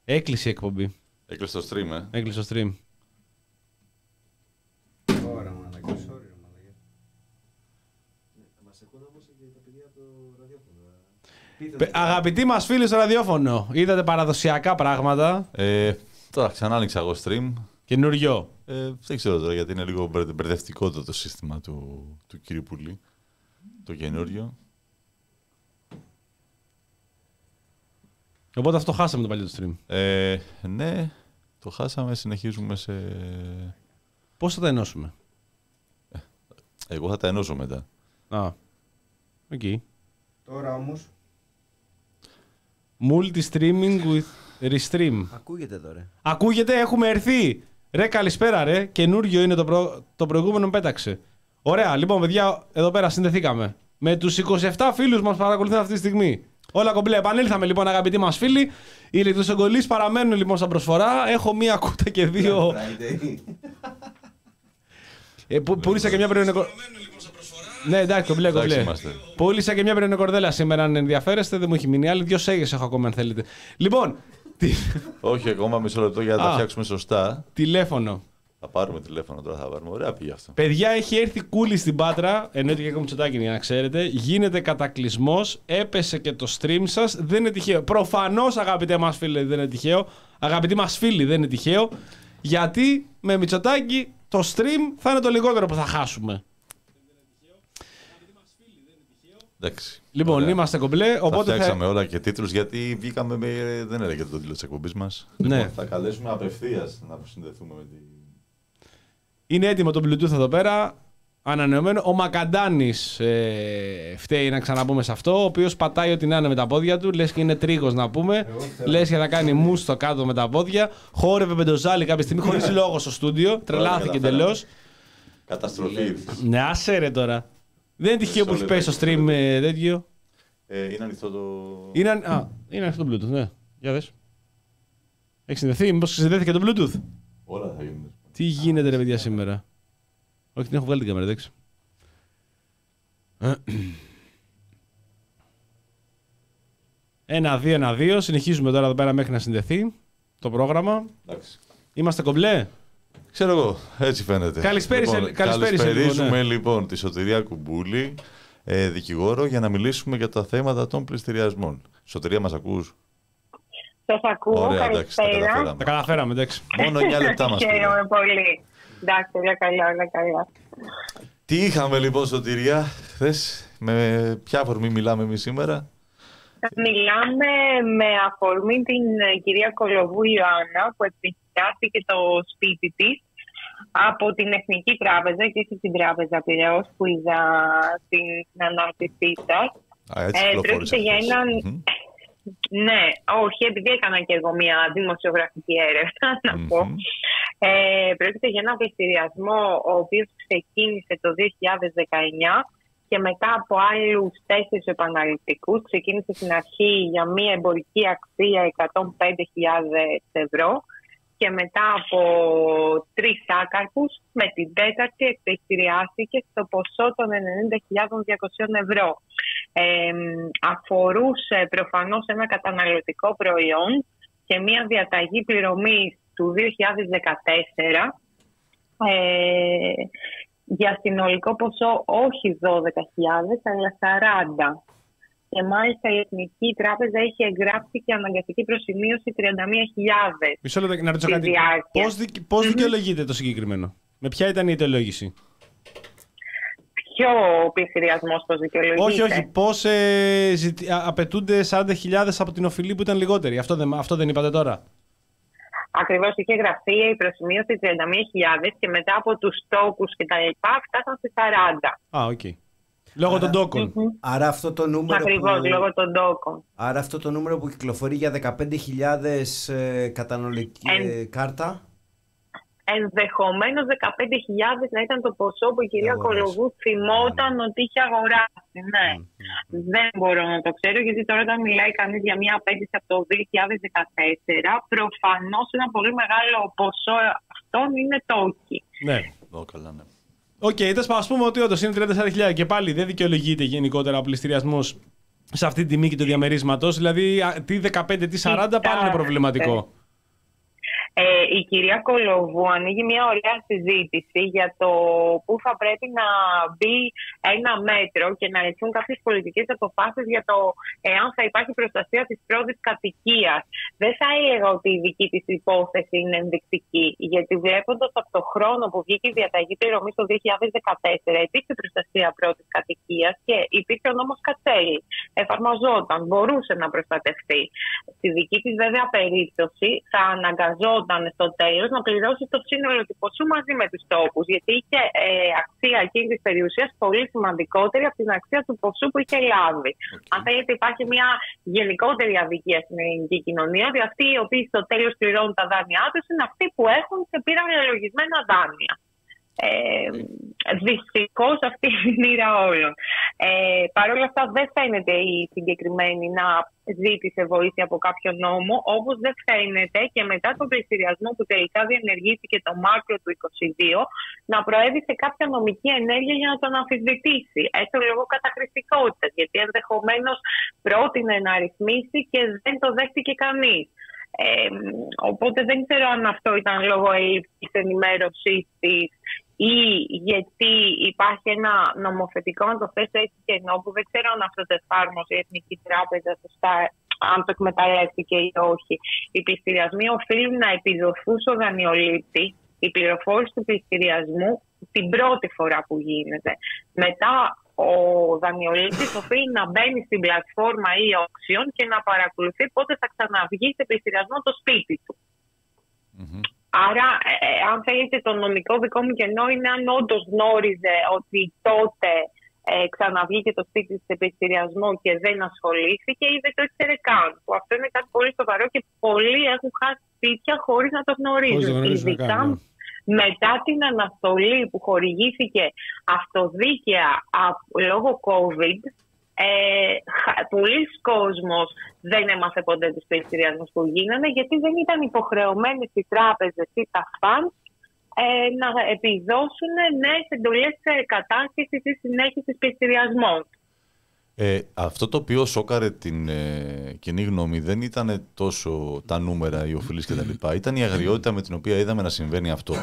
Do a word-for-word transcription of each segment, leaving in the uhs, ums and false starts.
Έκλεισε η εκπομπή. Έκλεισε το stream, ε. Έκλεισε το stream. Ωραία, μαλακά, sorry, μαλακά. Μας ακούνε όμως και τα παιδιά από το ραδιόφωνο. Πε- Αγαπητοί μας φίλοι στο ραδιόφωνο, είδατε παραδοσιακά πράγματα. ε τώρα ξανά άνοιξα εγώ stream. Καινούριο. Ε, δεν ξέρω τώρα γιατί είναι λίγο μπερδε- μπερδευτικό το, το σύστημα του, του κύριου Πουλή. Το καινούριο. Οπότε αυτό χάσαμε το παλιό του stream. Ε, ναι, το χάσαμε, συνεχίζουμε σε... Πώς θα τα ενώσουμε? Εγώ θα τα ενώσω μετά. Α, οκ. Okay. Τώρα όμως. Multi-streaming with restream. Ακούγεται τώρα. Ακούγεται, έχουμε έρθει. Ρε, καλησπέρα, ρε. Καινούριο είναι το, προ... το προηγούμενο πέταξε. Ωραία, λοιπόν, παιδιά, εδώ πέρα συνδεθήκαμε. Με τους είκοσι επτά φίλους μας παρακολουθούν αυτή τη στιγμή. Όλα κομπλέ. Επανήλθαμε λοιπόν, αγαπητοί μας φίλοι. Οι ηλεκτροσογκολείς παραμένουν λοιπόν σαν προσφορά. Έχω μία κούτα και δύο. ε, που, πούλησα και μια πυρηνοκο... Ναι, εντάξει, κομπλέ, κομπλέ. Πούλησα και μια πυρηνοκορδέλα σήμερα, αν ενδιαφέρεστε. Δεν μου έχει μείνει άλλη. Δύο σέγγες έχω ακόμα, αν θέλετε. Λοιπόν. Όχι, ακόμα μισό λεπτό για να τα φτιάξουμε σωστά. Τηλέφωνο. Θα πάρουμε τηλέφωνο τώρα, θα πάρουμε. Ωραία πήγε αυτό. Παιδιά, έχει έρθει κούλη στην Πάτρα. Εννοείται και έχω Μητσοτάκη, για να ξέρετε. Γίνεται κατακλυσμός. Έπεσε και το stream σας. Δεν είναι τυχαίο. Προφανώς, αγαπητέ μας φίλοι, δεν είναι τυχαίο. Αγαπητοί μας φίλοι, δεν είναι τυχαίο. Γιατί με Μητσοτάκη το stream θα είναι το λιγότερο που θα χάσουμε. Εντάξει. Λοιπόν, ωραία. Είμαστε κομπλέ. Θα Οπότε φτιάξαμε θα... όλα και τίτλους γιατί βγήκαμε με. Δεν έλεγε το τίτλο της εκπομπής μας. Ναι. Λοιπόν, θα καλέσουμε απευθείας να συνδεθούμε με τη. Είναι έτοιμο το Bluetooth εδώ πέρα. Ανανεωμένο. Ο Μακαντάνης ε, φταίει να ξαναπούμε σε αυτό. Ο οποίος πατάει ό,τι να είναι με τα πόδια του. Λες και είναι τρίγος να πούμε. Λες και θα κάνει μους στο κάτω με τα πόδια. Χόρευε πεντοζάλι κάποια στιγμή χωρίς λόγο στο στούντιο. Τρελάθηκε εντελώς. Καταστροφή. Ναι, άσε ρε τώρα. Δεν είναι τυχαίο που έχει πέσει στο stream ε, τέτοιο. Ε, είναι ανοιχτό το. Είναι, α, είναι αυτό το Bluetooth, ναι. Για δες. Έχει συνδεθεί, μήπως συνδέθηκε το Bluetooth. Όλα θα γίνουν. Τι γίνεται ρε παιδιά σήμερα? Όχι, την έχω βγάλει την κάμερα, εντάξει. Ένα, δύο, ένα, δύο. Συνεχίζουμε τώρα εδώ πέρα μέχρι να συνδεθεί το πρόγραμμα. Εντάξει. Είμαστε κομπλέ. Ξέρω εγώ, έτσι φαίνεται. Καλησπέρισε, λοιπόν, καλησπέρισε, καλησπερίζουμε λοιπόν, ναι. λοιπόν τη Σωτηρία Κουμπούλη, ε, δικηγόρο, για να μιλήσουμε για τα θέματα των πληστηριασμών. Σωτηρία, μας ακούς? Σας ακούω, Ωραία, εντάξει, τα καλησπέρα. καταφέραμε. Τα καταφέραμε, εντάξει. Μόνο εννιά λεπτά μας πήρε. Χαίρομαι πολύ. Εντάξει, όλα καλά, όλα καλά. Τι είχαμε λοιπόν, Σωτηρία, χθες, με ποια αφορμή μιλάμε εμείς σήμερα? Μιλάμε με αφορμή την ε, κυρία Κολοβού Ιωάννα που επισκιάστηκε το σπίτι της από την Εθνική Τράπεζα και όχι την Τράπεζα Πειραιώς που είδα την, την ανάρτησή σας. Α, έτσι Ε, κυκλοφόρησε πρόκειται για χθες. έναν... Μμμ. Ναι, όχι, επειδή έκανα και εγώ μια δημοσιογραφική έρευνα, να πω. Μμμ. Ε, πρόκειται για ένα πληστηριασμό ο οποίος ξεκίνησε το δύο χιλιάδες δεκαεννιά και μετά από άλλους τέσσερις επαναληπτικούς ξεκίνησε στην αρχή για μια εμπορική αξία εκατόν πέντε χιλιάδες ευρώ και μετά από τρεις άκαρπους με την τέταρτη εκπληστηριάστηκε στο ποσό των ενενήντα χιλιάδες διακόσια ευρώ. Ε, αφορούσε προφανώς ένα καταναλωτικό προϊόν και μια διαταγή πληρωμής του δύο χιλιάδες δεκατέσσερα ε, για συνολικό ποσό όχι δώδεκα χιλιάδες αλλά σαράντα. Και μάλιστα η Εθνική Τράπεζα έχει εγγράψει και αναγκαστική προσημείωση τριάντα μία χιλιάδες. Μισό λεπτό να ρωτήσω Στη κάτι. διάρκεια. Πώς, δικ... Πώς δικαιολογείται το συγκεκριμένο? Με ποια ήταν η αιτιολόγηση? Ποιο πληστηριασμός πώς δικαιολογείται? Όχι, όχι. Πώς ε, ζητη... α, απαιτούνται σαράντα χιλιάδες από την οφειλή που ήταν λιγότερη? Αυτό δεν, αυτό δεν είπατε τώρα? Ακριβώς, είχε γραφεί η προσημείωση τριάντα μία χιλιάδες και μετά από τους τόκους και τα λοιπά φτάσαν σε σαράντα. Α, οκ. Okay. Λόγω των τόκων. Άρα αυτό το νούμερο Ακριβώς, που... λόγω των τόκων. Άρα αυτό το νούμερο που κυκλοφορεί για δεκαπέντε χιλιάδες ε, καταναλωτική ε, Εν... κάρτα. Ενδεχομένως δεκαπέντε χιλιάδες να ήταν το ποσό που η κυρία Αγοράς. Κολοβού θυμόταν Mm. ότι είχε αγοράσει. Ναι. Mm. Δεν μπορώ να το ξέρω, γιατί τώρα όταν μιλάει κανείς για μια απέτηση από το δύο χιλιάδες δεκατέσσερα, προφανώς ένα πολύ μεγάλο ποσό αυτών είναι τόκοι. Ναι. Ω, καλά, ναι. Οκ, okay, α πούμε ότι όντως είναι τριάντα τέσσερα χιλιάδες και πάλι δεν δικαιολογείται γενικότερα ο πληστηριασμός σε αυτή τη τιμή και το διαμερίσματος. Δηλαδή, τι δεκαπέντε, τι σαράντα πάλι είναι προβληματικό. Ε, η κυρία Κολοβού ανοίγει μια ωραία συζήτηση για το πού θα πρέπει να μπει ένα μέτρο και να ληφθούν κάποιες πολιτικές αποφάσεις για το εάν θα υπάρχει προστασία της πρώτης κατοικίας. Δεν θα έλεγα ότι η δική της υπόθεση είναι ενδεικτική, γιατί βλέποντας από το χρόνο που βγήκε η διαταγή πληρωμής το δύο χιλιάδες δεκατέσσερα, υπήρξε προστασία πρώτης κατοικίας και υπήρχε ο νόμος Κατσέλη. Εφαρμοζόταν, μπορούσε να προστατευτεί. Στη δική της βέβαια περίπτωση θα αναγκαζόταν στο τέλος να πληρώσει το σύνολο του ποσού μαζί με τους τόπους, γιατί είχε ε, αξία εκείνη της περιουσίας πολύ σημαντικότερη από την αξία του ποσού που είχε λάβει. Okay. Αν θέλετε, υπάρχει μια γενικότερη αδικία στην ελληνική κοινωνία, ότι αυτοί οι οποίοι στο τέλος πληρώνουν τα δάνειά τους είναι αυτοί που έχουν και πήραν λογισμένα δάνεια. Ε, δυστυχώς αυτή είναι η μοίρα όλων. Ε, Παρ' όλα αυτά δεν φαίνεται η συγκεκριμένη να ζήτησε βοήθεια από κάποιο νόμο, όπως δεν φαίνεται και μετά τον πληστηριασμό που τελικά διενεργήθηκε το Μάρτιο του είκοσι δύο να προέβη σε κάποια νομική ενέργεια για να τον αμφισβητήσει, έστω λόγω καταχρηστικότητας, γιατί ενδεχομένως πρότεινε να ρυθμίσει και δεν το δέχτηκε κανείς. Ε, οπότε δεν ξέρω αν αυτό ήταν λόγω έλλειψης ενημέρωσης της ή γιατί υπάρχει ένα νομοθετικό, να το θέσω έτσι κενό, που δεν ξέρω αν αυτό το εφάρμοσε η Εθνική Τράπεζα σωστά, αν το εκμεταλλεύτηκε ή όχι. Οι πληστηριασμοί οφείλουν να επιδοθούν στο δανειολήπτη, η πληροφόρηση του πληστηριασμού την πρώτη φορά που γίνεται. Μετά ο δανειολήπτης οφείλει να μπαίνει στην πλατφόρμα ή auction και να παρακολουθεί πότε θα ξαναβγεί σε πληστηριασμό το σπίτι του. Mm-hmm. Άρα, ε, αν θέλετε, το νομικό δικό μου κενό είναι αν όντως γνώριζε ότι τότε ε, ξαναβγήκε το σπίτι σε πληστηριασμό και δεν ασχολήθηκε ή δεν το ήξερε καν. Που αυτό είναι κάτι πολύ σοβαρό και πολλοί έχουν χάσει σπίτια χωρίς να το γνωρίζουν. Ειδικά μετά την αναστολή που χορηγήθηκε αυτοδίκαια λόγω COVID, ε, πολλοί κόσμος δεν έμαθε ποτέ τους πληστηριασμούς που γίνανε, γιατί δεν ήταν υποχρεωμένοι οι τράπεζες ή τα φαντ ε, να επιδώσουν νέες εντολές κατάσχεσης ή συνέχισης πληστηριασμών. Ε, αυτό το οποίο σόκαρε την ε, κοινή γνώμη δεν ήταν τόσο τα νούμερα, οι οφειλείς κτλ. Ήταν η αγριότητα με την οποία είδαμε να συμβαίνει αυτό.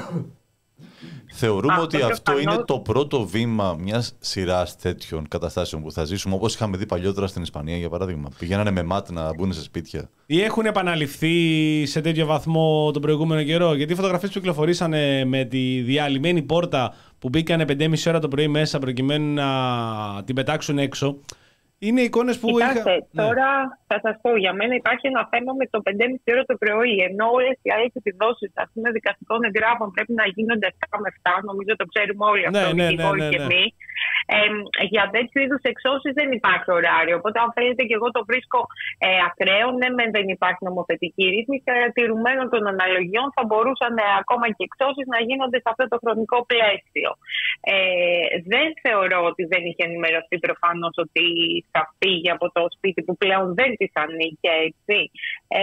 Θεωρούμε Α, ότι αυτό προφανώς είναι το πρώτο βήμα μιας σειράς τέτοιων καταστάσεων που θα ζήσουμε, όπως είχαμε δει παλιότερα στην Ισπανία, για παράδειγμα. Πηγαίνανε με μάτ να μπουν σε σπίτια. Ή έχουν επαναληφθεί σε τέτοιο βαθμό τον προηγούμενο καιρό? Γιατί οι φωτογραφίες που κυκλοφορήσανε με τη διαλυμένη πόρτα που μπήκανε πέντε και μισή ώρα το πρωί μέσα προκειμένου να την πετάξουν έξω, είναι εικόνες που Κοιτάξτε, είχα... τώρα ναι. θα σας πω, για μένα υπάρχει ένα θέμα με το πέντε και μισή ώρα το πρωί, ενώ όλες οι άλλες επιδόσεις δικαστικών εγγράφων πρέπει να γίνονται επτά με επτά, νομίζω το ξέρουμε όλοι αυτό, ναι, ναι, ναι, ναι, ναι. και εμεί. Ε, για τέτοιου είδους εξώσεις δεν υπάρχει ωράριο. Οπότε, αν θέλετε, και εγώ το βρίσκω ε, ακραίο. Ναι, μεν δεν υπάρχει νομοθετική ρύθμιση, αλλά τηρουμένων των αναλογιών θα μπορούσαν ε, ακόμα και εξώσεις να γίνονται σε αυτό το χρονικό πλαίσιο. Ε, δεν θεωρώ ότι δεν είχε ενημερωθεί προφανώς ότι θα φύγει από το σπίτι που πλέον δεν της ανήκε, έτσι. Ε,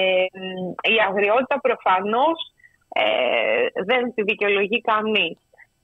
η αγριότητα προφανώς ε, δεν τη δικαιολογεί κανείς.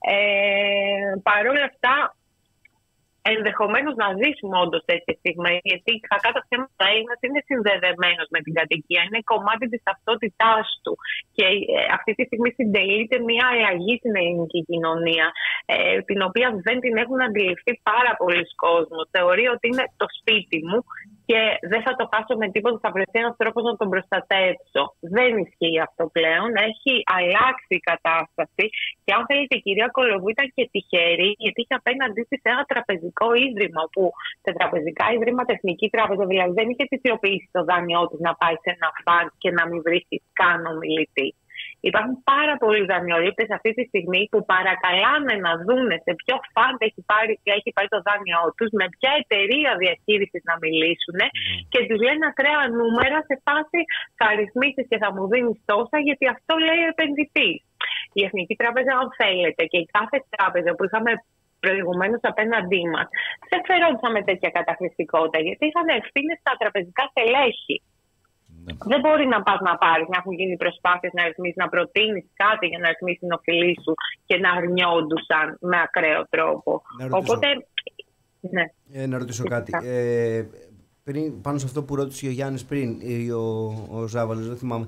Ε, Παρ' όλα αυτά, ενδεχομένως να ζήσουμε όντως τέτοιες στιγμές, γιατί κακά τα θέματα Έλληνας είναι συνδεδεμένος με την κατοικία, είναι κομμάτι της ταυτότητάς του και ε, αυτή τη στιγμή συντελείται μια αλλαγή στην ελληνική κοινωνία, ε, την οποία δεν την έχουν αντιληφθεί πάρα πολλοί κόσμος. Θεωρεί ότι είναι το σπίτι μου και δεν θα το χάσω με τίποτα, θα βρεθεί ένας τρόπος να τον προστατεύσω. Δεν ισχύει αυτό πλέον, έχει αλλάξει η κατάσταση και αν θέλετε, η κυρία Κολοβού ήταν και τυχερή, γιατί είχε απέναντί της ένα τραπεζικό ίδρυμα, που τα τραπεζικά ιδρύματα, Εθνική Τράπεζα δηλαδή, δεν είχε τιτλοποιήσει το δάνειό της να πάει σε ένα φαντ και να μην βρίσκει καν ομιλητή. Υπάρχουν πάρα πολλοί δανειολήπτες αυτή τη στιγμή που παρακαλάνε να δούνε σε ποιο φαντ έχει πάρει, έχει πάρει το δάνειό τους, με ποια εταιρεία διαχείρισης να μιλήσουν mm. και τους λένε ακραία νούμερα σε φάση θα ρυθμίσεις και θα μου δίνεις τόσα, γιατί αυτό λέει ο επενδυτής. Η Εθνική Τράπεζα, αν θέλετε, και η κάθε τράπεζα που είχαμε προηγουμένως απέναντί μας, δεν φερόντουσαν με τέτοια καταχρηστικότητα, γιατί είχαν ευθύνες στα τραπεζικά στελέχη. Δεν μπορεί να πας να πάρεις, να έχουν γίνει προσπάθειες να ρυθμίσεις, να προτείνεις κάτι για να ρυθμίσεις την οφειλή σου και να αρνιόντουσαν με ακραίο τρόπο. Να ρωτήσω, Οπότε. Ναι. Ε, να ρωτήσω κάτι. Ε, πριν, πάνω σε αυτό που ρώτησε ο Γιάννης πριν, ή ο, ο Ζάβαλος, δεν θυμάμαι.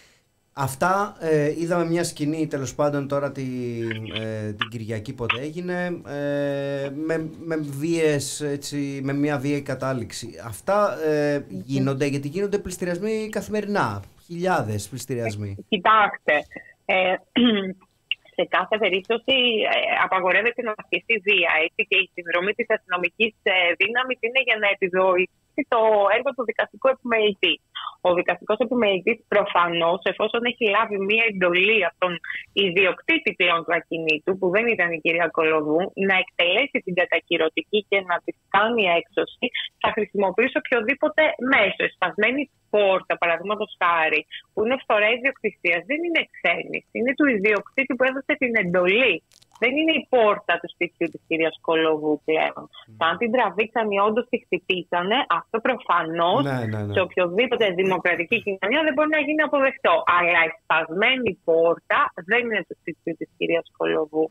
Αυτά ε, είδαμε μια σκηνή τέλος πάντων τώρα τη, ε, την Κυριακή πότε έγινε ε, με, με βίες, έτσι, με μια βίαιη κατάληξη. Αυτά ε, γίνονται γιατί γίνονται πληστηριασμοί καθημερινά, χιλιάδες πληστηριασμοί. Κοιτάξτε, ε, σε κάθε περίπτωση ε, απαγορεύεται να ασκηθεί βία, έτσι, και η συνδρομή της αστυνομικής ε, δύναμης είναι για να επιβοηθήσει το έργο του δικαστικού επιμελητή. Ο δικαστικός επιμελητής προφανώς, εφόσον έχει λάβει μία εντολή από τον ιδιοκτήτη πλέον του ακινήτου, που δεν ήταν η κυρία Κολοβού, να εκτελέσει την κατακυρωτική και να τη κάνει έξωση, θα χρησιμοποιήσει οποιοδήποτε μέσο. Εσπασμένη πόρτα, παραδείγματος χάρη, που είναι φθορά ιδιοκτησίας, δεν είναι ξένης. Είναι του ιδιοκτήτη που έδωσε την εντολή. Δεν είναι η πόρτα του σπιτιού της κυρίας Κολοβού πλέον. Mm. Αν την τραβήξαν ή όντως τη χτυπήσανε, αυτό προφανώς ναι, ναι, ναι. σε οποιοδήποτε δημοκρατική κοινωνία δεν μπορεί να γίνει αποδεκτό. Αλλά η σπασμένη πόρτα δεν είναι του σπιτιού της κυρίας Κολοβού.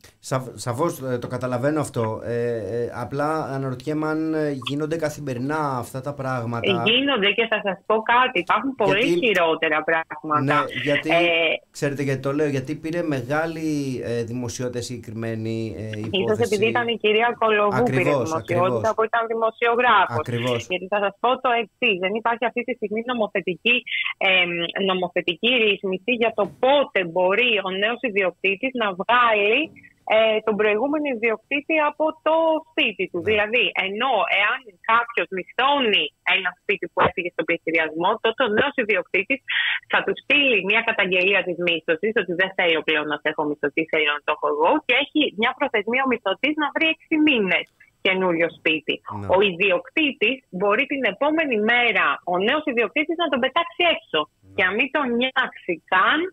Σαφώς το καταλαβαίνω αυτό. Ε, ε, απλά αναρωτιέμαι αν γίνονται καθημερινά αυτά τα πράγματα. Γίνονται και θα σας πω κάτι. Υπάρχουν πολύ γιατί... χειρότερα πράγματα. Ναι, γιατί, ε... ξέρετε γιατί το λέω, γιατί πήρε μεγάλη ε, δημοσιότητα συγκεκριμένη ε, υπόθεση. Ίσως επειδή ήταν η κυρία Κολοβού, ακριβώς, πήρε δημοσιότητα, που ήταν δημοσιογράφος. Ακριβώς. Γιατί θα σας πω το εξής. Δεν υπάρχει αυτή τη στιγμή νομοθετική, ε, νομοθετική ρύθμιση για το πότε μπορεί ο νέος ιδιοκτήτης να βγάλει Ε, τον προηγούμενο ιδιοκτήτη από το σπίτι του. Ναι. Δηλαδή, ενώ εάν κάποιος μισθώνει ένα σπίτι που έφυγε στον πληστηριασμό, τότε ο νέος ιδιοκτήτης θα του στείλει μια καταγγελία της μίσθωσης, ότι δεν θέλω πλέον να σε έχω μισθωτή, θέλω να το έχω εγώ, και έχει μια προθεσμία ο μισθωτής να βρει έξι μήνες καινούριο σπίτι. Ναι. Ο ιδιοκτήτης μπορεί την επόμενη μέρα, ο νέος ιδιοκτήτης, να τον πετάξει έξω. Ναι. Και να μην τον νοιάξει καν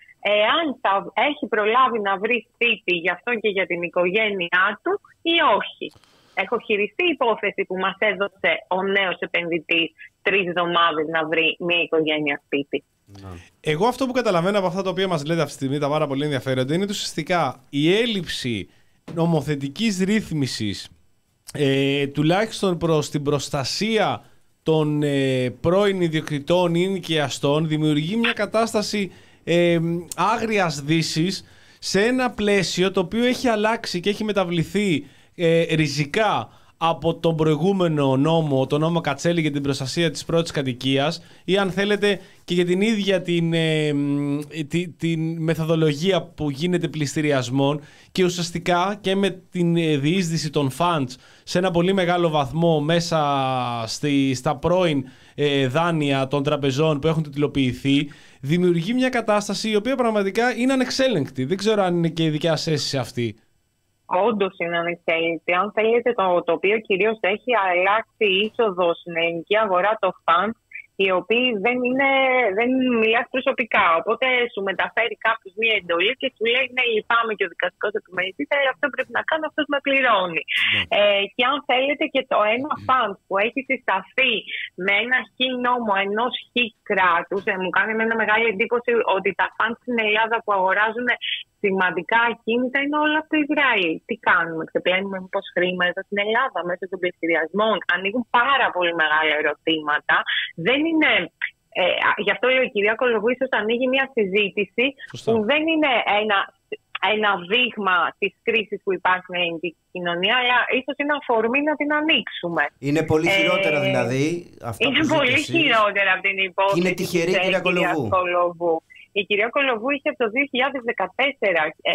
εάν θα έχει προλάβει να βρει σπίτι για αυτόν και για την οικογένειά του ή όχι. Έχω χειριστεί υπόθεση που μας έδωσε ο νέος επενδυτής τρεις εβδομάδες να βρει μια οικογένεια σπίτι. Εγώ αυτό που καταλαβαίνω από αυτά τα οποία μας λέτε αυτή τη στιγμή, τα πάρα πολύ ενδιαφέροντα, είναι ουσιαστικά η έλλειψη νομοθετικής ρύθμισης, ε, τουλάχιστον προς την προστασία των ε, πρώην ιδιοκτητών ή ενοικιαστών, δημιουργεί μια κατάσταση Ε, άγριας δύσης σε ένα πλαίσιο το οποίο έχει αλλάξει και έχει μεταβληθεί ε, ριζικά από τον προηγούμενο νόμο, τον νόμο Κατσέλη για την προστασία της πρώτης κατοικίας, ή αν θέλετε και για την ίδια την, ε, την, την μεθοδολογία που γίνεται πληστηριασμών, και ουσιαστικά και με την ε, διείσδυση των funds σε ένα πολύ μεγάλο βαθμό μέσα στη, στα πρώην ε, δάνεια των τραπεζών που έχουν τιτλοποιηθεί, δημιουργεί μια κατάσταση η οποία πραγματικά είναι ανεξέλεγκτη. Δεν ξέρω αν είναι και η δικιά σας αίσθηση αυτή. Όντως είναι ανεξέλεγκτη. Αν θέλετε, το, το οποίο κυρίως έχει αλλάξει η είσοδο στην ελληνική αγορά, το funds, οι οποίοι δεν, είναι, δεν μιλάς προσωπικά. Οπότε σου μεταφέρει κάποιος μία εντολή και σου λέει: ναι, λυπάμαι, και ο δικαστικός επιμελητής, αυτό πρέπει να κάνω, αυτός με πληρώνει. Mm. Ε, και αν θέλετε, και το ένα φαντ που έχει συσταθεί με ένα χ νόμο ενός χ κράτους, ε, μου κάνει ένα μεγάλη εντύπωση ότι τα φαντ στην Ελλάδα που αγοράζουν σημαντικά ακίνητα είναι όλα από το Ισραήλ. Τι κάνουμε, ξεπλένουμε μήπως χρήματα στην Ελλάδα μέσω των πληστηριασμών? Ανοίγουν πάρα πολύ μεγάλα ερωτήματα. Δεν είναι. Ε, γι' αυτό λέει η κυρία Κολοβού, ίσως ανοίγει μια συζήτηση Σωστά. που δεν είναι ένα, ένα δείγμα της κρίσης που υπάρχει στην ελληνική κοινωνία, αλλά ίσως είναι αφορμή να την ανοίξουμε. Είναι πολύ χειρότερα ε, δηλαδή. Αυτά είναι που πολύ εσείς. χειρότερα από την υπόθεση. Είναι τυχερή η κυρία Κολοβού. Κολοβού. Η κυρία Κολοβού είχε από το δύο χιλιάδες δεκατέσσερα ε,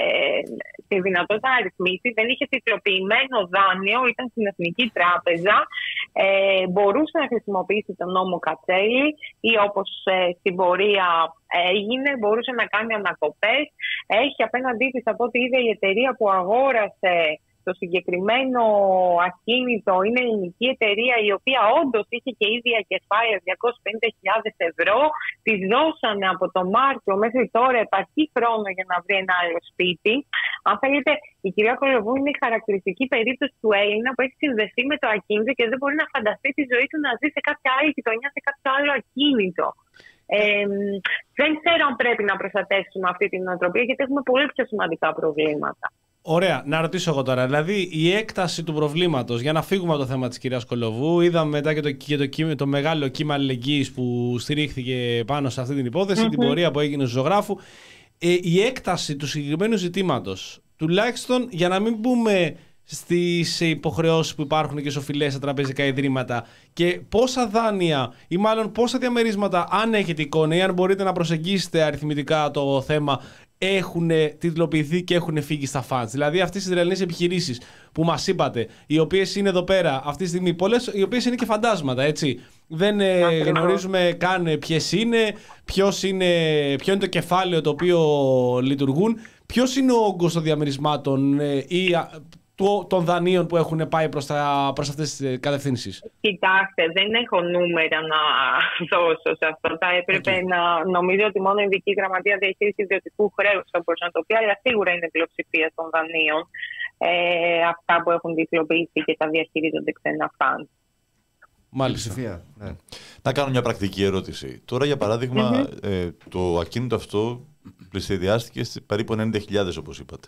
τη δυνατότητα να ρυθμίσει, δεν είχε τιτλοποιημένο δάνειο, ήταν στην Εθνική Τράπεζα, ε, μπορούσε να χρησιμοποιήσει τον νόμο Κατσέλη ή όπως ε, στην πορεία έγινε, μπορούσε να κάνει ανακοπές. Έχει απέναντί της, από ό,τι είδε, η εταιρεία που αγόρασε το συγκεκριμένο ακίνητο, είναι ελληνική εταιρεία, η οποία όντως είχε και ίδια κεφάλαια διακόσιες πενήντα χιλιάδες ευρώ. Τη δώσανε από το Μάρτιο μέχρι τώρα επαρκή χρόνο για να βρει ένα άλλο σπίτι. Αν θέλετε, η κυρία Κολοβού είναι η χαρακτηριστική περίπτωση του Έλληνα που έχει συνδεθεί με το ακίνητο και δεν μπορεί να φανταστεί τη ζωή του να ζει σε κάποια άλλη γειτονιά, σε κάποιο άλλο ακίνητο. Ε, δεν ξέρω αν πρέπει να προστατεύσουμε αυτή την νοοτροπία, γιατί έχουμε πολύ πιο σημαντικά προβλήματα. Ωραία, να ρωτήσω εγώ τώρα. Δηλαδή, η έκταση του προβλήματος, για να φύγουμε από το θέμα της κυρίας Κολοβού, είδαμε μετά και το, και το, το μεγάλο κύμα αλληλεγγύης που στηρίχθηκε πάνω σε αυτή την υπόθεση, mm-hmm. την πορεία που έγινε στους ζωγράφου. Ε, η έκταση του συγκεκριμένου ζητήματος, τουλάχιστον για να μην μπούμε στις υποχρεώσεις που υπάρχουν και στις οφειλές στα τραπεζικά ιδρύματα, και πόσα δάνεια ή μάλλον πόσα διαμερίσματα, αν έχετε εικόνα ή αν μπορείτε να προσεγγίσετε αριθμητικά το θέμα, έχουν τιτλοποιηθεί και έχουν φύγει στα funds. Δηλαδή αυτές τις Ισραηλινές επιχειρήσεις που μας είπατε, οι οποίες είναι εδώ πέρα αυτή τη στιγμή, πολλές οι οποίες είναι και φαντάσματα, έτσι. Δεν ε, γνωρίζουμε καν ποιες είναι, ποιος είναι, ποιο είναι το κεφάλαιο το οποίο λειτουργούν, ποιος είναι ο όγκος των διαμερισμάτων ε, ή των δανείων που έχουν πάει προς, τα, προς αυτές τις κατευθύνσεις. Κοιτάξτε, δεν έχω νούμερα να δώσω σε αυτό. Θα έπρεπε okay. να νομίζω ότι μόνο η Ειδική Γραμματεία Διαχείρισης Ιδιωτικού Χρέους θα μπορούσε να το πει, αλλά σίγουρα είναι πλειοψηφία των δανείων ε, αυτά που έχουν τιτλοποιηθεί και τα διαχειρίζονται ξένα φαντ. Μάλιστα. Ναι. Να κάνω μια πρακτική ερώτηση. Τώρα, για παράδειγμα, mm-hmm. ε, το ακίνητο αυτό πλησιδιάστηκε περίπου ενενήντα χιλιάδες, όπως είπατε.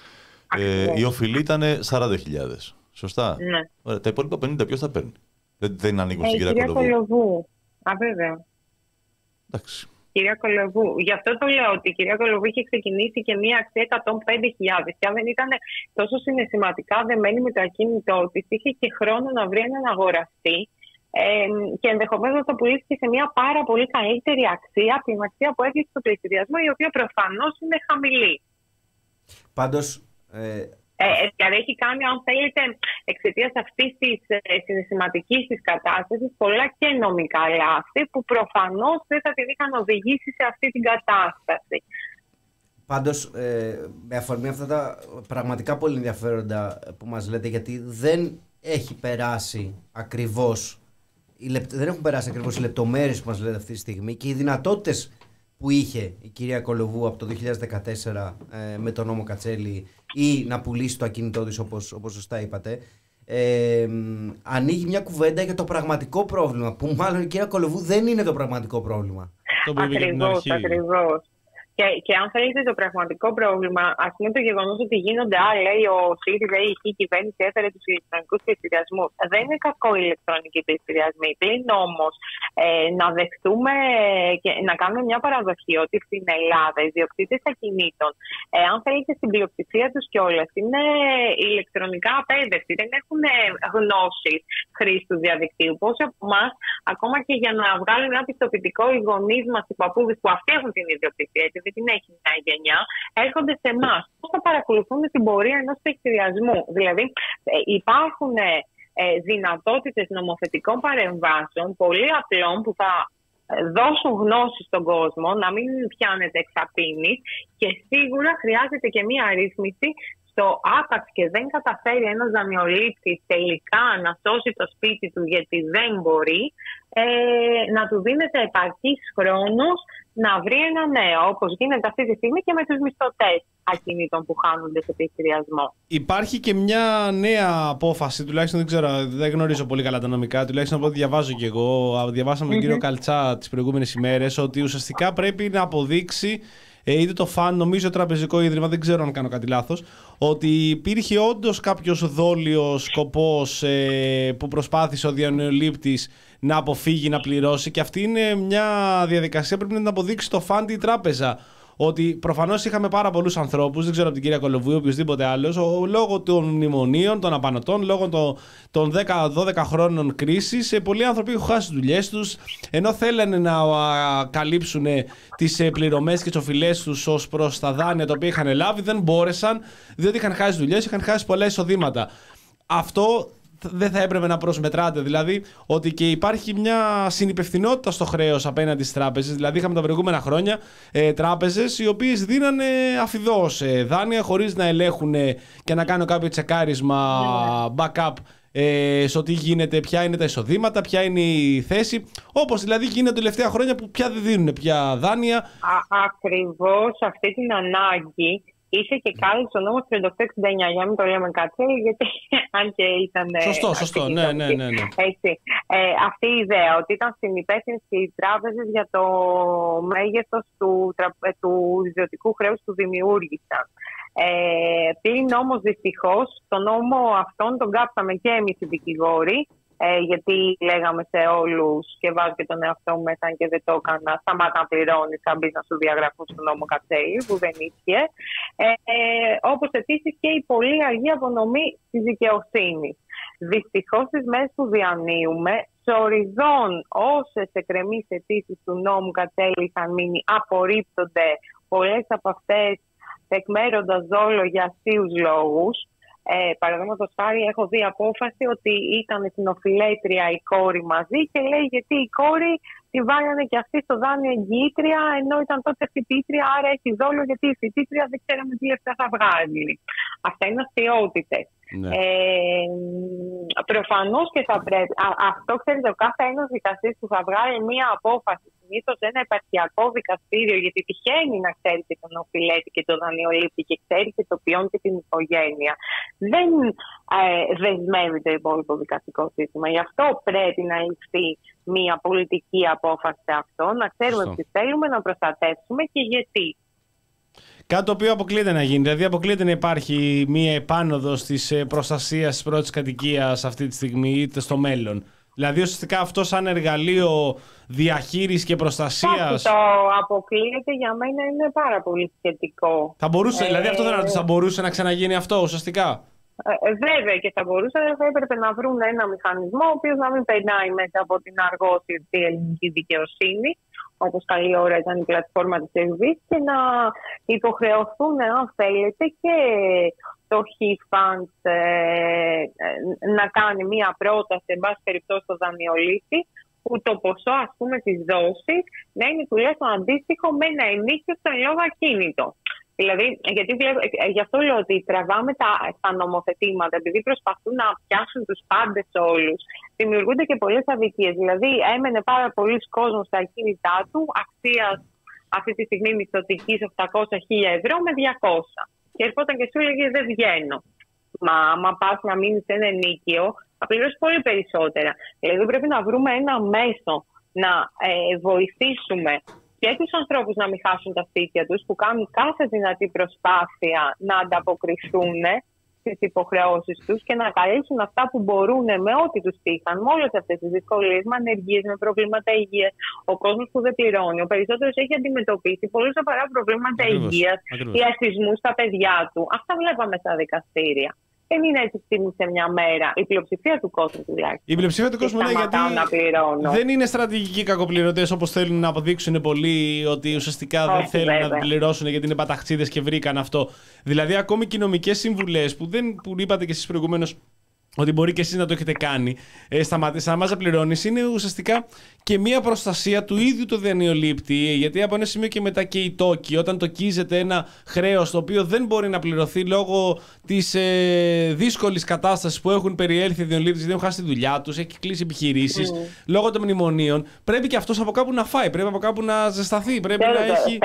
Ε, η οφειλή ήταν σαράντα χιλιάδες. Σωστά. Ναι. Ωραία, τα υπόλοιπα πενήντα ποιος θα παίρνει? Δεν, δεν ανήκουν ε, στην κυρία Κολοβού. Κυρία Κολοβού. Α, βέβαια. Εντάξει. Κυρία Κολοβού. Γι' αυτό το λέω ότι η κυρία Κολοβού είχε ξεκινήσει και μία αξία εκατόν πέντε χιλιάδες. Και αν δεν ήταν τόσο συναισθηματικά δεμένη με το ακίνητό της, είχε και χρόνο να βρει έναν αγοραστή. Ε, και ενδεχομένως θα πουλήσει σε μια πάρα πολύ καλύτερη αξία από την αξία που έχει στο πληστηριασμό, η οποία προφανώς είναι χαμηλή. Πάντως. Ε... Ε, δηλαδή έχει κάνει, αν θέλετε, εξαιτίας αυτής της ε, συναισθηματικής της κατάστασης, πολλά και νομικά λάθη που προφανώς δεν θα την είχαν οδηγήσει σε αυτή την κατάσταση. Πάντως, ε, με αφορμή αυτά τα πραγματικά πολύ ενδιαφέροντα που μας λέτε, γιατί δεν έχει περάσει ακριβώς, οι λεπ... δεν έχουν περάσει ακριβώς οι λεπτομέρειες που μας λέτε αυτή τη στιγμή και οι δυνατότητες που είχε η κυρία Κολοβού από το δύο χιλιάδες δεκατέσσερα ε, με τον νόμο Κατσέλη ή να πουλήσει το ακίνητό της, όπως, όπως σωστά είπατε, ε, ανοίγει μια κουβέντα για το πραγματικό πρόβλημα, που μάλλον η κυρία Κολοβού δεν είναι το πραγματικό πρόβλημα. Ακριβώς, ακριβώς. Και, και αν θέλετε, το πραγματικό πρόβλημα, ας πούμε, το γεγονός ότι γίνονται άλλα, λέει ο ΣΥΡΙΖΑ ή η κυβέρνηση έφερε τους ηλεκτρονικούς πληστηριασμούς. Δεν είναι κακό οι ηλεκτρονικοί πληστηριασμοί. Πλην όμως ε, να δεχτούμε και να κάνουμε μια παραδοχή ότι στην Ελλάδα οι ιδιοκτήτες ακινήτων, ε, αν θέλετε, στην πλειοψηφία τους κιόλας, είναι ηλεκτρονικά απέδευτοι. Δεν έχουν γνώσεις χρήση του διαδικτύου. Πόσοι από εμάς, ακόμα και για να βγάλουν ένα πιστοποιητικό, οι γονείς μας, οι παππούδες που αυτοί έχουν την ιδιοκτησία, δεν την έχει μια γενιά, έρχονται σε εμάς. Πώς θα παρακολουθούν την πορεία ενός πληστηριασμού? Δηλαδή, ε, υπάρχουν ε, δυνατότητες νομοθετικών παρεμβάσεων πολύ απλών που θα δώσουν γνώση στον κόσμο, να μην πιάνεται εξαπίνης, και σίγουρα χρειάζεται και μια ρύθμιση στο άπαξ και δεν καταφέρει ένας δανειολήπτης τελικά να σώσει το σπίτι του γιατί δεν μπορεί, ε, να του δίνεται επαρκής χρόνος να βρει ένα νέο, όπως γίνεται αυτή τη στιγμή και με τους μισθωτές ακινήτων που χάνονται σε πληστηριασμό. Υπάρχει και μια νέα απόφαση, τουλάχιστον δεν ξέρω, δεν γνωρίζω πολύ καλά τα νομικά, τουλάχιστον από ό,τι διαβάζω κι εγώ. Διαβάσαμε mm-hmm. τον κύριο Καλτσά τις προηγούμενες ημέρες ότι ουσιαστικά πρέπει να αποδείξει, είτε το φαν, νομίζω τραπεζικό ίδρυμα, δεν ξέρω αν κάνω κάτι λάθος, ότι υπήρχε όντως κάποιος δόλιος σκοπός ε, που προσπάθησε ο δανειολήπτης να αποφύγει να πληρώσει, και αυτή είναι μια διαδικασία που πρέπει να την αποδείξει το φαν η τράπεζα. Ότι προφανώς είχαμε πάρα πολλούς ανθρώπους, δεν ξέρω από την κυρία Κολοβού ή οποιοδήποτε άλλος, λόγω των μνημονίων, των απανωτών, λόγω των, των δέκα δώδεκα χρόνων κρίσης, πολλοί άνθρωποι έχουν χάσει τις δουλειές τους, ενώ θέλανε να α, καλύψουν τις πληρωμές και τις οφειλές τους ως προς τα δάνεια τα οποία είχαν λάβει, δεν μπόρεσαν, διότι είχαν χάσει δουλειές, είχαν χάσει πολλά εισοδήματα. Αυτό δεν θα έπρεπε να προσμετράτε, δηλαδή ότι και υπάρχει μια συνυπευθυνότητα στο χρέος απέναντι στις τράπεζες. Δηλαδή είχαμε τα προηγούμενα χρόνια ε, τράπεζες οι οποίες δίνανε αφιδώς ε, δάνεια χωρίς να ελέγχουν ε, και να κάνουν κάποιο τσεκάρισμα backup ε, στο τι γίνεται, ποια είναι τα εισοδήματα, ποια είναι η θέση, όπως δηλαδή γίνεται τελευταία χρόνια που πια δεν δίνουν πια δάνεια. Α, ακριβώς αυτή την ανάγκη είχε και κάλυψε ο νόμος τριάντα οκτώ εξήντα εννιά, για να μην το λέμε κάτι, γιατί αν και ήταν... Σωστό, σωστό, ναι, ναι, ναι, ναι. Έτσι. Ε, αυτή η ιδέα ότι ήταν συνυπεύθυνες οι τράπεζες για το μέγεθος του, του ιδιωτικού χρέους που δημιούργησαν. Ε, πλην όμως δυστυχώς τον νόμο αυτόν τον κάψαμε και εμείς οι δικηγόροι, ε, γιατί λέγαμε σε όλους και βάζω και τον εαυτό μου μέσα και δεν το έκανα, σταμάτα να πληρώνεις, θα μπεις να σου διαγραφούν στον νόμο Κατσέλη, που δεν ίσχυε. Ε, ε, όπως επίσης και η πολύ αργή απονομή της δικαιοσύνης. Δυστυχώς στις μέρες που διανύουμε, σοριδών όσες εκκρεμείς αιτήσεις του νόμου Κατσέλη είχαν μείνει, απορρίπτονται, πολλές από αυτές εκμέροντας δόλο για αστείους λόγους. Ε, Παραδείγματος χάρη, έχω δει απόφαση ότι ήταν στην οφειλέτρια η κόρη μαζί και λέει γιατί η κόρη τη βάλανε και αυτή στο δάνειο εγγυήτρια, ενώ ήταν τότε φοιτήτρια, άρα έχει δόλο γιατί η φοιτήτρια δεν ξέραμε τι λεφτά θα βγάλει. Αυτά είναι αστείωτητες. Ναι. Ε, προφανώς και θα πρέπει. Α, αυτό ξέρετε, ο κάθε ένας δικαστής που θα βγάλει μία απόφαση, συνήθως ένα επαρχιακό δικαστήριο, γιατί τυχαίνει να ξέρει και τον οφειλέτη και τον δανειολήπτη και ξέρει και το ποιόν και την οικογένεια, δεν ε, δεσμεύει το υπόλοιπο δικαστικό σύστημα. Γι' αυτό πρέπει να ληφθεί μία πολιτική απόφαση σε αυτό, να ξέρουμε τι θέλουμε να προστατεύσουμε και γιατί. Κάτι το οποίο αποκλείεται να γίνει. Δηλαδή, αποκλείεται να υπάρχει μία επάνωδος της προστασίας της πρώτης κατοικίας αυτή τη στιγμή είτε στο μέλλον. Δηλαδή, ουσιαστικά αυτό σαν εργαλείο διαχείρισης και προστασίας. Το αποκλείεται για μένα είναι πάρα πολύ σχετικό. Θα μπορούσε, ε, δηλαδή, αυτό δεν ε, θα μπορούσε να ξαναγίνει αυτό ουσιαστικά. Ε, βέβαια και θα μπορούσε, θα έπρεπε να βρουν ένα μηχανισμό ο οποίος να μην περνάει μέσα από την αργόση ελληνική δικαιοσύνη, όπως καλή ώρα ήταν η πλατφόρμα της ΕΒΙΣ, και να υποχρεωθούν, αν θέλετε, και το HIFANS ε, να κάνει μία πρόταση, εν πάση περιπτώσει, στο δανειολήπτη, που το ποσό, ας πούμε, της δόσης να είναι τουλάχιστον αντίστοιχο με ένα ενίκιο στο εν λόγω ακίνητο. Δηλαδή, γιατί βλέπω, γι' αυτό λέω ότι τραβάμε τα, τα νομοθετήματα, επειδή προσπαθούν να πιάσουν τους πάντες όλους, δημιουργούνται και πολλές αδικίες. Δηλαδή, έμενε πάρα πολλοί κόσμος στα ακίνητά του, αξίας αυτή τη στιγμή μισθωτικής οκτακόσια χιλιάδες ευρώ με διακόσια. Και ερχόταν και σου έλεγε δεν βγαίνω. Μα άμα πας να μείνεις σε ένα ενίκιο, θα πληρώσεις πολύ περισσότερα. Δηλαδή, πρέπει να βρούμε ένα μέσο να ε, βοηθήσουμε και τους ανθρώπους να μην χάσουν τα σπίτια τους, που κάνουν κάθε δυνατή προσπάθεια να ανταποκριθούν στις υποχρεώσεις τους και να καλύψουν αυτά που μπορούν με ό,τι τους τύχαν, με όλες αυτές τις δυσκολίες, με ανεργίες, με προβλήματα υγείας. Ο κόσμος που δεν πληρώνει, ο περισσότερος έχει αντιμετωπίσει πολύ σοβαρά προβλήματα υγείας, ιατρισμούς στα παιδιά του. Αυτά βλέπαμε στα δικαστήρια. Δεν είναι έτσι στιγμή σε μια μέρα. Η πλειοψηφία του κόσμου τουλάχιστον. Η πλειοψηφία του κόσμου, ναι, γιατί δεν είναι στρατηγικοί κακοπληρωτές όπως θέλουν να αποδείξουν πολλοί, ότι ουσιαστικά όχι, δεν θέλουν βέβαια να πληρώσουν γιατί είναι παταχτσίδες και βρήκαν αυτό. Δηλαδή, ακόμη και οι νομικές συμβουλές που, δεν, που είπατε και εσείς προηγουμένως ότι μπορεί και εσείς να το έχετε κάνει, ε, σταματάς να πληρώνεις, είναι ουσιαστικά και μία προστασία του ίδιου του δανειολήπτη. Γιατί από ένα σημείο και μετά και οι τόκοι, όταν τοκίζεται ένα χρέος το οποίο δεν μπορεί να πληρωθεί λόγω της ε, δύσκολης κατάστασης που έχουν περιέλθει οι δανειολήπτες, γιατί έχουν χάσει τη δουλειά τους, έχει κλείσει επιχειρήσεις, mm. λόγω των μνημονίων, πρέπει και αυτός από κάπου να φάει, πρέπει από κάπου να ζεσταθεί, πρέπει Τέλε, να έχει.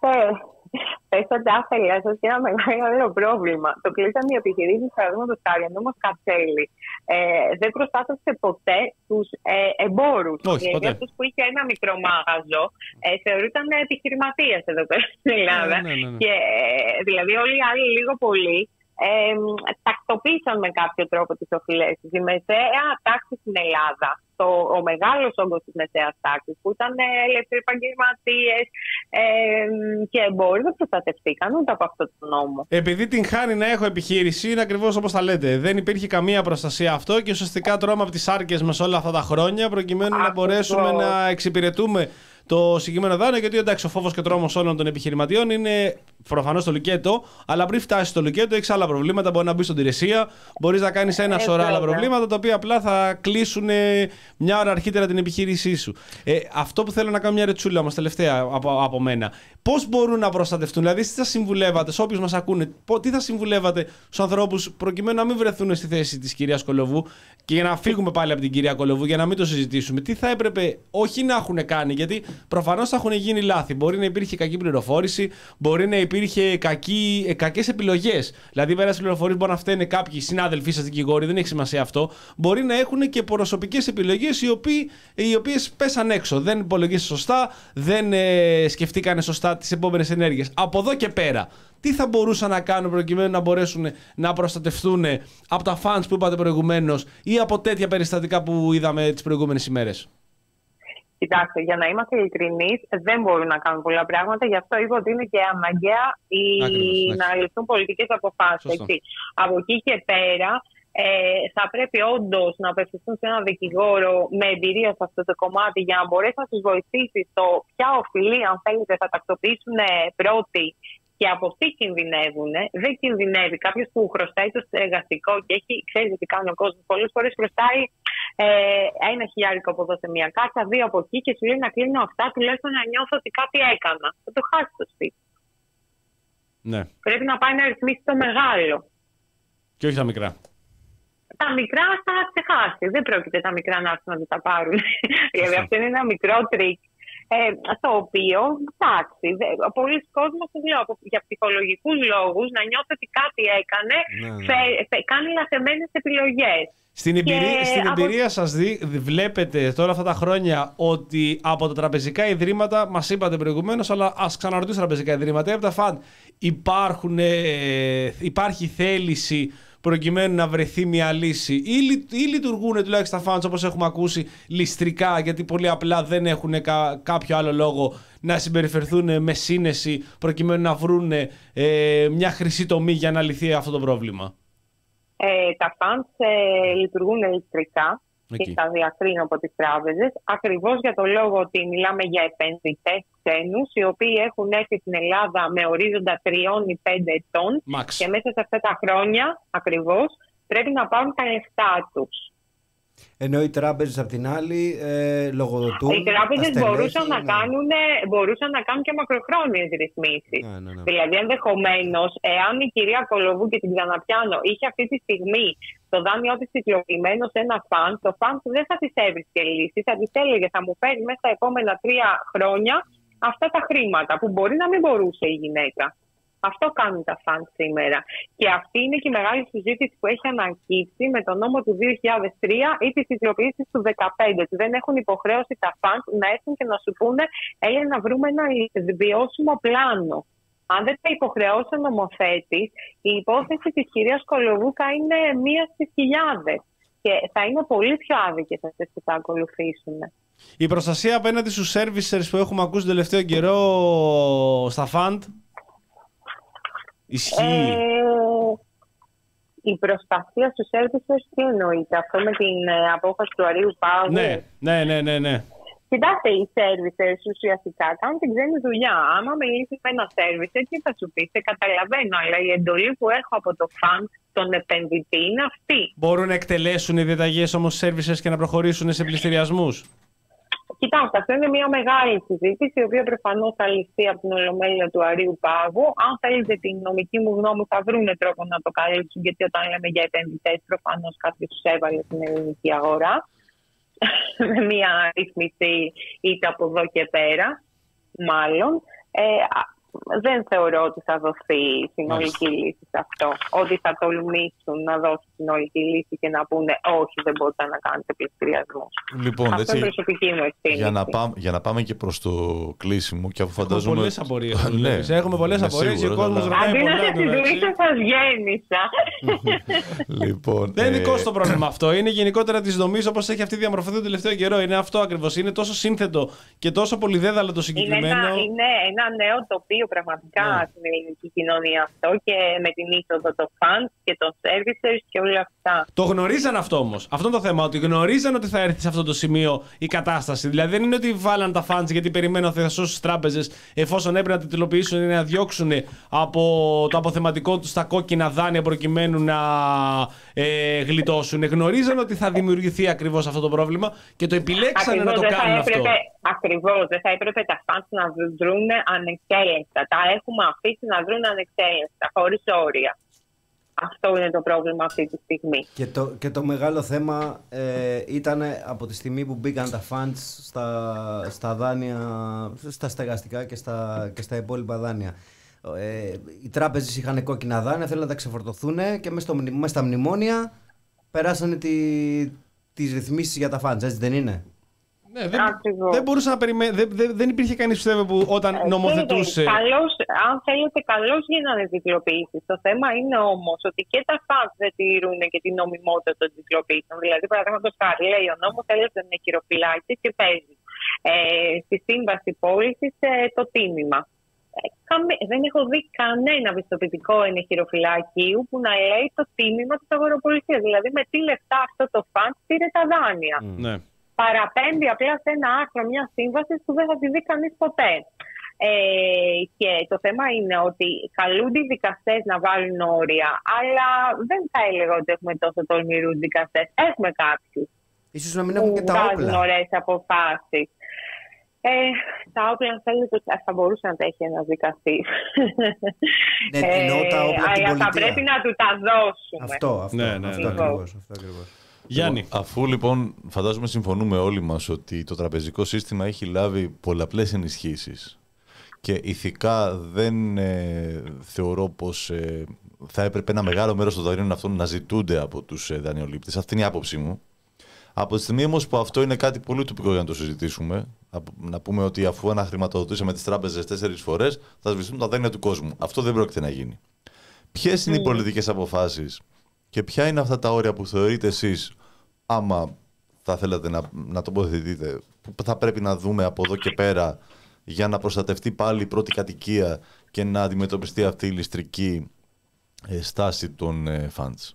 Πέσατε άθελά σας και ένα μεγάλο πρόβλημα. Το κλείσαν οι επιχειρήσεις, παραδείγματος χάρη, ο νόμος Κατσέλη ε, δεν προστάτευσε ποτέ τους ε, εμπόρους. Δηλαδή αυτός που είχε ένα μικρό μάγαζο ε, θεωρούταν επιχειρηματίας εδώ πέρα στην Ελλάδα. Ναι, ναι, ναι, ναι. Και ε, δηλαδή όλοι οι άλλοι λίγο πολύ ε, τακτοποίησαν με κάποιο τρόπο τις οφειλές. Η μεσαία τάξη στην Ελλάδα, το, ο μεγάλος όγκος της μεσαίας τάξης, που ήταν ελεύθεροι επαγγελματίες ε, και εμπόροι, δεν προστατευτήκαν ούτε από αυτό το νόμο. Επειδή την χάνει να έχω επιχείρηση, είναι ακριβώς όπως τα λέτε. Δεν υπήρχε καμία προστασία αυτό και ουσιαστικά τρώμε από τις άρκες μας όλα αυτά τα χρόνια προκειμένου ακριβώς να μπορέσουμε να εξυπηρετούμε το συγκεκριμένο δάνειο, γιατί εντάξει, ο φόβος και τρόμος όλων των επιχειρηματιών είναι προφανώς στο λουκέτο, αλλά πριν φτάσει στο λουκέτο έχεις άλλα προβλήματα. Μπορεί να μπει στον Τηρεσία, μπορείς να κάνεις ένα σωρό άλλα προβλήματα, τα οποία απλά θα κλείσουν μια ώρα αρχίτερα την επιχείρησή σου. Ε, αυτό που θέλω να κάνω μια ρετσούλα όμως τελευταία από, από μένα. Πώς μπορούν να προστατευτούν, δηλαδή τι θα συμβουλεύατε σε όποιους μας ακούνε, τι θα συμβουλεύατε στους ανθρώπους προκειμένου να μην βρεθούν στη θέση της κυρίας Κολοβού και για να φύγουμε πάλι από την κυρία Κολοβού, για να μην το συζητήσουμε. Τι θα έπρεπε όχι να έχουν κάνει, γιατί προφανώς θα έχουν γίνει λάθη. Μπορεί να υπήρχε κακή πληροφόρηση, μπορεί να υπήρχε υπήρχε κακή, κακές επιλογές. Δηλαδή, πέρα στις πληροφορίες μπορεί να φταίνε κάποιοι συνάδελφοί σας δικηγόροι, δεν έχει σημασία αυτό. Μπορεί να έχουν και προσωπικές επιλογές οι, οποίοι, οι οποίες πέσαν έξω. Δεν υπολογίσαν σωστά, δεν ε, σκεφτήκανε σωστά τις επόμενες ενέργειες. Από εδώ και πέρα, τι θα μπορούσαν να κάνουν προκειμένου να μπορέσουν να προστατευτούν από τα fans που είπατε προηγουμένως ή από τέτοια περιστατικά που είδαμε τις προηγούμενες ημέρες? Κοιτάξτε, για να είμαστε ειλικρινείς, δεν μπορούν να κάνουν πολλά πράγματα. Γι' αυτό είπα ότι είναι και αναγκαία η... Ακριβώς, να ληφθούν πολιτικές αποφάσεις. Από εκεί και πέρα, ε, θα πρέπει όντως να απευθυνθούν σε έναν δικηγόρο με εμπειρία σε αυτό το κομμάτι για να μπορέσει να τους βοηθήσει στο ποια οφειλή, αν θέλετε, θα τακτοποιήσουν πρώτοι. Και από τι κινδυνεύουν. Δεν κινδυνεύει κάποιο που χρωστάει το εργαστικό και έχει, ξέρει τι κάνει ο κόσμος. Πολλές φορές χρωστάει ε, ένα χιλιάρικο από εδώ σε μια κάρτα, δύο από εκεί και σου λέει να κλείνω αυτά, τουλάχιστον να νιώθω ότι κάτι έκανα. Θα το χάσει το σπίτι. Ναι. Πρέπει να πάει να ρυθμίσει το μεγάλο. Και όχι τα μικρά. Τα μικρά θα ξεχάσει. Δεν πρόκειται τα μικρά να έρθουν να τα πάρουν. Δηλαδή αυτό είναι ένα μικρό τρίκ. Ε, το οποίο, εντάξει, πολλοί κόσμοι για ψυχολογικούς λόγους να νιώθει ότι κάτι έκανε, ναι, φε, φε, κάνει λαθεμένες επιλογές. Στην εμπειρία, και στην από... εμπειρία σας δι, βλέπετε τώρα αυτά τα χρόνια ότι από τα τραπεζικά ιδρύματα, μας είπατε προηγουμένως, αλλά ας ξαναρωτήσω τραπεζικά ιδρύματα, από τα φαντ υπάρχουν, ε, υπάρχει θέληση προκειμένου να βρεθεί μια λύση ή, ή λειτουργούν τουλάχιστον τα fans όπως έχουμε ακούσει ληστρικά, γιατί πολύ απλά δεν έχουν κα, κάποιο άλλο λόγο να συμπεριφερθούν με σύνεση προκειμένου να βρουν ε, μια χρυσή τομή για να λυθεί αυτό το πρόβλημα? Ε, τα fans ε, λειτουργούν ληστρικά και θα διακρίνω από τις τράπεζες, ακριβώς για το λόγο ότι μιλάμε για επενδυτές ξένους οι οποίοι έχουν έρθει στην Ελλάδα με ορίζοντα τριών ή πέντε ετών Max. Και μέσα σε αυτά τα χρόνια ακριβώς πρέπει να πάρουν τα λεφτά τους. Ενώ οι τράπεζες απ' την άλλη ε, λογοδοτούν. Οι τράπεζες μπορούσαν, να ναι. κάνουν, μπορούσαν να κάνουν και μακροχρόνιες ρυθμίσεις. Ναι, ναι, ναι. Δηλαδή, ενδεχομένως, εάν η κυρία Κολοβού, και την ξαναπιάνω, είχε αυτή τη στιγμή το δάνειό της τιτλοποιημένο σε ένα φαντ, το φαντ δεν θα της έβρισκε λύση. Θα της έλεγε θα μου φέρει μέσα στα επόμενα τρία χρόνια αυτά τα χρήματα, που μπορεί να μην μπορούσε η γυναίκα. Αυτό κάνουν τα φαντ σήμερα. Και αυτή είναι και η μεγάλη συζήτηση που έχει ανακύψει με τον νόμο του δύο χιλιάδες τρία ή τις τιτλοποιήσεις του δύο χιλιάδες δεκαπέντε. Ότι δεν έχουν υποχρέωση τα φαντ να έρθουν και να σου πούνε έλα να βρούμε ένα βιώσιμο πλάνο. Αν δεν τα υποχρεώσει ο νομοθέτης, η υπόθεση της κυρίας Κολοβούκα είναι μία στις χιλιάδες. Και θα είναι πολύ πιο άδικες αυτές που θα ακολουθήσουν. Η προστασία απέναντι στους servicers που έχουμε ακούσει τον τελευταίο καιρό στα φαντ, ισχύει? Ε, η προστασία στους servicers τι εννοείται? Αυτό με την ε, απόφαση του Αρείου Πάγου? Ναι, ναι, ναι, ναι, ναι. Κοιτάξτε, οι servicers ουσιαστικά κάνουν την ξένη δουλειά. Άμα μιλήσει με ένα servicer, τι θα σου πει? Σε καταλαβαίνω, αλλά η εντολή που έχω από το fund, τον επενδυτή, είναι αυτή. Μπορούν να εκτελέσουν οι διαταγές όμως servicers και να προχωρήσουν σε πληστηριασμούς? Κοιτάξτε, αυτό είναι μια μεγάλη συζήτηση, η οποία προφανώς θα ληφθεί από την Ολομέλεια του Αρείου Πάγου. Αν θέλετε την νομική μου γνώμη, θα βρουν τρόπο να το καλύψουν, γιατί όταν λέμε για επενδυτές, προφανώς κάποιος τους έβαλε στην ελληνική αγορά. Με μια ρύθμιση είτε από εδώ και πέρα, μάλλον. Ε, δεν θεωρώ ότι θα δοθεί συνολική λύση σε αυτό. Ότι θα τολμήσουν να δώσουν συνολική λύση και να πούνε όχι, δεν μπορείτε να κάνετε πληστηριασμό. Λοιπόν, αυτό έτσι, είναι προσωπική μου ευθύνη. Για να, πάμε, για να πάμε και προς το κλείσιμο, και αφού φαντάζομαι. Έχουμε πολλές απορίες. ναι, έχουμε πολλές απορίες και ο κόσμος ρωτάει πολλά. Αντί να σε συζητήσω, σας γέννησα. Λοιπόν, δεν είναι δικό στο πρόβλημα αυτό. Είναι γενικότερα τη δομή όπως έχει αυτή διαμορφωθεί τον τελευταίο καιρό. Είναι αυτό ακριβώς. Είναι τόσο σύνθετο και τόσο πολυδέδαλο το συγκεκριμένο. Είναι ένα, είναι ένα νέο τοπίο πραγματικά yeah. στην ελληνική κοινωνία αυτό, και με την είσοδο των fans και των servicers και όλα αυτά. Το γνωρίζαν αυτό όμως. Αυτό είναι το θέμα. Ότι γνωρίζαν ότι θα έρθει σε αυτό το σημείο η κατάσταση. Δηλαδή δεν είναι ότι βάλαν τα fans γιατί περιμένουν ότι θα σώσουν τις τράπεζες εφόσον έπρεπε να τιτλοποιήσουν ή να διώξουν από το αποθεματικό τους τα κόκκινα δάνεια προκειμένου να ε, γλιτώσουν. Γνωρίζαν ότι θα δημιουργηθεί ακριβώς αυτό το πρόβλημα και το επιλέξανε να το κάνουν αυτό. Ακριβώς, δεν θα έπρεπε τα fans να δρουν ανεξέλεγκτα. Τα έχουμε αφήσει να δρουν ανεξέλεγκτα, χωρίς όρια. Αυτό είναι το πρόβλημα αυτή τη στιγμή. Και το, και το μεγάλο θέμα ε, ήταν από τη στιγμή που μπήκαν τα funds στα, στα δάνεια, στα στεγαστικά και στα, και στα υπόλοιπα δάνεια. Ε, οι τράπεζες είχαν κόκκινα δάνεια, θέλουν να τα ξεφορτωθούν και μέσα, μέσα στα μνημόνια περάσανε τη, τις ρυθμίσεις για τα funds, έτσι δεν είναι? Ναι, δεν, δεν μπορούσε να περιμένει. Δεν, δεν, δεν υπήρχε κανείς, πιστεύω, που όταν ε, νομοθετούσε. Καλώς, αν θέλετε, καλώς γίνανε τιτλοποιήσεις. Το θέμα είναι όμως ότι και τα funds δεν τηρούν και την νομιμότητα των τιτλοποιήσεων. Δηλαδή, παραδείγματος χάρη, λέει ο νόμος έλεγε ένα χειροφυλάκι και παίζει ε, στη σύμβαση πώλησης ε, το τίμημα. Ε, καμέ, δεν έχω δει κανένα πιστοποιητικό ενεχειροφυλακίου που να λέει το τίμημα της αγοροπολισίας. Δηλαδή, με τι λεφτά αυτό το fund πήρε τα δάνεια. Mm. Ναι. Παραπέμπει απλά σε ένα άρθρο μια σύμβαση που δεν θα τη δει κανείς ποτέ. Ε, και το θέμα είναι ότι καλούνται οι δικαστές να βάλουν όρια, αλλά δεν θα έλεγα ότι έχουμε τόσο τολμηρούς δικαστές. Έχουμε κάποιους. Ίσως να μην έχουν και τα όπλα. Βγάζουν ωραίες αποφάσεις. Ε, τα όπλα, αν θέλετε, θα μπορούσε να τα έχει ένας δικαστής. Ναι, εννοώ τα όπλα από την αλλά θα πρέπει να του τα δώσουμε. Αυτό, αυτό, ναι, ναι, αυτό, ναι. ακριβώς, αυτό ακριβώς. Γιάννη. Λοιπόν, αφού λοιπόν φαντάζομαι συμφωνούμε όλοι μας ότι το τραπεζικό σύστημα έχει λάβει πολλαπλές ενισχύσεις και ηθικά δεν ε, θεωρώ πως ε, θα έπρεπε ένα μεγάλο μέρος των δανείων αυτών να ζητούνται από τους ε, δανειολήπτες. Αυτή είναι η άποψή μου. Από τη στιγμή όμως που αυτό είναι κάτι πολύ τοπικό για να το συζητήσουμε, να πούμε ότι αφού αναχρηματοδοτήσαμε τις τράπεζες τέσσερις φορές, θα σβηστούν τα δάνεια του κόσμου. Αυτό δεν πρόκειται να γίνει. Ποιες είναι οι πολιτικές αποφάσεις και ποια είναι αυτά τα όρια που θεωρείτε εσείς, άμα θα θέλατε να, να τοποθετηθείτε, που θα πρέπει να δούμε από εδώ και πέρα για να προστατευτεί πάλι η πρώτη κατοικία και να αντιμετωπιστεί αυτή η ληστρική ε, στάση των ε, funds?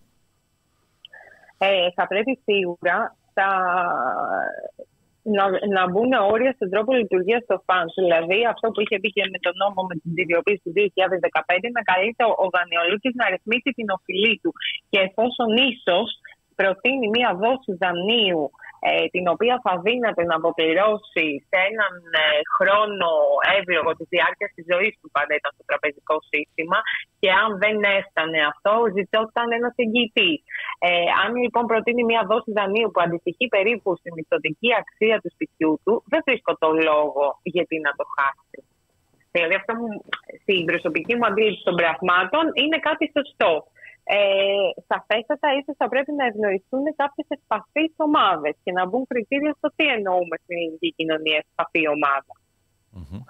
Ε, θα πρέπει σίγουρα θα... να, να μπουν όρια στον τρόπο λειτουργίας των funds. Δηλαδή, αυτό που είχε πει και με τον νόμο με την τιτλοποίηση του δύο χιλιάδες δεκαπέντε, να καλείται ο δανειολήπτης να ρυθμίσει την οφειλή του. Και εφόσον ίσως προτείνει μία δόση δανείου, ε, την οποία θα δύναται να αποπληρώσει σε έναν ε, χρόνο εύλογο της διάρκειας της ζωής του, πάντα ήταν στο τραπεζικό σύστημα, και αν δεν έφτανε αυτό, ζητόταν ένας εγγυητής. Ε, αν λοιπόν προτείνει μία δόση δανείου που αντιστοιχεί περίπου στη μισθωτική αξία του σπιτιού του, δεν βρίσκω το λόγο γιατί να το χάσει. Δηλαδή, αυτό μου, στην προσωπική μου αντίληψη των πραγμάτων, είναι κάτι σωστό. Ε, σαφέστατα, ίσως θα πρέπει να ευνοηθούν κάποιες ευπαθείς ομάδες και να μπουν κριτήρια στο τι εννοούμε στην ελληνική κοινωνία ευπαθή ομάδα. Mm-hmm.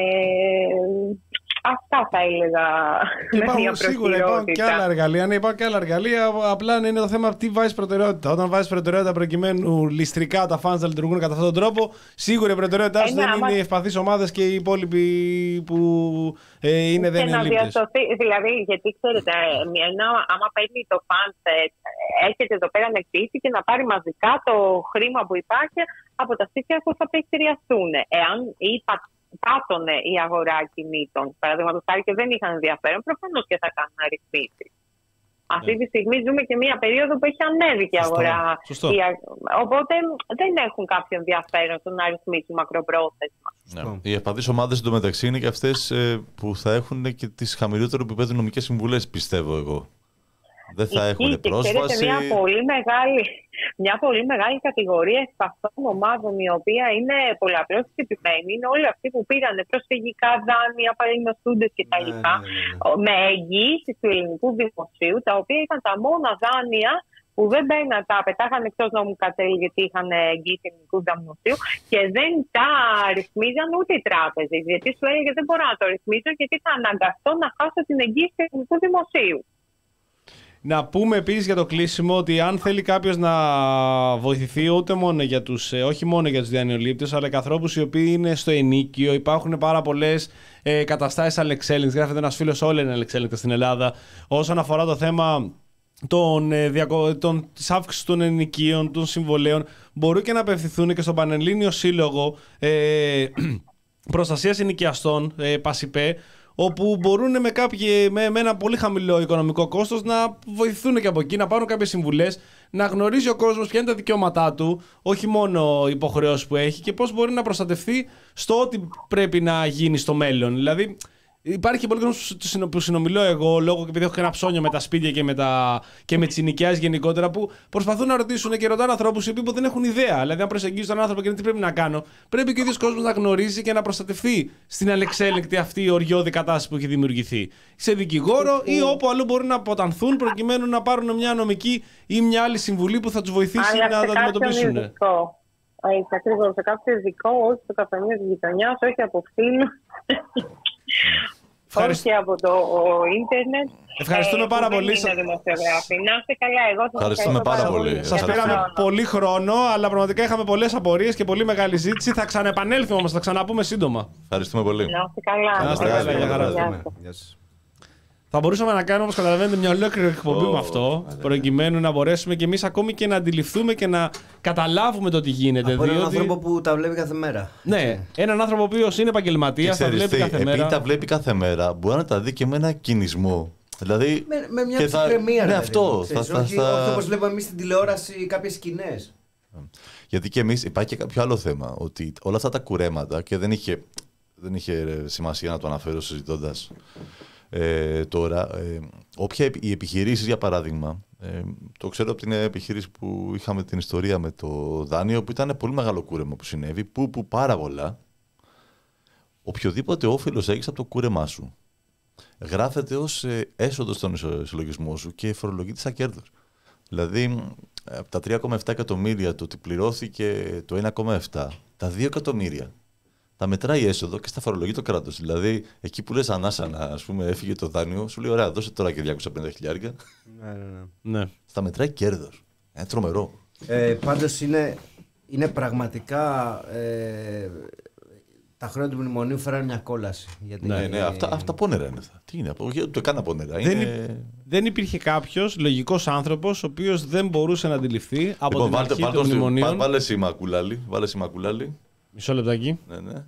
Ε, αυτά θα έλεγα. Υπάρχουν, σίγουρα υπάρχουν και άλλα εργαλεία. Ναι, υπάρχουν και άλλα εργαλεία. Απλά είναι το θέμα τι βάζεις προτεραιότητα. Όταν βάζεις προτεραιότητα προκειμένου ληστρικά τα fans να λειτουργούν κατά αυτόν τον τρόπο, σίγουρα η προτεραιότητά σου ε, δεν άμα... είναι οι ευπαθείς ομάδες και οι υπόλοιποι που ε, είναι δανειολήπτες. Δηλαδή, γιατί ξέρετε, ένα, άμα παίρνει το fans, έρχεται εδώ πέρα να εκτίσει και να πάρει μαζικά το χρήμα που υπάρχει από τα σπίτια που θα πληστηριαστούν. Εάν είπα πάτωνε η αγορά κινήτων, παραδείγματος χάρη, και δεν είχαν ενδιαφέρον, προφανώς και θα κάνουν ρυθμίσεις. Yeah. Αυτή τη στιγμή ζούμε και μία περίοδο που έχει ανέβει και η αγορά. Σωστό. Η... Οπότε δεν έχουν κάποιο ενδιαφέρον στο να ρυθμίσουν μακροπρόθεσμα. Yeah. Οι ευπαθείς ομάδες εντωμεταξύ είναι και αυτές ε, που θα έχουν και τις χαμηλότερου επίπεδου νομικές συμβουλές, πιστεύω εγώ. Δεν θα έχουν πρόσβαση. Ξέρετε, μια πολύ, μεγάλη, μια πολύ μεγάλη κατηγορία ευπαθών ομάδων, η οποία είναι πολλαπλώς τυπημένη, είναι όλοι αυτοί που πήραν προσφυγικά δάνεια, παραγνωστούντες κτλ. Ναι, ναι, ναι. Με εγγυήσεις του ελληνικού δημοσίου, τα οποία ήταν τα μόνα δάνεια που δεν μπαίναν, τα πετάχαν εκτός νόμου κατέλη, γιατί είχαν εγγύηση ελληνικού δημοσίου και δεν τα ρυθμίζαν ούτε οι τράπεζες. Γιατί σου έλεγε δεν μπορώ να το ρυθμίσω, γιατί θα αναγκαστώ να χάσω την εγγύηση του ελληνικού δημοσίου. Να πούμε επίσης για το κλείσιμο ότι αν θέλει κάποιος να βοηθηθεί ούτε μόνο για τους, όχι μόνο για τους δανειολήπτες, αλλά και ανθρώπους οι οποίοι είναι στο ενίκιο, υπάρχουν πάρα πολλές ε, καταστάσεις αλεξέλεγκτες. Γράφεται ένας φίλος, όλα είναι αλεξέλεγκτες στην Ελλάδα, όσον αφορά το θέμα των, ε, διακο... των, της αύξησης των ενοικίων, των συμβολέων. Μπορούν και να απευθυνθούν και στον Πανελλήνιο Σύλλογο ε, Προστασίας Ενοικιαστών, ε, ΠΑΣΙΠΕ, όπου μπορούν με, κάποιοι, με, με ένα πολύ χαμηλό οικονομικό κόστος να βοηθούν και από εκεί, να πάρουν κάποιες συμβουλές, να γνωρίζει ο κόσμος ποια είναι τα δικαιώματά του, όχι μόνο οι υποχρεώσεις που έχει και πώς μπορεί να προστατευτεί στο ό,τι πρέπει να γίνει στο μέλλον. Δηλαδή, Υπάρχει πολλοί κόσμοι που συνομιλώ εγώ, λόγω και επειδή έχω και ένα ψώνιο με τα σπίτια και με, τα... και με τις συνοικιάσεις γενικότερα, που προσπαθούν να ρωτήσουν και ρωτάνε ανθρώπους οι οποίοι δεν έχουν ιδέα. Δηλαδή, αν προσεγγίζουν τον άνθρωπο και λένε τι πρέπει να κάνω, πρέπει και ο ίδιος κόσμος να γνωρίζει και να προστατευτεί στην αλεξέλεγκτη αυτή η οριώδη κατάσταση που έχει δημιουργηθεί. Σε δικηγόρο ή όπου αλλού μπορούν να αποτανθούν προκειμένου να πάρουν μια νομική ή μια άλλη συμβουλή που θα τους βοηθήσει αλλά να το αντιμετωπίσουν. Έτσι, ακριβώς, σε κάποιο ειδικό, όχι στο καφενείο της γειτονιάς, όχι από φίλου. Ευχαριστ... Όχι από το ίντερνετ. Ευχαριστούμε ε, πάρα πολύ. Δεν είναι δημοσιογράφοι. Να είστε καλά, εγώ σας ευχαριστούμε πάρα πολύ. Σας πήραμε πολύ χρόνο, αλλά πραγματικά είχαμε πολλές απορίες και πολύ μεγάλη ζήτηση. Θα ξαναεπανέλθουμε όμως, θα ξαναπούμε σύντομα. Ευχαριστούμε πολύ. Να είστε καλά. Να είστε καλά, για χαρά. Θα μπορούσαμε να κάνουμε, όπως καταλαβαίνετε, μια ολόκληρη εκπομπή oh, με αυτό, oh, προκειμένου να μπορέσουμε και εμείς ακόμη και να αντιληφθούμε και να καταλάβουμε το τι γίνεται. Από διότι... έναν άνθρωπο που τα βλέπει κάθε μέρα. Ναι, έναν άνθρωπο ο οποίος είναι επαγγελματίας, τα βλέπει κάθε επειδή μέρα. Επειδή τα βλέπει κάθε μέρα, μπορεί να τα δει και με ένα κινησμό. Δηλαδή, με, με μια ψυχραιμία. Ναι, αυτό. Ξέρεις, θα, όχι θα... όπως βλέπουμε εμείς στην τηλεόραση κάποιες σκηνές. Γιατί και εμείς υπάρχει και κάποιο άλλο θέμα. Ότι όλα αυτά τα κουρέματα, και δεν είχε, δεν είχε σημασία να το αναφέρω συζητώντας. Ε, τώρα, ε, όποια οι επιχειρήσεις, για παράδειγμα, ε, το ξέρω από την επιχείρηση που είχαμε την ιστορία με το δάνειο, που ήταν πολύ μεγάλο κούρεμα που συνέβη, που, που πάρα πολλά, οποιοδήποτε όφελος έχεις από το κούρεμά σου, γράφεται ως ε, έσοδο στον συλλογισμό σου και φορολογείται σαν κέρδος. Δηλαδή, από τα τρία κόμμα επτά εκατομμύρια το ότι πληρώθηκε το ένα κόμμα επτά, τα δύο εκατομμύρια τα μετράει έσοδο και στα φορολογεί το κράτος. Δηλαδή, εκεί που λες ανάσα να, ας πούμε, έφυγε το δάνειο, σου λέει: ωραία, δώσε τώρα και διακόσια πενήντα χιλιάρικα. Ναι, ναι, ναι. ναι. Στα μετράει κέρδος. Είναι τρομερό. Ε, πάντως είναι, είναι πραγματικά. Ε, τα χρόνια του μνημονίου φέραν μια κόλαση. Γιατί ναι, ναι, αυτά, αυτά πόνερα είναι αυτά. Τι είναι, το έκανα πόνερα. Δεν, είναι... δεν υπήρχε κάποιος λογικός άνθρωπος ο οποίος δεν μπορούσε να αντιληφθεί από λοιπόν, την βάλτε, αρχή βάλτε, των μνημονίων. Βάλε, βάλε σημακουλάλι. Βάλε σημακουλάλι. Μισό λεπτάκι. Ναι, ναι.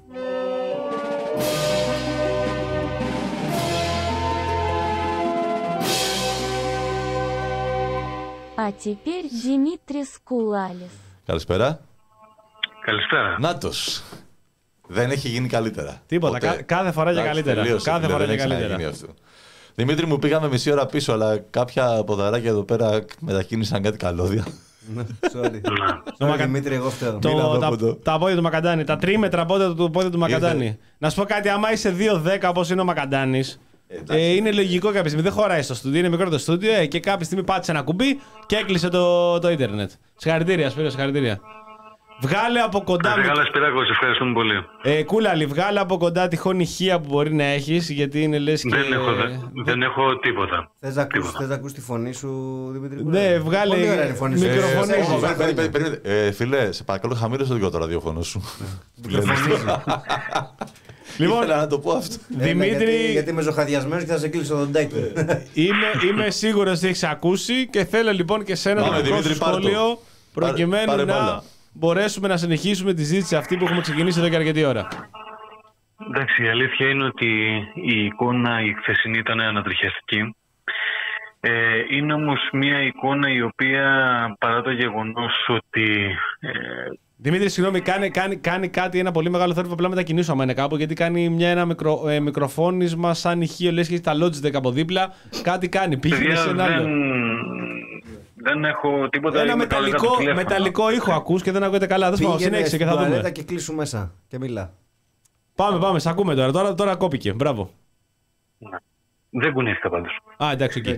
Α теперь Δημήτρης Κουλάλης. Καλησπέρα. Καλησπέρα. Νάτος. Δεν έχει γίνει καλύτερα. Τίποτα. Κα, κάθε φορά για καλύτερα. Τελείωσε, κάθε φορά για καλύτερα. Δημήτρη, μου πήγαμε μισή ώρα πίσω, αλλά κάποια ποδαράκια εδώ πέρα μετακίνησαν κάτι καλώδια. Sorry, Δημήτρη, εγώ φταίω. Τα πόδια του Μακαντάνη, τα τρίμετρα πόδια του Μακαντάνη. Να σου πω κάτι, άμα είσαι δύο δέκα όπως είναι ο Μακαντάνης, ε, είναι λογικό κάποια στιγμή. Δεν χωράει στο στούντιο, είναι μικρό το στούντιο ε, και κάποια στιγμή πάτησε ένα κουμπί και έκλεισε το, το ίντερνετ. Συγχαρητήρια, Σπύρο, συγχαρητήρια. Βγάλε από κοντά. Μεγάλα Σπυράκο, ευχαριστούμε πολύ. Ε, Κούλαλη, βγάλε από κοντά τυχόν ηχεία που μπορεί να έχεις, γιατί είναι λες και. Δεν έχω, δε, δεν έχω τίποτα. Θες να ακούσεις, θες να ακούσεις τη φωνή σου, Δημήτρη? Ναι, βγάλε. Μικροφωνή. Φίλε, σε παρακαλώ, χαμήλωσε λίγο το ραδιόφωνο σου. Λοιπόν, να το πω αυτό. Δημήτρη. Γιατί, γιατί είμαι ζωχαδιασμένος και θα σε κλείσω τον τάκι. είμαι, είμαι σίγουρος ότι έχεις ακούσει και θέλω λοιπόν και σένα το δικό σου σχόλιο προκειμένου πάρε, πάρε να μπορέσουμε να συνεχίσουμε τη ζήτηση αυτή που έχουμε ξεκινήσει εδώ και αρκετή ώρα. Εντάξει, η αλήθεια είναι ότι η εικόνα η χθεσινή ήταν ανατριχιαστική. Ε, είναι όμως μια εικόνα η οποία, παρά το γεγονός ότι... Ε, Δημήτρη, συγγνώμη, κάνει, κάνει, κάνει κάτι, ένα πολύ μεγάλο θόρυβο. Απλά μετακινήσω άμα είναι κάπου, γιατί κάνει μια, ένα μικρο, ε, μικροφώνισμα σαν ηχείο, λες και έχει τα Logitech από δίπλα. Κάτι κάνει, πήγαινε σε ένα άλλο. Δεν έχω τίποτα. Ένα μεταλλικό, μεταλλικό ήχο ακούς και δεν ακούγεται καλά. Δεν πάω, συνέχισε και θα δούμε. Πήγαινε και κλείσου μέσα και μιλά. Πάμε, πάμε, σε ακούμε τώρα. Τώρα, τώρα κόπηκε. Μπράβο. Δεν κουνήθηκα πάντως. Α, εντάξει, εκεί.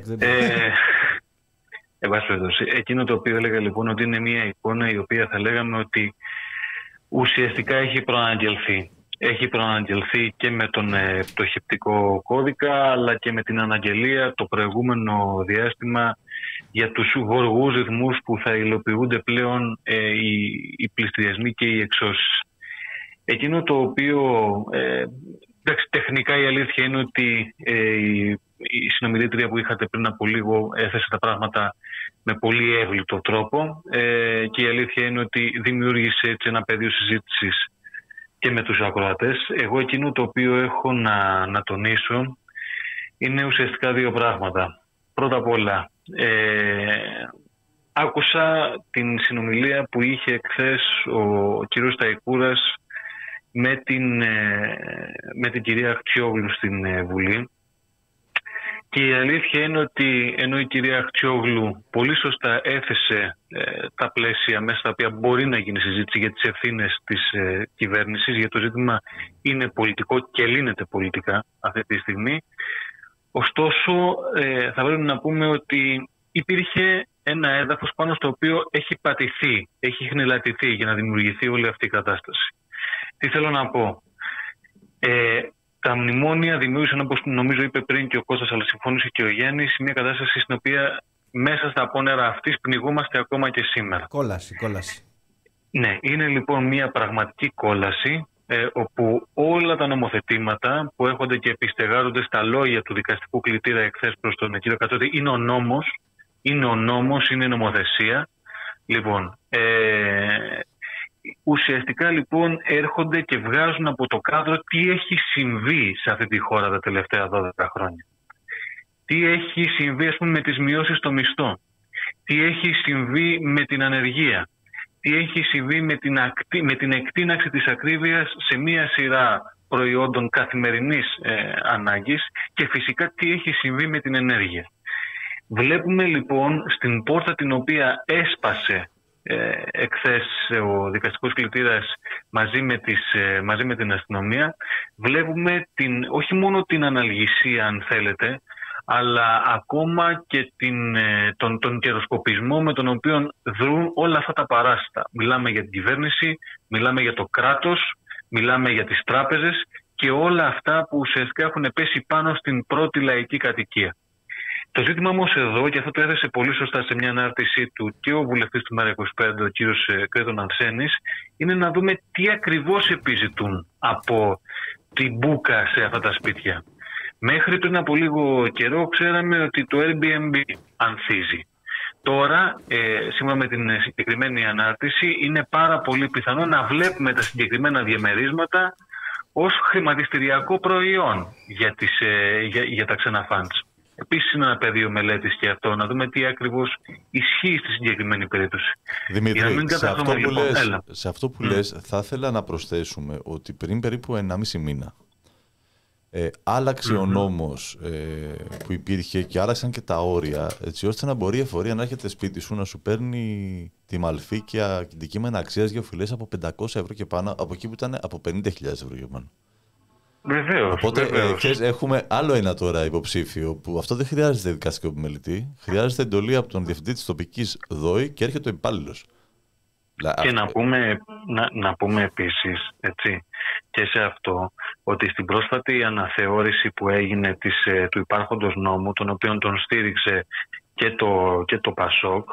Εν πάση περιπτώσει, εκείνο το οποίο έλεγα λοιπόν ότι είναι μια εικόνα η οποία θα λέγαμε ότι ουσιαστικά έχει προαναγγελθεί. Έχει προαναγγελθεί και με τον ε, πτωχευτικό κώδικα, αλλά και με την αναγγελία το προηγούμενο διάστημα για τους γοργούς ρυθμούς που θα υλοποιούνται πλέον ε, οι, οι πληστηριασμοί και οι εξώσεις. Εκείνο το οποίο, ε, εντάξει, τεχνικά η αλήθεια είναι ότι ε, η, η συνομιλήτρια που είχατε πριν από λίγο έθεσε τα πράγματα με πολύ εύληπτο τρόπο ε, και η αλήθεια είναι ότι δημιούργησε έτσι ένα πεδίο συζήτησης και με τους ακροατές. Εγώ εκείνο το οποίο έχω να, να τονίσω είναι ουσιαστικά δύο πράγματα. Πρώτα απ' όλα, ε, άκουσα την συνομιλία που είχε εχθές ο κ. Σταϊκούρας με την, με την κυρία Αχτσιόγλου στην Βουλή. Και η αλήθεια είναι ότι ενώ η κυρία Αχτσιόγλου πολύ σωστά έθεσε ε, τα πλαίσια μέσα στα οποία μπορεί να γίνει συζήτηση για τις ευθύνες της ε, κυβέρνησης, για το ζήτημα είναι πολιτικό και λύνεται πολιτικά αυτή τη στιγμή, ωστόσο ε, θα πρέπει να πούμε ότι υπήρχε ένα έδαφος πάνω στο οποίο έχει πατηθεί, έχει χνηλατηθεί για να δημιουργηθεί όλη αυτή η κατάσταση. Τι θέλω να πω. Ε, Τα μνημόνια δημιούργησαν, όπως νομίζω είπε πριν και ο Κώστας, αλλά συμφώνησε και ο Γιάννης, μια κατάσταση στην οποία μέσα στα απόνερα αυτής πνιγόμαστε ακόμα και σήμερα. Κόλαση, κόλαση. Ναι, είναι λοιπόν μια πραγματική κόλαση, ε, όπου όλα τα νομοθετήματα που έρχονται και επιστεγάζονται στα λόγια του δικαστικού κλητήρα εχθές προς τον κύριο Κατσότη είναι ο νόμος, είναι ο νόμος, είναι η νομοθεσία. Λοιπόν, ε, ουσιαστικά λοιπόν έρχονται και βγάζουν από το κάδρο τι έχει συμβεί σε αυτή τη χώρα τα τελευταία δώδεκα χρόνια. Τι έχει συμβεί, ας πούμε, με τις μειώσεις στο μισθό. Τι έχει συμβεί με την ανεργία. Τι έχει συμβεί με την, ακτή, με την εκτείναξη της ακρίβειας σε μία σειρά προϊόντων καθημερινής ε, ανάγκης και φυσικά τι έχει συμβεί με την ενέργεια. Βλέπουμε λοιπόν στην πόρτα την οποία έσπασε Ε, εχθές ο δικαστικός κλητήρας μαζί με, τις, ε, μαζί με την αστυνομία, βλέπουμε την, όχι μόνο την αναλγησία, αν θέλετε, αλλά ακόμα και την, ε, τον, τον καιροσκοπισμό με τον οποίο δρούν όλα αυτά τα παράστα. Μιλάμε για την κυβέρνηση, μιλάμε για το κράτος, μιλάμε για τις τράπεζες και όλα αυτά που ουσιαστικά έχουν πέσει πάνω στην πρώτη λαϊκή κατοικία. Το ζήτημα όμως εδώ, και αυτό το έθεσε πολύ σωστά σε μια ανάρτησή του και ο βουλευτής του ΜΕΡΑ είκοσι πέντε, ο κύριος Κρέτον Αρσένης, είναι να δούμε τι ακριβώς επιζητούν από την μπούκα σε αυτά τα σπίτια. Μέχρι πριν από λίγο καιρό ξέραμε ότι το Airbnb ανθίζει. Τώρα, ε, σύμφωνα με την συγκεκριμένη ανάρτηση, είναι πάρα πολύ πιθανό να βλέπουμε τα συγκεκριμένα διαμερίσματα ως χρηματιστηριακό προϊόν για, τις, ε, για, για τα ξένα φαντς. Επίσης είναι ένα πεδίο μελέτης και αυτό, να δούμε τι ακριβώς ισχύει στη συγκεκριμένη περίπτωση. Δημήτρη, σε αυτό, που λοιπόν, λες, σε αυτό που mm. λες θα ήθελα να προσθέσουμε ότι πριν περίπου ενάμιση μήνα ε, άλλαξε mm-hmm. ο νόμος ε, που υπήρχε και άλλαξαν και τα όρια, έτσι ώστε να μπορεί η εφορία να έρχεται σπίτι σου να σου παίρνει τη μαλφή και αντικείμενα αξίας για οφειλές από πεντακόσια ευρώ και πάνω, από εκεί που ήταν από πενήντα χιλιάδες ευρώ και πάνω. Βεβαίως, Οπότε βεβαίως. Ε, έχουμε άλλο ένα τώρα υποψήφιο που αυτό δεν χρειάζεται δικαστικό επιμελητή. Χρειάζεται εντολή από τον διευθυντή της τοπικής ΔΟΗ και έρχεται ο υπάλληλος. Και να πούμε, να, να πούμε επίσης, έτσι, και σε αυτό, ότι στην πρόσφατη αναθεώρηση που έγινε της, του υπάρχοντος νόμου, τον οποίον τον στήριξε και το, και το ΠΑΣΟΚ,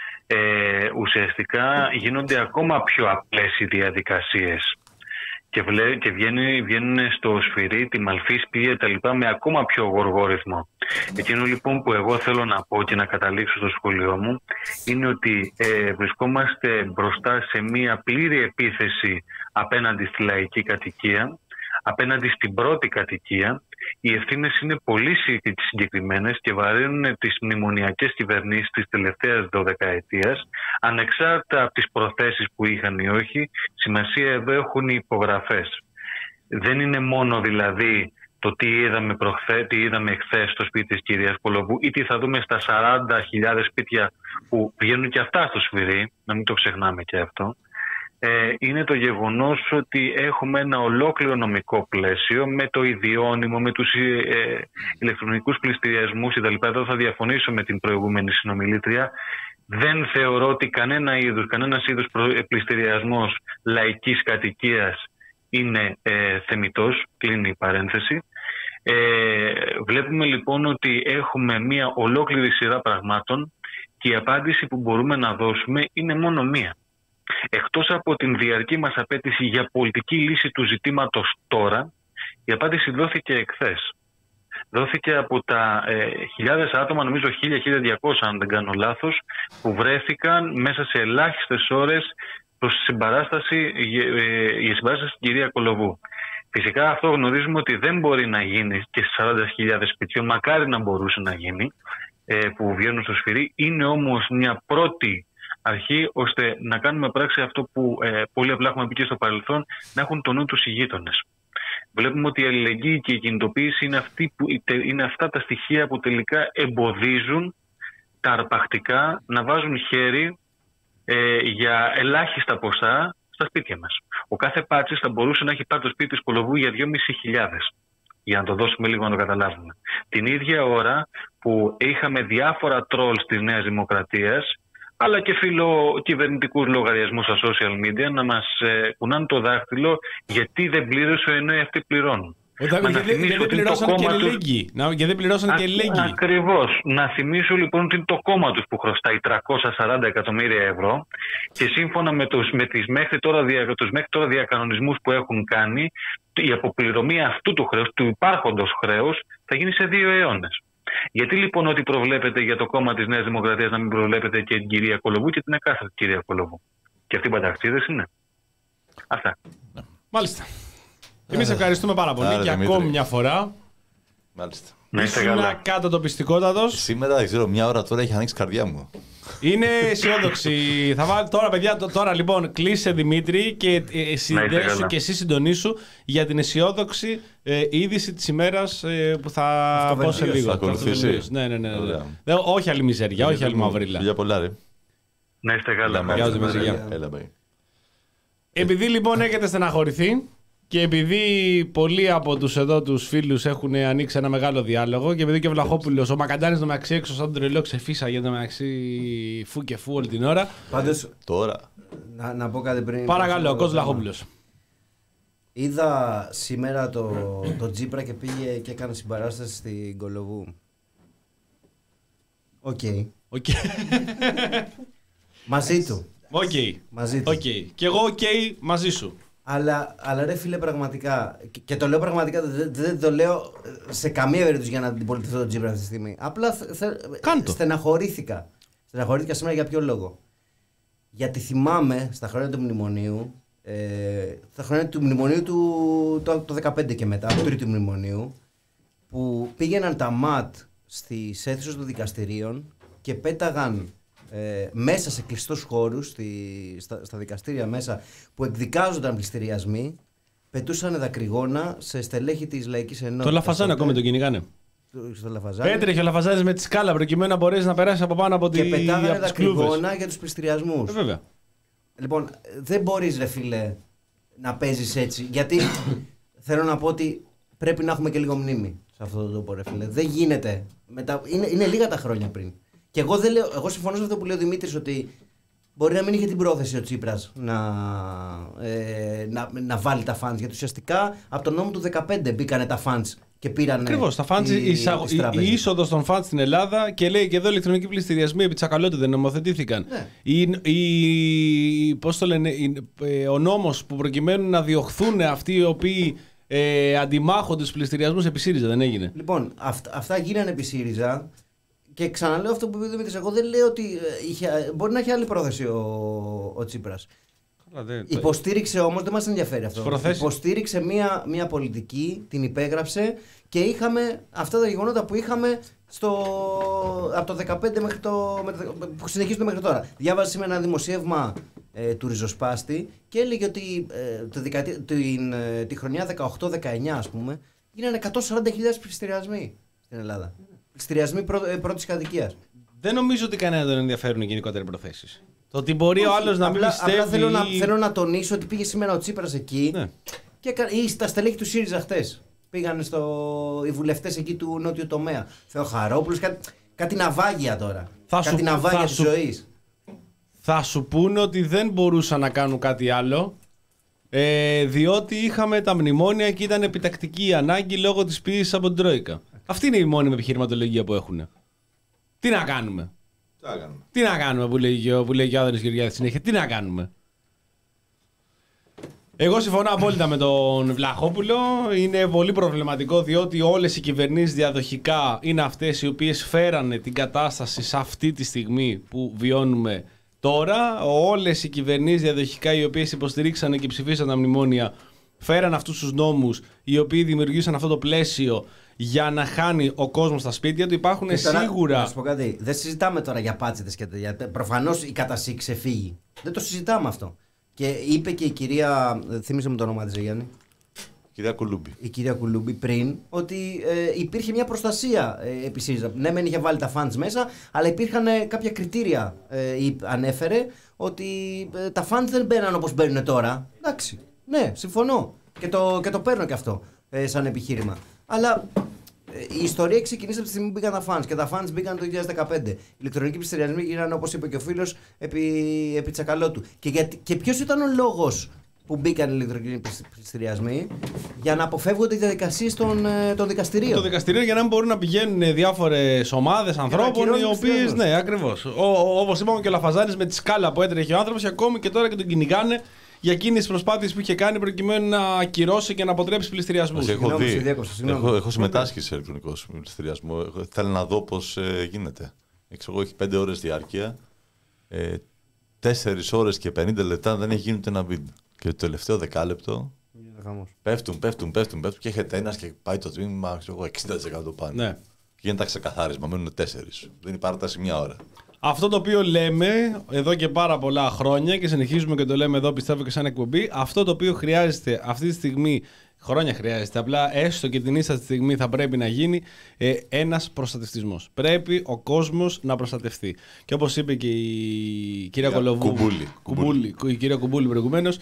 ε, ουσιαστικά γίνονται ακόμα πιο απλές οι διαδικασίες. Και, βλέ, και βγαίνει, βγαίνουν στο σφυρί, τη μαλφή, σπία τα λοιπά με ακόμα πιο γοργό ρυθμό. Εκείνο λοιπόν που εγώ θέλω να πω και να καταλήξω στο σχολείο μου είναι ότι ε, βρισκόμαστε μπροστά σε μια πλήρη επίθεση απέναντι στη λαϊκή κατοικία, απέναντι στην πρώτη κατοικία. Οι ευθύνες είναι πολύ συγκεκριμένες και βαρύνουν τις μνημονιακές κυβερνήσεις της τελευταίας δωδεκαετίας, ανεξάρτητα από τις προθέσεις που είχαν ή όχι. Σημασία εδώ έχουν οι υπογραφές. Δεν είναι μόνο δηλαδή το τι είδαμε προχθέ, τι είδαμε εχθές στο σπίτι της κυρίας Κολοβού ή τι θα δούμε στα σαράντα χιλιάδες σπίτια που βγαίνουν και αυτά στο σφυρί, να μην το ξεχνάμε και αυτό. Ε, είναι το γεγονός ότι έχουμε ένα ολόκληρο νομικό πλαίσιο με το ιδιώνυμο, με τους ε, ηλεκτρονικούς πληστηριασμούς κτλ. Εδώ θα διαφωνήσω με την προηγούμενη συνομιλήτρια. Δεν θεωρώ ότι κανένα είδους, κανένας είδους πληστηριασμός λαϊκής κατοικίας είναι ε, θεμιτός, κλείνει η παρένθεση. Ε, βλέπουμε λοιπόν ότι έχουμε μια ολόκληρη σειρά πραγμάτων και η απάντηση που μπορούμε να δώσουμε είναι μόνο μία. Εκτός από την διαρκή μας απέτηση για πολιτική λύση του ζητήματος τώρα, η απάντηση δόθηκε εχθές. Δόθηκε από τα ε, χιλιάδες άτομα, νομίζω χίλια με χίλια διακόσια αν δεν κάνω λάθος, που βρέθηκαν μέσα σε ελάχιστες ώρες προς συμπαράσταση, ε, για συμπαράσταση στην κυρία Κολοβού. Φυσικά αυτό γνωρίζουμε ότι δεν μπορεί να γίνει και στις σαράντα χιλιάδες σπιτιών, μακάρι να μπορούσε να γίνει, ε, που βγαίνουν στο σφυρί. Είναι όμως μια πρώτη αρχή, ώστε να κάνουμε πράξη αυτό που ε, πολύ απλά έχουμε πει και στο παρελθόν, να έχουν το νου τους οι γείτονες. Βλέπουμε ότι η αλληλεγγύη και η κινητοποίηση είναι, αυτή που, είναι αυτά τα στοιχεία που τελικά εμποδίζουν τα αρπακτικά να βάζουν χέρι ε, για ελάχιστα ποσά στα σπίτια μας. Ο κάθε πάτσης θα μπορούσε να έχει πάρει το σπίτι της Κολοβού για δυόμισι χιλιάδες. Για να το δώσουμε λίγο να το καταλάβουμε. Την ίδια ώρα που είχαμε διάφορα τρόλς της Νέας Δημοκρατίας, αλλά και φιλοκυβερνητικούς λογαριασμούς στα social media να μας ε, κουνάνε το δάχτυλο γιατί δεν πλήρωσε ενώ αυτοί πληρώνουν. Γιατί δεν πληρώσαν και ελέγγυοι. Γιατί δεν πληρώσαν και ελέγγυοι. Ακριβώς. Να θυμίσω λοιπόν ότι είναι το κόμμα τους που χρωστάει τριακόσια σαράντα εκατομμύρια ευρώ και σύμφωνα με τους, με τις μέχρι, τώρα, τους μέχρι τώρα διακανονισμούς που έχουν κάνει, η αποπληρωμή αυτού του χρέους, του υπάρχοντος χρέους, θα γίνει σε δύο αιώνες. Γιατί λοιπόν ό,τι προβλέπεται για το κόμμα της Νέας Δημοκρατίας να μην προβλέπεται και την κυρία Κολοβού και την εκάστοτε κυρία Κολοβού? Και αυτοί οι πανταξίδες είναι. Αυτά. Μάλιστα. Εμείς ευχαριστούμε πάρα πολύ Άρα, και Δημήτρη. ακόμη μια φορά. Μάλιστα. Να είστε Ήσουν καλά. κάτω το πιστικότατος. Σήμερα, δεν ξέρω, μια ώρα τώρα έχει ανοίξει η καρδιά μου. Είναι αισιόδοξη. Θα βάλω τώρα, παιδιά, τ- τώρα λοιπόν κλείσε Δημήτρη και ε, συνδέσου καλά. και εσύ συντονίσου για την αισιόδοξη ε, είδηση της ημέρας ε, που θα πω σε λίγο. Θα ακολουθήσει. Αυτοβελτίωση. Ναι, ναι, ναι. ναι. Ωραία. Δεν- όχι άλλη μιζέρια, όχι άλλη μαυρίλα. Φιλιά πολλά, ρε. Να είστε καλά. Έλα, Γεια σου, μάλιστα. Δημήτρη, γεια. Έλα, bye. Επειδή λοιπόν έχετε στεναχωρηθεί και επειδή πολλοί από τους εδώ τους φίλους έχουν ανοίξει ένα μεγάλο διάλογο και επειδή και ο Βλαχόπουλος, ο Μακαντάνης το μεταξύ έξω σαν τρελό ξεφύσαγε το μεταξύ φου και φου όλη την ώρα. Πάντως, Τώρα. να, να πω κάτι πριν. Παρακαλώ, ο Κώστας Βλαχόπουλος. Είδα σήμερα το, το Τζίπρα και πήγε και έκανε συμπαράσταση στην Κολοβού. Οκ. Οκ. Μαζί του. Οκ. Μαζί του. Οκ. Και εγώ οκ μαζί σου. Αλλά, αλλά ρε φίλε, πραγματικά. Και, και το λέω πραγματικά, δεν, δεν το λέω σε καμία περίπτωση για να αντιπολιτευτώ τον Τζίπρα αυτή τη στιγμή. Απλά θε, θε, Κάντο. στεναχωρήθηκα. Στεναχωρήθηκα σήμερα για ποιο λόγο? Γιατί θυμάμαι στα χρόνια του μνημονίου, ε, στα χρόνια του μνημονίου του το, το δεκαπέντε και μετά, του τρίτου μνημονίου, που πήγαιναν τα ΜΑΤ στις αίθουσες των δικαστηρίων και πέταγαν ε, μέσα σε κλειστούς χώρους, στη, στα, στα δικαστήρια μέσα, που εκδικάζονταν πληστηριασμοί, πετούσαν δακρυγόνα σε στελέχη της Λαϊκής Ενότητας. Το Λαφαζάνι ακόμη τον κυνηγάνε. Στο Λαφαζάνι. Έτρεχε ο Λαφαζάνης με τη σκάλα προκειμένου να μπορέσει να περάσει από πάνω από, Και τη, πετάγανε από τις κλούβες. δακρυγόνα για τους πληστηριασμούς. Ε, βέβαια. Λοιπόν, δεν μπορείς ρε φίλε να παίζεις έτσι. Γιατί θέλω να πω ότι πρέπει να έχουμε και λίγο μνήμη σε αυτό το τόπο, ρε φίλε. Δεν γίνεται. Μετα... Είναι, είναι λίγα τα χρόνια πριν. Και εγώ, δεν λέω, εγώ συμφωνώ σε αυτό που λέει ο Δημήτρης, ότι μπορεί να μην είχε την πρόθεση ο Τσίπρας να, ε, να, να βάλει τα φαντς. Γιατί ουσιαστικά από τον νόμο του δεκαπέντε μπήκανε τα φαντς και πήραν. Ακριβώς. Τα funds, η, εισαγω- η, η είσοδος των funds στην Ελλάδα και λέει και εδώ ηλεκτρονικοί πληστηριασμοί επί τσακαλώτου δεν νομοθετήθηκαν. Ναι. Η, η, πώς το λένε, η, ε, ο νόμος που προκειμένου να διωχθούν αυτοί οι οποίοι ε, αντιμάχονται τους πληστηριασμούς επί ΣΥΡΙΖΑ δεν έγινε. Λοιπόν, αυτα, αυτά γίνανε επί ΣΥΡΙΖΑ. Και ξαναλέω αυτό που είπε ο Δημήτρης. Εγώ δεν λέω ότι ε, είχε, μπορεί να έχει άλλη πρόθεση ο, ο Τσίπρας. Υποστήριξε όμως, δεν μας ενδιαφέρει αυτό. Προθέσεις. Υποστήριξε μια, μια πολιτική, την υπέγραψε και είχαμε αυτά τα γεγονότα που είχαμε στο, από το δεκαπέντε μέχρι το, που συνεχίζονται μέχρι τώρα. Διάβαζα σήμερα ένα δημοσίευμα ε, του Ριζοσπάστη και έλεγε ότι ε, το δεκαετία, την, ε, τη χρονιά δεκαοκτώ δεκαεννιά, ας πούμε, γίνανε εκατόν σαράντα χιλιάδες πληστηριασμοί στην Ελλάδα. Πληστηριασμοί πρω, ε, πρώτης κατοικίας. Δεν νομίζω ότι κανένα δεν ενδιαφέρουν οι γενικότεροι προθέσεις. Το ότι μπορεί ο άλλος να μην απλά, πιστεύει. απλά θέλω, να, θέλω να τονίσω ότι πήγε σήμερα ο Τσίπρας εκεί. Ναι. Και, κα- ή στα στελέχη του ΣΥΡΙΖΑ χτες. Πήγαν στο, οι βουλευτές εκεί του νότιου τομέα. Θεοχαρόπουλος, κάτι, κάτι ναυάγια τώρα. Θα κάτι σου- ναυάγια θα της σου- ζωής. Θα σου πούνε ότι δεν μπορούσαν να κάνουν κάτι άλλο. Ε, διότι είχαμε τα μνημόνια και ήταν επιτακτική η ανάγκη λόγω της πίεσης από την Τρόικα. Αυτή είναι η μόνιμη επιχειρηματολογία που έχουν. Τι να κάνουμε. Τι να κάνουμε. Τι να κάνουμε που λέει, που λέει και ο Άδωνης Γεωργιάδης συνέχεια. Τι να κάνουμε. Εγώ συμφωνώ απόλυτα με τον Βλαχόπουλο. Είναι πολύ προβληματικό διότι όλες οι κυβερνήσεις διαδοχικά είναι αυτές οι οποίες φέρανε την κατάσταση σε αυτή τη στιγμή που βιώνουμε τώρα. Όλες οι κυβερνήσεις διαδοχικά οι οποίες υποστηρίξανε και ψηφίσαν τα μνημόνια φέραν αυτούς τους νόμους οι οποίοι δημιουργήσαν αυτό το πλαίσιο για να χάνει ο κόσμος στα σπίτια του. Υπάρχουν Και τώρα, σίγουρα. Να σου πω κάτι. Δεν συζητάμε τώρα για πάτσιδες και τέτοια. Προφανώς η κατασύ ξεφύγει. Δεν το συζητάμε αυτό. Και είπε και η κυρία. Θύμισε μου το όνομά της, Γιάννη. Κυρία Κουλούμπη. Η κυρία Κουλούμπη πριν ότι ε, υπήρχε μια προστασία ε, επί ΣΥΡΙΖΑ. Ναι, μεν είχε βάλει τα funds μέσα, αλλά υπήρχαν ε, κάποια κριτήρια. Ε, η, ανέφερε ότι ε, τα funds δεν μπαίναν όπως μπαίνουν τώρα. Εντάξει. Ναι, συμφωνώ. Και το, και το παίρνω και αυτό ε, σαν επιχείρημα. Αλλά ε, η ιστορία ξεκινήσει από τη στιγμή που μπήκαν τα funds. Και τα funds μπήκαν το δύο χιλιάδες δεκαπέντε. Οι ηλεκτρονικοί πληστηριασμοί γίνανε, όπως είπε και ο φίλος, επί, επί τσακαλώτου. Και, γιατί, και ποιος ήταν ο λόγος που μπήκαν οι ηλεκτρονικοί πληστηριασμοί? Για να αποφεύγονται οι διαδικασίες των, των δικαστηρίων. Το δικαστήριο για να μην μπορούν να πηγαίνουν διάφορες ομάδες ανθρώπων οι οποίες. Ναι, ακριβώς. Όπως είπαμε και ο Λαφαζάνης με τη σκάλα που έτρεχε ο άνθρωπος, και ακόμη και τώρα και τον κυνηγάνε για εκείνες τις προσπάθειες που είχε κάνει προκειμένου να ακυρώσει και να αποτρέψει πληστηριασμούς. Έχω, δει, έχω, έχω συμμετάσχει σε ηλεκτρονικό πληστηριασμό. Θέλω να δω πώς ε, γίνεται. Εγώ, έχει πέντε ώρες διάρκεια. Ε, τέσσερις ώρες και πενήντα λεπτά δεν έχει γίνει ούτε ένα βίντεο. Και το τελευταίο δεκάλεπτο πέφτουν, πέφτουν, πέφτουν, πέφτουν και έχετε ένας και πάει το τμήμα ξέρω, εξήντα τοις εκατό πάνω. Ναι. Και γίνεται τα ξεκαθάρισμα, μένουν τέσσερις. Δεν η παράταση μια ώρα. Αυτό το οποίο λέμε εδώ και πάρα πολλά χρόνια και συνεχίζουμε και το λέμε εδώ, πιστεύω και σαν εκπομπή, αυτό το οποίο χρειάζεται αυτή τη στιγμή, χρόνια χρειάζεται, απλά έστω και την ίσα στιγμή θα πρέπει να γίνει ε, ένας προστατευτισμός. Πρέπει ο κόσμος να προστατευτεί. Και όπως είπε και η κυρία Κολοβού, Κουμπούλη. Κουμπούλη, η κυρία Κουμπούλη προηγουμένως,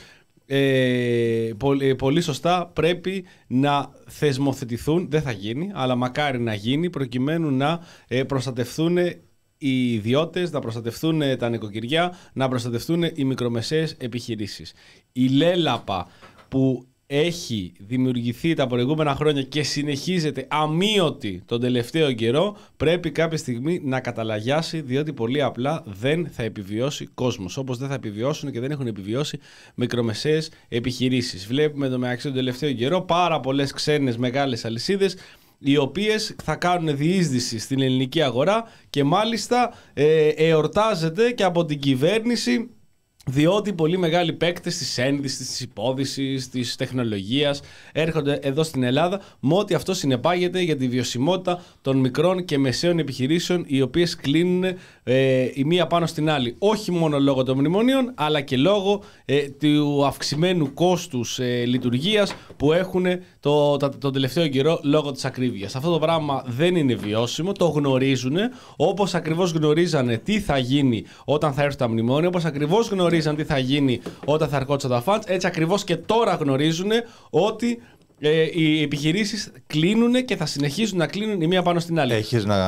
Ε, πολύ, πολύ σωστά πρέπει να θεσμοθετηθούν, δεν θα γίνει, αλλά μακάρι να γίνει, προκειμένου να ε, προστατευτούν οι ιδιώτες, να προστατευτούν τα νοικοκυριά, να προστατευτούν οι μικρομεσαίες επιχειρήσεις. Η λέλαπα που έχει δημιουργηθεί τα προηγούμενα χρόνια και συνεχίζεται αμείωτη τον τελευταίο καιρό, πρέπει κάποια στιγμή να καταλαγιάσει, διότι πολύ απλά δεν θα επιβιώσει κόσμος, όπως δεν θα επιβιώσουν και δεν έχουν επιβιώσει μικρομεσαίες επιχειρήσεις. Βλέπουμε το μεταξύ τον τελευταίο καιρό πάρα πολλές ξένες μεγάλες αλυσίδες, οι οποίες θα κάνουν διείσδυση στην ελληνική αγορά και μάλιστα ε, εορτάζεται και από την κυβέρνηση, διότι πολύ μεγάλοι παίκτες της ένδυσης, της υπόδυσης, της τεχνολογίας έρχονται εδώ στην Ελλάδα, με ό,τι αυτό συνεπάγεται για τη βιωσιμότητα των μικρών και μεσαίων επιχειρήσεων, οι οποίες κλείνουν ε, η μία πάνω στην άλλη. Όχι μόνο λόγω των μνημονίων, αλλά και λόγω ε, του αυξημένου κόστους ε, λειτουργίας που έχουν το, το, τον τελευταίο καιρό λόγω της ακρίβειας. Αυτό το πράγμα δεν είναι βιώσιμο, το γνωρίζουν, όπως ακριβώς γνωρίζανε τι θα γίνει όταν θα έρθουν τα μνημόνια, όπως ακριβώς γνωρίζουν τι θα γίνει όταν θα ερχόντουσαν τα funds, έτσι ακριβώς και τώρα γνωρίζουν ότι ε, οι επιχειρήσεις κλείνουν και θα συνεχίσουν να κλείνουν η μία πάνω στην άλλη. Έχεις να...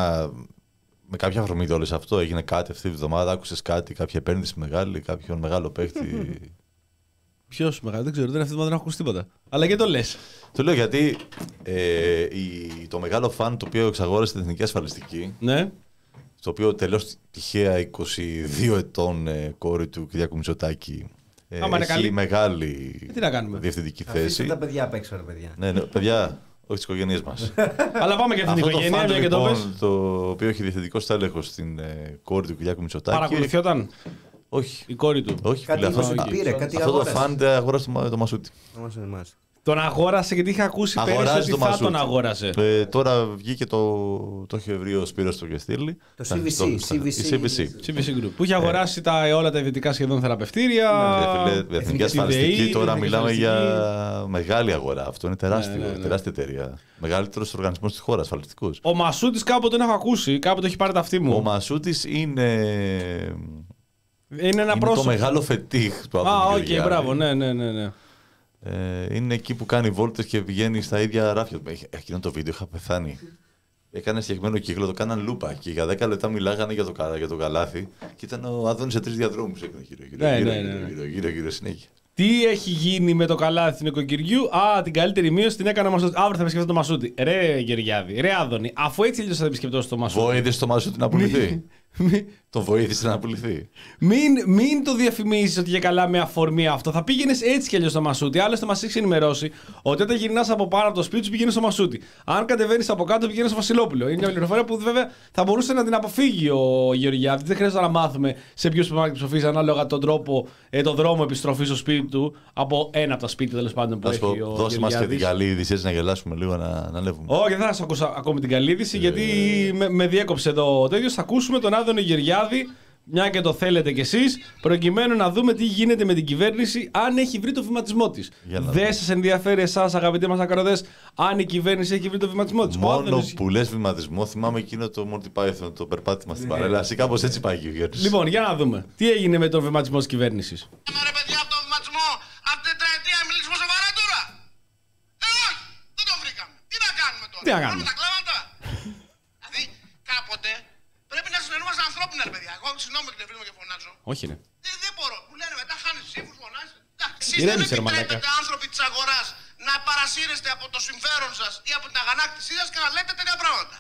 με κάποια αφορμή όλο αυτό, έγινε κάτι αυτή τη βδομάδα, άκουσες κάτι, κάποια επένδυση μεγάλη, κάποιον μεγάλο παίχτη? Ποιος μεγάλο, δεν ξέρω, δεν αυτή τη βδομάδα δεν έχω ακούσει τίποτα. Αλλά γιατί το λες? Το λέω γιατί ε, η, το μεγάλο φαν το οποίο εξαγόρασε την Εθνική Ασφαλιστική, ναι, το οποίο τελώς τυχαία είκοσι δύο ετών ε, κόρη του Κυριάκου Μητσοτάκη ε, έχει καλή. μεγάλη τι να κάνουμε, διευθυντική θέση. Αφήστε τα παιδιά απ' έξω, ρε παιδιά. Ναι, ναι, παιδιά, όχι τις οικογένειές μας. Αλλά πάμε και αυτή την οικογένεια, αυτό το μια και το πες. Το οποίο έχει διευθυντικό στέλεχο στην ε, κόρη του Κυριάκου Μητσοτάκη. Παρακολουθιόταν όχι. η κόρη του? Όχι, κάτι φίλε, αυτό, πήρε, κάτι αυτό το φαν αγόρασε το, το Μασούτη. Τον αγόρασε γιατί είχα ακούσει πέρυσι ότι θα τον αγόρασε. Ε, τώρα βγήκε το, το έχει βρει ο Σπύρος το Γεστήλη. Το σι βι σι. σι βι σι. σι βι σι Group. Που είχε αγοράσει τα, όλα τα ιδιωτικά σχεδόν θεραπευτήρια. Ναι, εθνική ασφαλιστική. Τώρα μιλάμε για μεγάλη αγορά. Αυτό είναι τεράστιο, ναι, ναι, ναι. τεράστια εταιρεία. Μεγαλύτερος οργανισμός της χώρας, ασφαλιστικός. Ο Μασούτης κάπου τον έχω ακούσει. Κάπου το έχει πάρει τα αυτή μου. Ο Μασούτης είναι. Είναι ένα είναι πρόσωπο. Το μεγάλο φετίχ του Α, οκ, okay, μπράβο, ναι, ναι, ναι. ναι. Ε, είναι εκεί που κάνει βόλτες και πηγαίνει στα ίδια ράφια. Εκείνο το βίντεο είχα πεθάνει. Έκανε συγκεκριμένο κύκλο, το κάναν λούπα και για δέκα λεπτά μιλάγανε για το, για το καλάθι και ήταν ο Άδωνης σε τρεις διαδρόμους. Έκανε γύρω, γύρω, ναι, γύρω, ναι, ναι. γύρω, γύρω, γύρω, συνέχεια. Τι έχει γίνει με το καλάθι του νοικοκυριού? Α, την καλύτερη μείωση την έκανε ο Μασούτη. Αύριο θα επισκεφτώ το Μασούτη. Ρε Γεωργιάδη, ρε Άδωνη, αφού έτσι αλλιώς θα επισκεφτώ το Μασούτη. Βοήθησε το Μασούτη να πουληθεί. Τον βοήθησε να πουληθεί. Μην, μην το διαφημίσεις ότι για καλά με αφορμή αυτό. Θα πήγαινες έτσι κι αλλιώς στο Μασούτι. Άλλωστε, μας έχει ενημερώσει ότι όταν γυρνάς από πάνω από το σπίτι σου πηγαίνεις στο Μασούτι. Αν κατεβαίνεις από κάτω, πηγαίνεις στο Βασιλόπουλο. Είναι μια πληροφορία που βέβαια θα μπορούσε να την αποφύγει ο Γεωργιάδης. Δεν χρειάζεται να μάθουμε σε ποιο σούπερ μάρκετ ψοφίζει ανάλογα τον τρόπο, ε, τον δρόμο επιστροφής στο σπίτι του από ένα από τα σπίτια τέλος πάντων που Θα σου έχει πω, ο δώσε μας και την Γεωργιάδης. καλή είδηση έτσι να γελάσουμε λίγο, να, να ανέβουμε. Όχι, δεν θα σας ακούσω ακόμη την καλή είδηση, γιατί με, με διέκοψε εδώ ο τέτοιος. Θα ακούσουμε τον Άδωνη Γεωργιάδη, μια και το θέλετε κι εσείς, προκειμένου να δούμε τι γίνεται με την κυβέρνηση, αν έχει βρει το βηματισμό της. Δεν σας ενδιαφέρει εσάς, αγαπητοί μας ακροατές, αν η κυβέρνηση έχει βρει το βηματισμό της? Μόνο Άδωνης... που λες βηματισμό, θυμάμαι εκείνο το Monty Python, το περπάτημα στην παρέλαση. Κάπως έτσι πάει η κυβέρνηση. Λοιπόν, για να δούμε. Τι έγινε με τον βηματισμό της κυβέρνησης. Ρε παιδιά, από το βηματισμό αυτή την τετραετία μιλήσουμε σοβαρά τώρα. Ε, όχι, δεν το βρήκαμε. Τι να κάνουμε τώρα? Τι να κάνουμε? Πάμε τα κλάματα. Δηλαδή, κάποτε πρέπει να συνεννούμαστε ανθρώπινα, ρε παιδιά. Εγώ συγγνώμη και νευρίζομαι και φωνάζω. Όχι, ναι. Δεν, δεν μπορώ. Μου λένε μετά χάνει ψήφου, φωνάζει. Εσείς δεν Ηρέμησε, ρε μαλάκα. επιτρέπετε άνθρωποι της αγοράς να παρασύρεστε από το συμφέρον σας ή από την αγανάκτησή σας και να λέτε τέτοια πράγματα.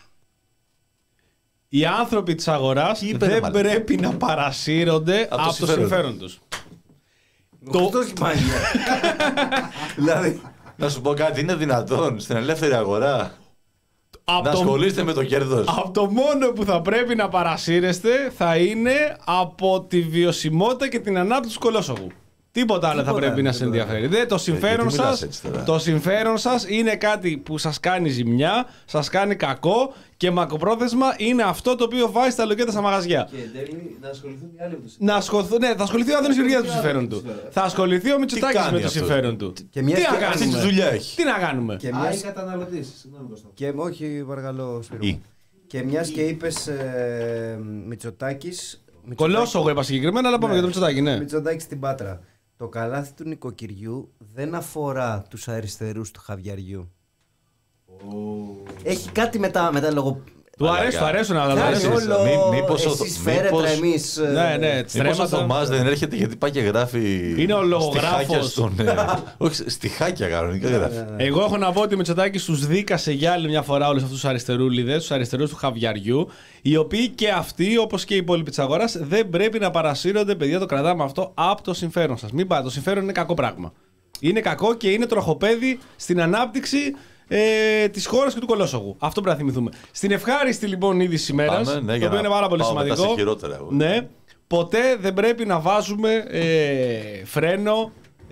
Οι άνθρωποι της αγοράς είπε, δεν μάλλον. πρέπει να παρασύρονται Από το από το συμφέρον. συμφέρον τους. Το... Αυτός υπάρχει. Δηλαδή... Να σου πω κάτι, είναι δυνατόν στην ελεύθερη αγορά Από να το- ασχολείστε με το κέρδος? Από το μόνο που θα πρέπει να παρασύρεστε θα είναι από τη βιωσιμότητα και την ανάπτυξη του κολόσογου. Τίποτα άλλο θα Τίποτα, πρέπει να σε τίποτα. ενδιαφέρει. Δεν, το συμφέρον γιατί μιλάς σας, έτσι τώρα? το συμφέρον σας είναι κάτι που σας κάνει ζημιά, σας κάνει κακό και μακροπρόθεσμα είναι αυτό το οποίο βάζει τα λογέτα στα μαγαζιά. Και εν τέλει να ασχοληθούν οι άλλοι με το Να ασχοληθούν, ναι, θα ασχοληθεί ο Άδωνης Γεωργιάδης με το συμφέρον του. Θα ασχοληθεί ο Μητσοτάκης κάνει με το αυτό? συμφέρον του. Και μια Τι και- να Αυτή τη κάνουμε? δουλειά έχει. Τι να κάνουμε? Και Α, μιας... οι καταναλωτές. Συγγνώμη, Κώστα. και... Όχι, παρακαλώ, Σπύρο. Ή. Και μιας και είπες ε, Μητσοτάκης... Κολόσογο είπα συγκεκριμένα, αλλά πάμε για το Μητσοτάκη, ναι. Μητσοτάκη στην Πάτρα. Το καλάθι του νοικοκυριού δεν αφορά τους αριστερούς του Χαβιαριού. Έχει κάτι μετά, μετά λόγω... Του αρέσει, του αρέσουν αλλά Κάνει αρέσει. όλο, Μη- μήπως ο- εσείς φέρετε, μήπως- εμείς... ε, Ναι, ναι, Μήπως ο στρέμματα. Θωμάς δεν έρχεται γιατί πάει και γράφει. Είναι ο στιχάκια λογογράφος. στον, ε, όχι, στιχάκια κανονικά γράφει. Εγώ έχω να πω ότι ο Μητσοτάκης τους δίκασε για άλλη μια φορά όλους αυτούς τους αριστερούλιδες, τους αριστερούς του Χαβιαριού, οι οποίοι και αυτοί, όπως και οι υπόλοιποι της αγοράς, δεν πρέπει να παρασύρονται, παιδιά, το κρατάμε αυτό, από το συμφέρον σας. Μην πάτε, το συμφέρον είναι κακό πράγμα. Είναι κακό και είναι τροχοπέδι στην ανάπτυξη ε, της χώρας και του κολόσογου. Αυτό πρέπει να θυμηθούμε. Στην ευχάριστη λοιπόν είδηση ημέρας, Πάμε, ναι, το για οποίο να είναι πάρα πολύ πάω μετά σημαντικό. σε χειρότερα, εγώ. Ναι, ποτέ δεν πρέπει να βάζουμε ε, φρένο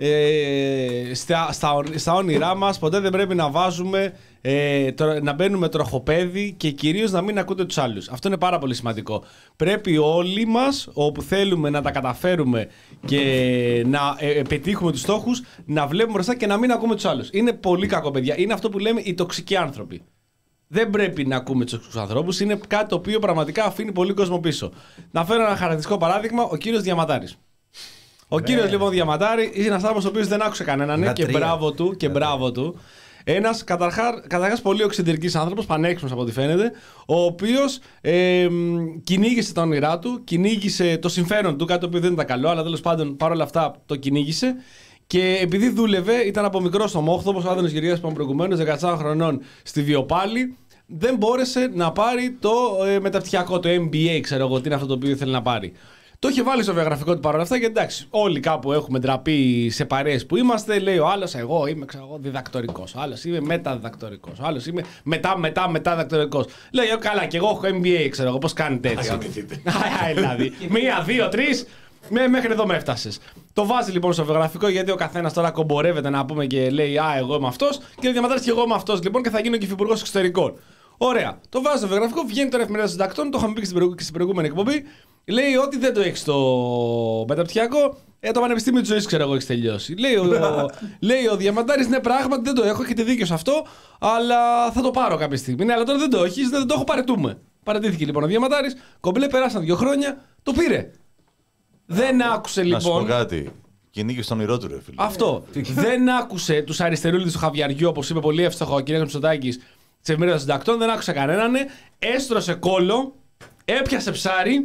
ε, στα, στα, στα όνειρά μας, ποτέ δεν πρέπει να βάζουμε ε, τρο- να μπαίνουμε τροχοπέδι και κυρίως να μην ακούτε τους άλλους. Αυτό είναι πάρα πολύ σημαντικό. Πρέπει όλοι μας, όπου θέλουμε να τα καταφέρουμε και να ε, ε, πετύχουμε τους στόχους, να βλέπουμε μπροστά και να μην ακούμε τους άλλους. Είναι πολύ κακό, παιδιά. Είναι αυτό που λέμε οι τοξικοί άνθρωποι. Δεν πρέπει να ακούμε του ανθρώπους. Είναι κάτι το οποίο πραγματικά αφήνει πολύ κόσμο πίσω. Να φέρω ένα χαρακτηριστικό παράδειγμα, ο κύριος Διαματάρης. Ο κύριος λοιπόν Διαματάρη είναι ένας άνθρωπος ο οποίος δεν άκουσε κανέναν ναι, και Λατρεία. μπράβο του. Και μπράβο του. Ένας καταρχάς πολύ οξυντηρικής άνθρωπος, πανέξυπνος από ό,τι φαίνεται, ο οποίος ε, μ, κυνήγησε τα όνειρά του, κυνήγησε το συμφέρον του, κάτι το οποίο δεν ήταν καλό, αλλά τέλος πάντων παρόλα αυτά το κυνήγησε. Και επειδή δούλευε, ήταν από μικρό στο Μόχθο, όπως ο Άδωνης Γεωργιάδης που είπαμε προηγουμένως, δεκατέσσερα χρονών στη Βιοπάλη, δεν μπόρεσε να πάρει το ε, μεταπτυχιακό, το εμ μπι έι, ξέρω εγώ τι είναι αυτό το οποίο ήθελε να πάρει. Το είχε βάλει στο βιογραφικό του παρόλα αυτά και εντάξει, όλοι κάπου έχουμε ντραπεί σε παρέες που είμαστε. Λέει ο άλλος, εγώ είμαι ξέρω, εγώ, διδακτορικός. Ο άλλος είμαι μεταδιδακτορικός. Ο άλλος είμαι μετά, μετά, μετά διδακτορικός. Λέει, «Ε, καλά, και εγώ έχω εμ μπι έι, ξέρω εγώ, πώς κάνετε έτσι. Α, δηλαδή. Μία, δύο, τρεις. Με, μέχρι εδώ με έφτασες. Το βάζει λοιπόν στο βιογραφικό γιατί ο καθένας τώρα κομπορεύεται να πούμε και λέει Α, εγώ είμαι αυτός. Και ο Διαματάρης και εγώ είμαι αυτός λοιπόν και θα γίνω και υφυπουργός εξωτερικών. Ωραία. Το βάζει στο βιογραφικό, βγαίνει τώρα εφημερίδα συντακτών, το είχαμε πει και στην, προηγου- και στην προηγούμενη εκπομπή. Λέει ότι δεν το έχει στο μεταπτυχιακό. Ε, το Πανεπιστήμιο της Ζωής, ξέρω εγώ, έχει τελειώσει. Λέει ο, λέει ο Διαματάρης, ναι, πράγματι δεν το έχω, έχετε δίκιο σε αυτό, αλλά θα το πάρω κάποια στιγμή. Ναι, αλλά τώρα δεν το έχει, δεν το έχω, παρετούμε. Παρατήθηκε λοιπόν ο Διαματάρης, κομπλέ, περάσαν δύο χρόνια, το πήρε. Δεν άκουσε Να σου πω λοιπόν. κάτι. Κυνήγει στον όνειρό του, ρε φίλε. Αυτό. Δεν άκουσε τους αριστερούλιδες του Χαβιαριού, όπως είπε πολύ εύστοχο ο κ. Μητσοτάκης, της εφημερίδας συντακτών. Δεν άκουσε κανέναν. Έστρωσε κόλλο, έπιασε ψάρι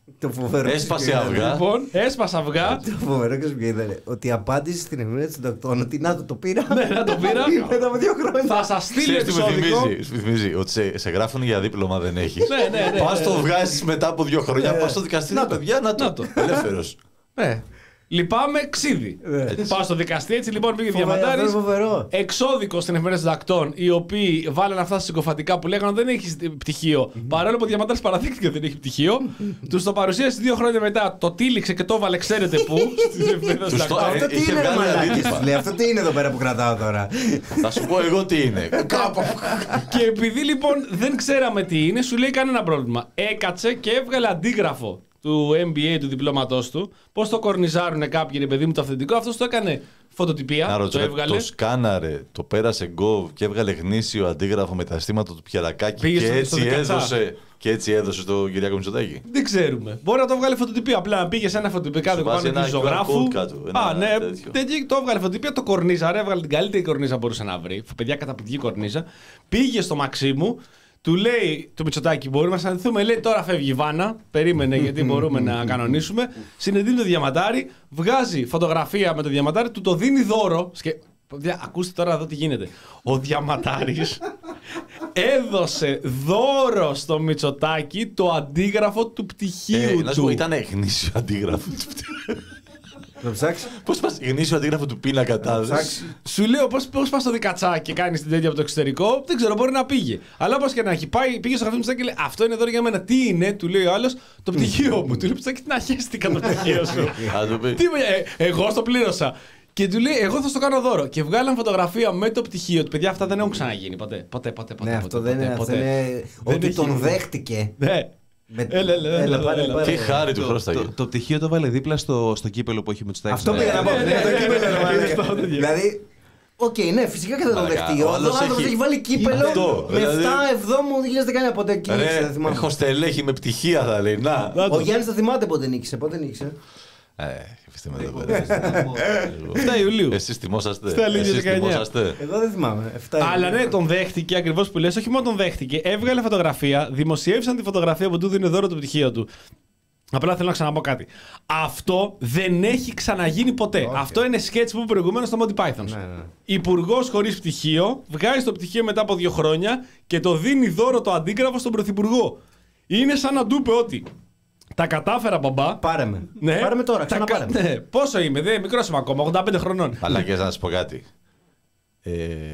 Το φοβερό. Έσπασε αυγά. Λοιπόν, έσπασα αυγά. Το φοβερό και σου ποιο ήταν. Ότι η απάντηση στην εφημερίδα των συντακτών ότι να το, το πήρα. Ναι, να το πήρα. Μετά από δύο χρόνια. Θα σας στείλω Ξέρεις τι με επεισόδιο. θυμίζει, σου θυμίζει ότι σε, σε γράφουν για δίπλωμα δεν έχεις. Ναι, ναι, ναι. Πας το βγάζεις μετά από δύο χρόνια, πας στο δικαστήριο, παιδιά, να Να το. το. Ελεύθερος. Ναι. Λυπάμαι, ξύδι. Πάω στο δικαστή, έτσι λοιπόν πήγε Διαμαντάρης. Φοβερό. Εξώδικο στην εφημερίδα των συντακτών, οι οποίοι βάλανε αυτά στα συκοφαντικά που λέγανε δεν έχει πτυχίο. Παρόλο που ο Διαμαντάρης παραδείχθηκε ότι δεν έχει πτυχίο, του το παρουσίασε δύο χρόνια μετά, το τύλιξε και το έβαλε, ξέρετε πού, στην εφημερίδα των Τους το- συντακτών. Αυτό τι είχε είναι, ρε βγάλει μαλάκες, αντίτυπα. τους λέει. Αυτό τι είναι εδώ πέρα που κρατάω τώρα. Θα σου πω εγώ τι είναι. Κάπου. Και επειδή λοιπόν δεν ξέραμε τι είναι, σου λέει κανένα πρόβλημα. Έκατσε και έβγαλε αντίγραφο του εμ μπι έι του διπλώματός του. Πώς το κορνιζάρουνε κάποιοι, ρε παιδί μου, το αυθεντικό. Αυτός το έκανε φωτοτυπία. Να το ρωτήσω, έβγαλε. το σκάναρε, το πέρασε γκοβ και έβγαλε γνήσιο αντίγραφο με τα αισθήματα του Πιερακάκη Πήγε και, στο- έτσι στο δικατσά. έδωσε, και έτσι έδωσε στο Κυριάκο Μητσοτάκη. Δεν ξέρουμε. Μπορεί να το βγάλει φωτοτυπία. Απλά πήγε σε ένα φωτοτυπικά Σου βάζει πάνω του ένα ζωγράφου. κιου αρ code κάτω, ένα Α, ναι, τέτοιο. τέτοιο, το έβγαλε φωτοτυπία, το κορνίζαρε. Έβγαλε την καλύτερη κορνίζα που μπορούσε να βρει. Παιδιά, καταπληκτική κορνίζα. Πήγε στο Μαξίμου. Του λέει το Μητσοτάκη: μπορούμε να συναντηθούμε. Λέει τώρα φεύγει η Βάνα. Περίμενε γιατί μπορούμε να κανονίσουμε. Συναντήσει το Διαμαντάρη. Βγάζει φωτογραφία με το Διαμαντάρη. Του το δίνει δώρο. Σκε... Παιδιά, ακούστε τώρα εδώ τι γίνεται. Ο Διαμαντάρης έδωσε δώρο στο Μητσοτάκη το αντίγραφο του πτυχίου Ε, να σου πω, του. ήταν γνήσιο αντίγραφο του πτυχίου. Να ψάξει. Πώς πας γνήσιο αντίγραφο του πίνακα τάδες. Σου λέω πώς, πώς πας στο δικατσάκι και κάνεις την τέτοια από το εξωτερικό. Δεν ξέρω, μπορεί να πήγε. Αλλά όπως και να έχει πάει, πήγε στο γραφείο του Μητσοτάκη και λέει: αυτό είναι δώρο για μένα. Τι είναι, του λέει ο άλλος, το πτυχίο μου. Του λέει: Μητσοτάκη, την αχέστηκα το πτυχίο σου. Θα του πει. Τι, ε, εγώ στο πλήρωσα. Και του λέει: εγώ θα στο κάνω δώρο. Και βγάλαν φωτογραφία με το πτυχίο του. Παιδιά, αυτά δεν έχουν ξαναγίνει ποτέ. Ποτέ, ποτέ, ποτέ. Ναι, ποτέ, αυτό ποτέ, δεν είναι. Αυτό ποτέ. είναι Δεν ότι έχει τον γίνει. δέχτηκε. Ναι. Με- Έλα, έλα, έλα, πάρε, έλα. πάρε. Τι χάρη του Το, χρώσταγε. το, το πτυχίο το βάλε δίπλα στο, στο κύπελο που έχει με τους τάξεις. Αυτό πήγα να πω. ναι, Ναι, ναι, το ναι, κύπελο, ναι, ρε ναι, μαλάκα. ναι, ναι, ναι. Δηλαδή, οκ, ναι, φυσικά και θα τον Μαλάκα, δεχτεί. ο Ο άλλος άνθρωπος έχει- έχει βάλει κύπελο Αυτό, με δηλαδή- επτά εβδόμου δύο χιλιάδες δεκαεννιά. Πότε κίνησε, δεν Ρε, θυμάμαι. έχω στελέχη με πτυχία θα λέει. Να. Να το. Ο Γιάννης θα θυμάται πότε νίκησε. Πότε νίκησε. Ε, αφήστε με εδώ πέρα. εφτά Ιουλίου. Εσείς τιμόσαστε. Στα Λύκεια Εσείς δεκαεννιά. τιμόσαστε. Εγώ δεν θυμάμαι. Εφτά Αλλά είναι. ναι, τον δέχτηκε ακριβώς που λες. Όχι μόνο τον δέχτηκε, έβγαλε φωτογραφία, δημοσιεύσαν τη φωτογραφία που του δίνει δώρο το πτυχίο του. Απλά θέλω να ξαναπώ κάτι. Αυτό δεν έχει ξαναγίνει ποτέ. Αυτό είναι σκέτς που είπε προηγουμένως στο Monty Python. Ναι, ναι. Υπουργός χωρίς πτυχίο, βγάζει το πτυχίο μετά από δύο χρόνια και το δίνει δώρο το αντίγραφο στον Πρωθυπουργό. Είναι σαν να του είπε ότι τα κατάφερα, μπαμπά. Πάρε με. Ναι, Πάρε με τώρα, τα ξαναπάρε κα- με. ναι. Πόσο είμαι, δεν μικρός είμαι ακόμα, ογδόντα πέντε χρονών. Αλλά και να σας πω κάτι. Ε,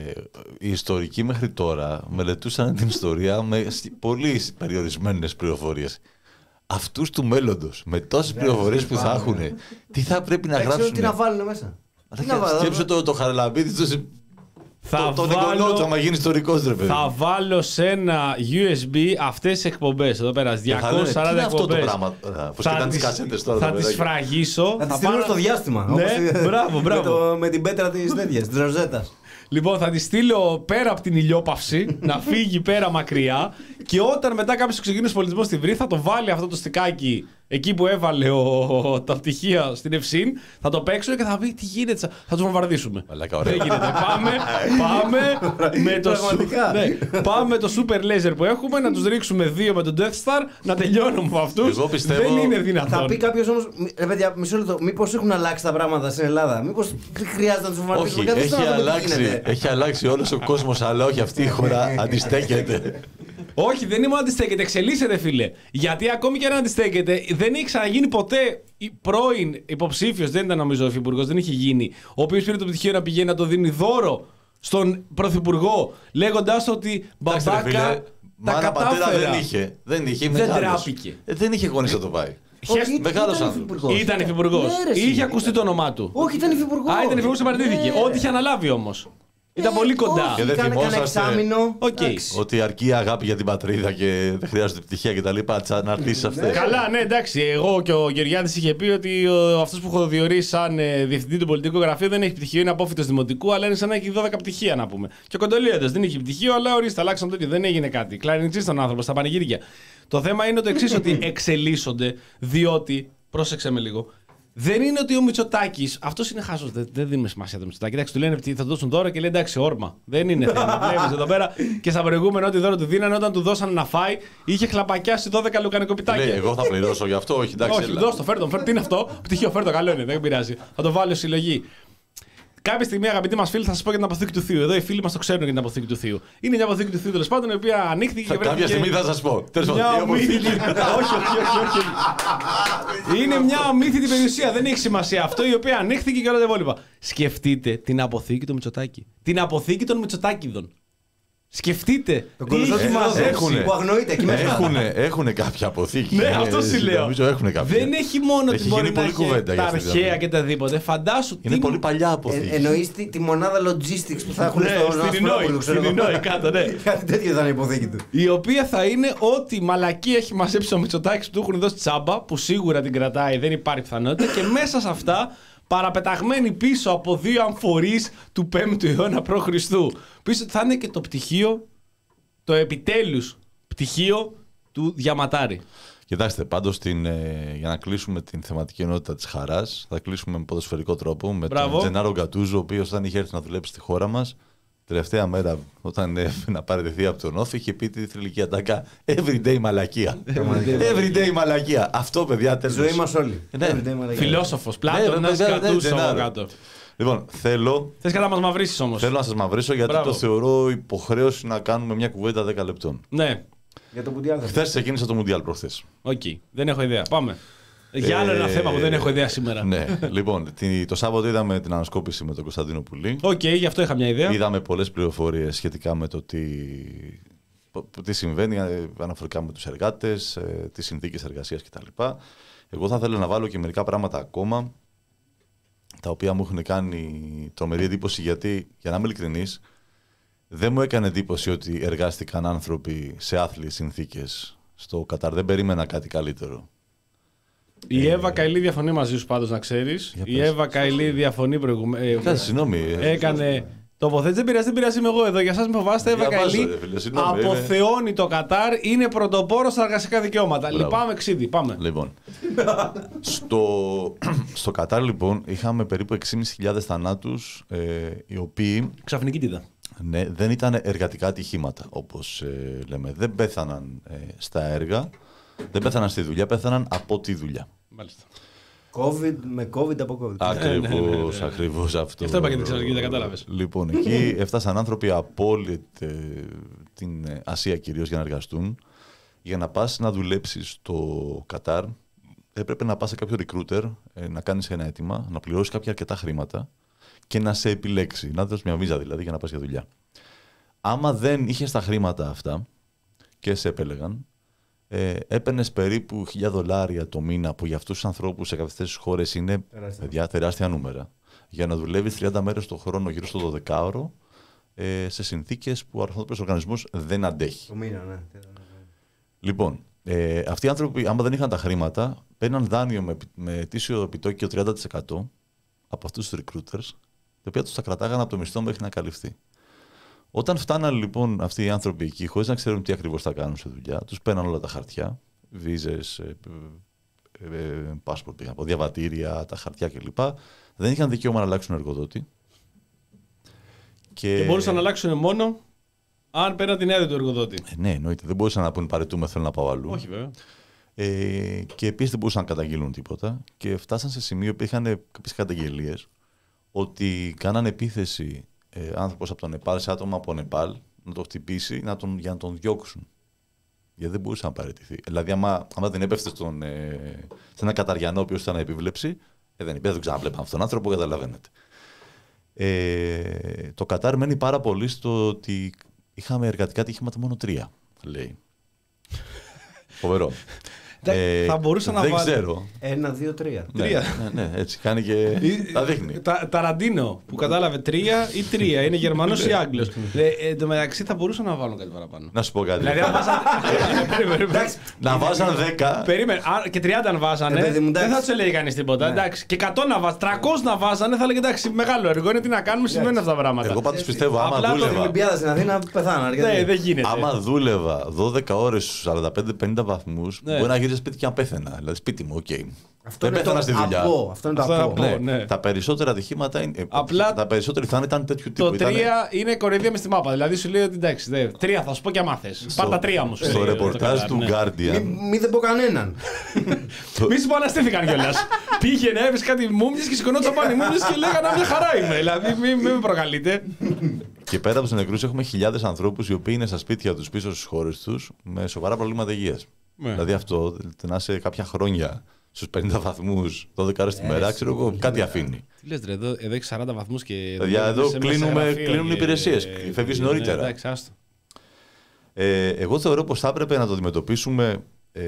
οι ιστορικοί μέχρι τώρα μελετούσαν την ιστορία με σ- πολύ περιορισμένες πληροφορίες. Αυτούς του μέλλοντος, με τόσες πληροφορίες που θα έχουν, τι θα πρέπει να Δεν ξέρω γράψουν. τι να βάλουν μέσα. Τι να βάλουν. Σκέψου το, το Χαραλαμπίδη, το, Θα το, το βάλω- Νικολό του, άμα γίνει ιστορικός ρε παιδί. Θα βάλω σε ένα γιου ες μπι αυτές τις εκπομπές εδώ πέρα, Και θα λένε, διακόσιες τι σαράντα είναι αυτό το εκπομπές. πράγμα. Πώς Θα κοιτάνε τις τις- κασέτες τώρα. Θα τα τις παιδάκια. φραγίσω. Θα τη θα στείλουν πάω στο να- διάστημα. Ναι, όπως- μπράβο, με μπράβο. το- Με την πέτρα της τέτοιας, της ροζέτας. Λοιπόν, θα τη στείλω πέρα από την ηλιόπαυση, να φύγει πέρα μακριά. Και όταν μετά κάποιο εξωγήινο πολιτισμό τη βρει, θα το βάλει αυτό το στικάκι εκεί που έβαλε ο, ο- τα πτυχία στην Ευσύν. Θα το παίξουν και θα πει τι γίνεται. σα- Θα του βομβαρδίσουμε. Μαλάκα, ωραία. Δεν γίνεται. Πάμε, πάμε, με το, σου- Πραγματικά. ναι, πάμε με το super laser που έχουμε να του ρίξουμε δύο με τον Death Star να τελειώνουμε με αυτού. Εγώ πιστεύω- Δεν είναι Θα δυνατόν. πει κάποιο όμω, ρε παιδιά, μισό λεπτό, μήπω έχουν αλλάξει τα πράγματα στην Ελλάδα. Μήπω χρειάζεται να του βομβαρδίσουμε. Όχι, Καθίστε έχει να δούμε τι αλλάξει, γίνεται. έχει αλλάξει όλος ο κόσμος, αλλά όχι αυτή η χώρα αντιστέκεται. Όχι, δεν είναι μόνο αντιστέκεται, εξελίσσεται, φίλε. Γιατί ακόμη και αν αντιστέκεται, δεν έχει ξαναγίνει ποτέ η πρώην υποψήφιο, δεν ήταν νομίζω ο υφυπουργός, δεν είχε γίνει, ο οποίος πήρε το πτυχίο να πηγαίνει να το δίνει δώρο στον πρωθυπουργό, λέγοντάς ότι Εντάξει, ρε φίλε, μπαμπάκα τα μάνα πατέρα κατάφερα. δεν είχε. Δεν είχε, Δεν μεγάλος. τράπηκε. Ε, δεν είχε γονείς να το πάει. Όχι, ήταν Μεγάλος άνθρωπος. υφυπουργός. Ήταν υφυπουργός. Ναι, ρε, εσύ. Είχε ακουστεί το όνομά του. Όχι, ήταν υφυπουργό. Α, ήταν υφυπουργός και παραιτήθηκε. Ναι. Ό,τι είχε αναλάβει όμως. Ήταν Ε, πολύ κοντά. όχι, Και δεν κάνε κανένα θυμόσαστε εξάμηνο. Οκ. Εντάξει. Ότι αρκεί η αγάπη για την πατρίδα και δεν χρειάζεται πτυχία και τα λοιπά. Τσα, να αρθείς αυτές. Καλά, ναι, εντάξει. Εγώ και ο Γεωργιάδης είχε πει ότι αυτό που έχω διορίσει σαν ε, διευθυντή του πολιτικού γραφείου δεν έχει πτυχίο, είναι απόφοιτος δημοτικού, αλλά είναι σαν να έχει δώδεκα πτυχία να πούμε. Και ο Κοντολίατος δεν είχε πτυχίο, αλλά ορίστε, αλλάξαν τέτοιο, δεν έγινε κάτι. Κλαρινιτζής τον άνθρωπο στα πανηγύρια. Το θέμα είναι το εξή, ότι εξελίσσονται διότι. Πρόσεξε με λίγο. Δεν είναι ότι ο Μητσοτάκης. Αυτό είναι χάζος. Δεν, δεν δίνουμε σημασία το Μητσοτάκη. Εντάξει, του λένε ότι θα δώσουν δώρα και λέει εντάξει, όρμα. Δεν είναι θέμα. Βλέπεις εδώ πέρα και στα προηγούμενα ό,τι δώρο του δίνανε όταν του δώσανε να φάει είχε χλαπακιάσει δώδεκα λουκανικοπιτάκια. Λέει, εγώ θα πληρώσω γι' αυτό, όχι εντάξει. Όχι, δώσ' το, φέρ' τον, φέρ' τι είναι αυτό. Πτυχίο, φέρ' το, καλό είναι, δεν πειράζει. Θα το βάλω συλλογή. Κάποια στιγμή, αγαπητοί μας φίλοι, θα σας πω για την αποθήκη του Θείου. Εδώ οι φίλοι μας το ξέρουν για την αποθήκη του Θείου. Είναι μια αποθήκη του Θείου τέλος πάντων, η οποία ανοίχθηκε και βρέθηκε. Κάποια στιγμή θα σας πω. Μια αμύθιτη. όχι, όχι, όχι, όχι. Είναι μια αμύθιτη περιουσία. Δεν έχει σημασία αυτό, η οποία ανοίχθηκε και όλα τα υπόλοιπα. Σκεφτείτε την αποθήκη του Μητσοτάκη. Την αποθήκη των Μητσοτάκηδων. Σκεφτείτε. Τον κολοσσό τη Μάζεξη που αγνοείται εκεί μέσα. Έχουν κάποια αποθήκη. Ναι, αυτό σου λέω. Δεν έχει μόνο την μπορεί να έχει τα αρχαία και τα δίποτε. Φαντάσου. Είναι πολύ παλιά αποθήκη. Εννοείς τη μονάδα logistics που θα έχουν στο Ινόη κάτω, ναι. Κάτι τέτοιο θα είναι η υποθήκη του. Η οποία θα είναι ό,τι μαλακή έχει μαζέψει ο Μητσοτάκης που του έχουν δώσει τσάμπα, που σίγουρα την κρατάει, δεν υπάρχει πιθανότητα, και μέσα σε αυτά παραπεταγμένη πίσω από δύο αμφορείς του πέμπτου αιώνα π.Χ. Πίσω θα είναι και το πτυχίο, το επιτέλους πτυχίο του Διαματάρη. Κοιτάξτε, πάντως την, ε, για να κλείσουμε την θεματική ενότητα της χαράς, θα κλείσουμε με ποδοσφαιρικό τρόπο με Μπράβο. τον Τζενάρο Γκατούζο, ο οποίος όταν είχε έρθει να δουλέψει στη χώρα μας, τελευταία μέρα όταν έφυγε να παραιτηθεί από τον Όφη, είχε πει τη θρυλική ατάκα everyday μαλακία. everyday μαλακία. Αυτό, παιδιά, τέλος. Ζωή μας όλοι. Ναι. Φιλόσοφος, Πλάτωνας, Γκατούζο από κάτω. Λοιπόν, θέλω. Θες κατά να μας μαυρίσεις όμως. Θέλω να σας μαυρίσω γιατί Μπράβο. το θεωρώ υποχρέωση να κάνουμε μια κουβέντα δέκα λεπτών. Ναι. Για το Μουντιάλ. Χθες ξεκίνησε το Μουντιάλ προχθές. Οκ. Okay. Δεν έχω ιδέα. Πάμε. Για άλλο ένα ε... θέμα που δεν έχω ιδέα σήμερα. Ναι. Λοιπόν, το Σάββατο είδαμε την ανασκόπηση με τον Κωνσταντίνο Πουλή. Οκ, okay, γι' αυτό είχα μια ιδέα. Είδαμε πολλές πληροφορίες σχετικά με το τι, τι συμβαίνει αναφορικά με τους εργάτες, τις συνθήκες εργασίας κτλ. Εγώ θα ήθελα να βάλω και μερικά πράγματα ακόμα, τα οποία μου έχουν κάνει τρομερή εντύπωση, γιατί, για να είμαι ειλικρινής, δεν μου έκανε εντύπωση ότι εργάστηκαν άνθρωποι σε άθλιες συνθήκες στο Κατάρ. Δεν περίμενα κάτι καλύτερο. Η ε, Εύα Καηλή διαφωνεί μαζί σου πάντως, να ξέρεις. Η Εύα Καηλή διαφωνεί προηγουμένως. Ε, συγγνώμη. Έκανε τοποθέτηση. Δεν πειράζει, δεν πειράζει, είμαι εγώ εδώ. Για εσάς με φοβάστε. Εύα Καηλή αποθεώνει το Κατάρ, είναι πρωτοπόρο στα εργασιακά δικαιώματα. Λυπάμαι ξύδι. Πάμε. Λοιπόν, στο, στο Κατάρ, λοιπόν, είχαμε περίπου έξι χιλιάδες θανάτους, ε, οι οποίοι. Ξαφνική τίδα. Ναι, δεν ήταν εργατικά ατυχήματα, όπως ε, λέμε. Δεν πέθαναν ε, στα έργα, δεν πέθαναν στη δουλειά, πέθαναν από τη δουλειά. Μάλιστα. COVID, με COVID από COVID. Ακριβώς, ναι, ναι, ναι. ακριβώς αυτό. Αυτό είπα και την ξαφνική, δεν κατάλαβες. Λοιπόν, εκεί έφτασαν άνθρωποι από όλη την Ασία κυρίως για να εργαστούν. Για να πας να δουλέψεις στο Κατάρ, έπρεπε να πας σε κάποιο recruiter, να κάνεις ένα αίτημα, να πληρώσεις κάποια αρκετά χρήματα και να σε επιλέξει, να δώσεις μια βίζα δηλαδή για να πας για δουλειά. Άμα δεν είχες τα χρήματα αυτά και σε επέλεγαν, ε, έπαιρνες περίπου χίλια δολάρια το μήνα, που για αυτούς τους ανθρώπους σε αυτές τις χώρες είναι τεράστια. Παιδιά, τεράστια νούμερα. Για να δουλεύεις τριάντα μέρες το χρόνο γύρω στο δωδεκάωρο, ε, σε συνθήκες που ο ανθρώπινος οργανισμός δεν αντέχει. Το μήνα, ναι. Λοιπόν, ε, αυτοί οι άνθρωποι, άμα δεν είχαν τα χρήματα, παίρναν δάνειο με, με ετήσιο επιτόκιο τριάντα τοις εκατό από αυτούς τους recruiters, τα οποία τους τα κρατάγανε από το μισθό μέχρι να καλυφθεί. Όταν φτάναν λοιπόν αυτοί οι άνθρωποι εκεί, χωρίς να ξέρουν τι ακριβώς θα κάνουν σε δουλειά, τους παίρναν όλα τα χαρτιά, βίζες, ε, ε, ε, passport, από διαβατήρια, τα χαρτιά κλπ. Δεν είχαν δικαίωμα να αλλάξουν εργοδότη. Και, και μπορούσαν να αλλάξουν μόνο αν πέραν την έδρα του εργοδότη. Ε, ναι, εννοείται. Δεν μπορούσαν να πούνε παρετούμε, θέλω να πάω αλλού. Όχι, βέβαια. Ε, και επίσης δεν μπορούσαν να καταγγείλουν τίποτα. Και φτάσαν σε σημείο που είχαν κάποιες καταγγελίες ότι κάνανε επίθεση ε, άνθρωπος από τον Νεπάλ σε άτομα από Νεπάλ να το χτυπήσει να τον, για να τον διώξουν. Γιατί δεν μπορούσε να παραιτηθεί. Δηλαδή, άμα, άμα δεν έπεφτε στον, ε, σε ένα Καταριανό ο οποίος ήταν επίβλεψη, ε, δεν υπήρχε, δεν ξαναβλέπαμε αυτόν τον άνθρωπο, καταλαβαίνετε. Ε, το Κατάρ μένει πάρα πολύ στο ότι είχαμε εργατικά ατυχήματα μόνο τρία, λέει. Φοβερό. Ε, θα μπορούσα να δεν βάλω. Ξέρω. Ένα, δύο, τρία. Ναι, ναι, ναι, έτσι κάνει και. Τα δείχνει. Τα, Ταραντίνο που κατάλαβε τρία ή τρία. Είναι Γερμανός ή Άγγλος. ε, εν τω μεταξύ θα μπορούσα να βάλω κάτι παραπάνω. Να σου πω κάτι. Δηλαδή, αν βάζαν. Να βάζαν δέκα. Περίμενε. Και τριάντα αν βάζανε. Δεν θα του έλεγε κανείς τίποτα. Εντάξει. Και εκατό να βάζανε. τριακόσια να βάζανε. Θα έλεγε εντάξει, μεγάλο έργο είναι, τι να κάνουμε, συμβαίνουν αυτά τα πράγματα. Εγώ πάντως πιστεύω άμα δούλευα. Δεν γίνεται. Άμα δούλευα δώδεκα ώρες στους σαράντα πέντε πενήντα βαθμούς, μπορεί να γίνει γύριζα σπίτι και αν πέθαινα. Δηλαδή, σπίτι μου, οκ. Okay. Αυτό δεν πέθανα στη δουλειά. Από, αυτό είναι το αυτό από. είναι από. Ναι, ναι. Τα περισσότερα ατυχήματα είναι. Απλά τα περισσότερα θα ήταν τέτοιου τύπου. Το τρία ήταν... είναι κοροϊδία με στη μάπα. Δηλαδή σου λέει ότι εντάξει, δε, τρία θα σου πω και άμα θες. Πάρ' τα τρία μου. Στο ρεπορτάζ του ναι. Guardian. Μη, μη δεν πω κανέναν. Μη σου αναστήθηκαν κιόλας. Πήγαινε, έβρισκε κάτι μούμιες και σηκωνόταν πάνω οι μούμιες και λέγανε μια χαρά είμαι. Δηλαδή μην με προκαλείτε. Και πέρα από τους νεκρούς έχουμε χιλιάδες ανθρώπους οι οποίοι είναι στα σπίτια τους πίσω στις χώρες τους με σοβαρά προβλήματα υγείας. Ναι. Δηλαδή αυτό να είσαι κάποια χρόνια στους πενήντα βαθμούς, δώδεκα ώρες τη μέρα, ξέρω εγώ, κάτι αφήνει. Τι λες ρε, εδώ, εδώ έχει σαράντα βαθμούς και... Παιδιά, εδώ κλείνουμε, κλείνουν οι υπηρεσίες, και... φεύγεις νωρίτερα. Ναι, εντάξει, άστο. Ε, εγώ θεωρώ πως θα έπρεπε να το αντιμετωπίσουμε ε,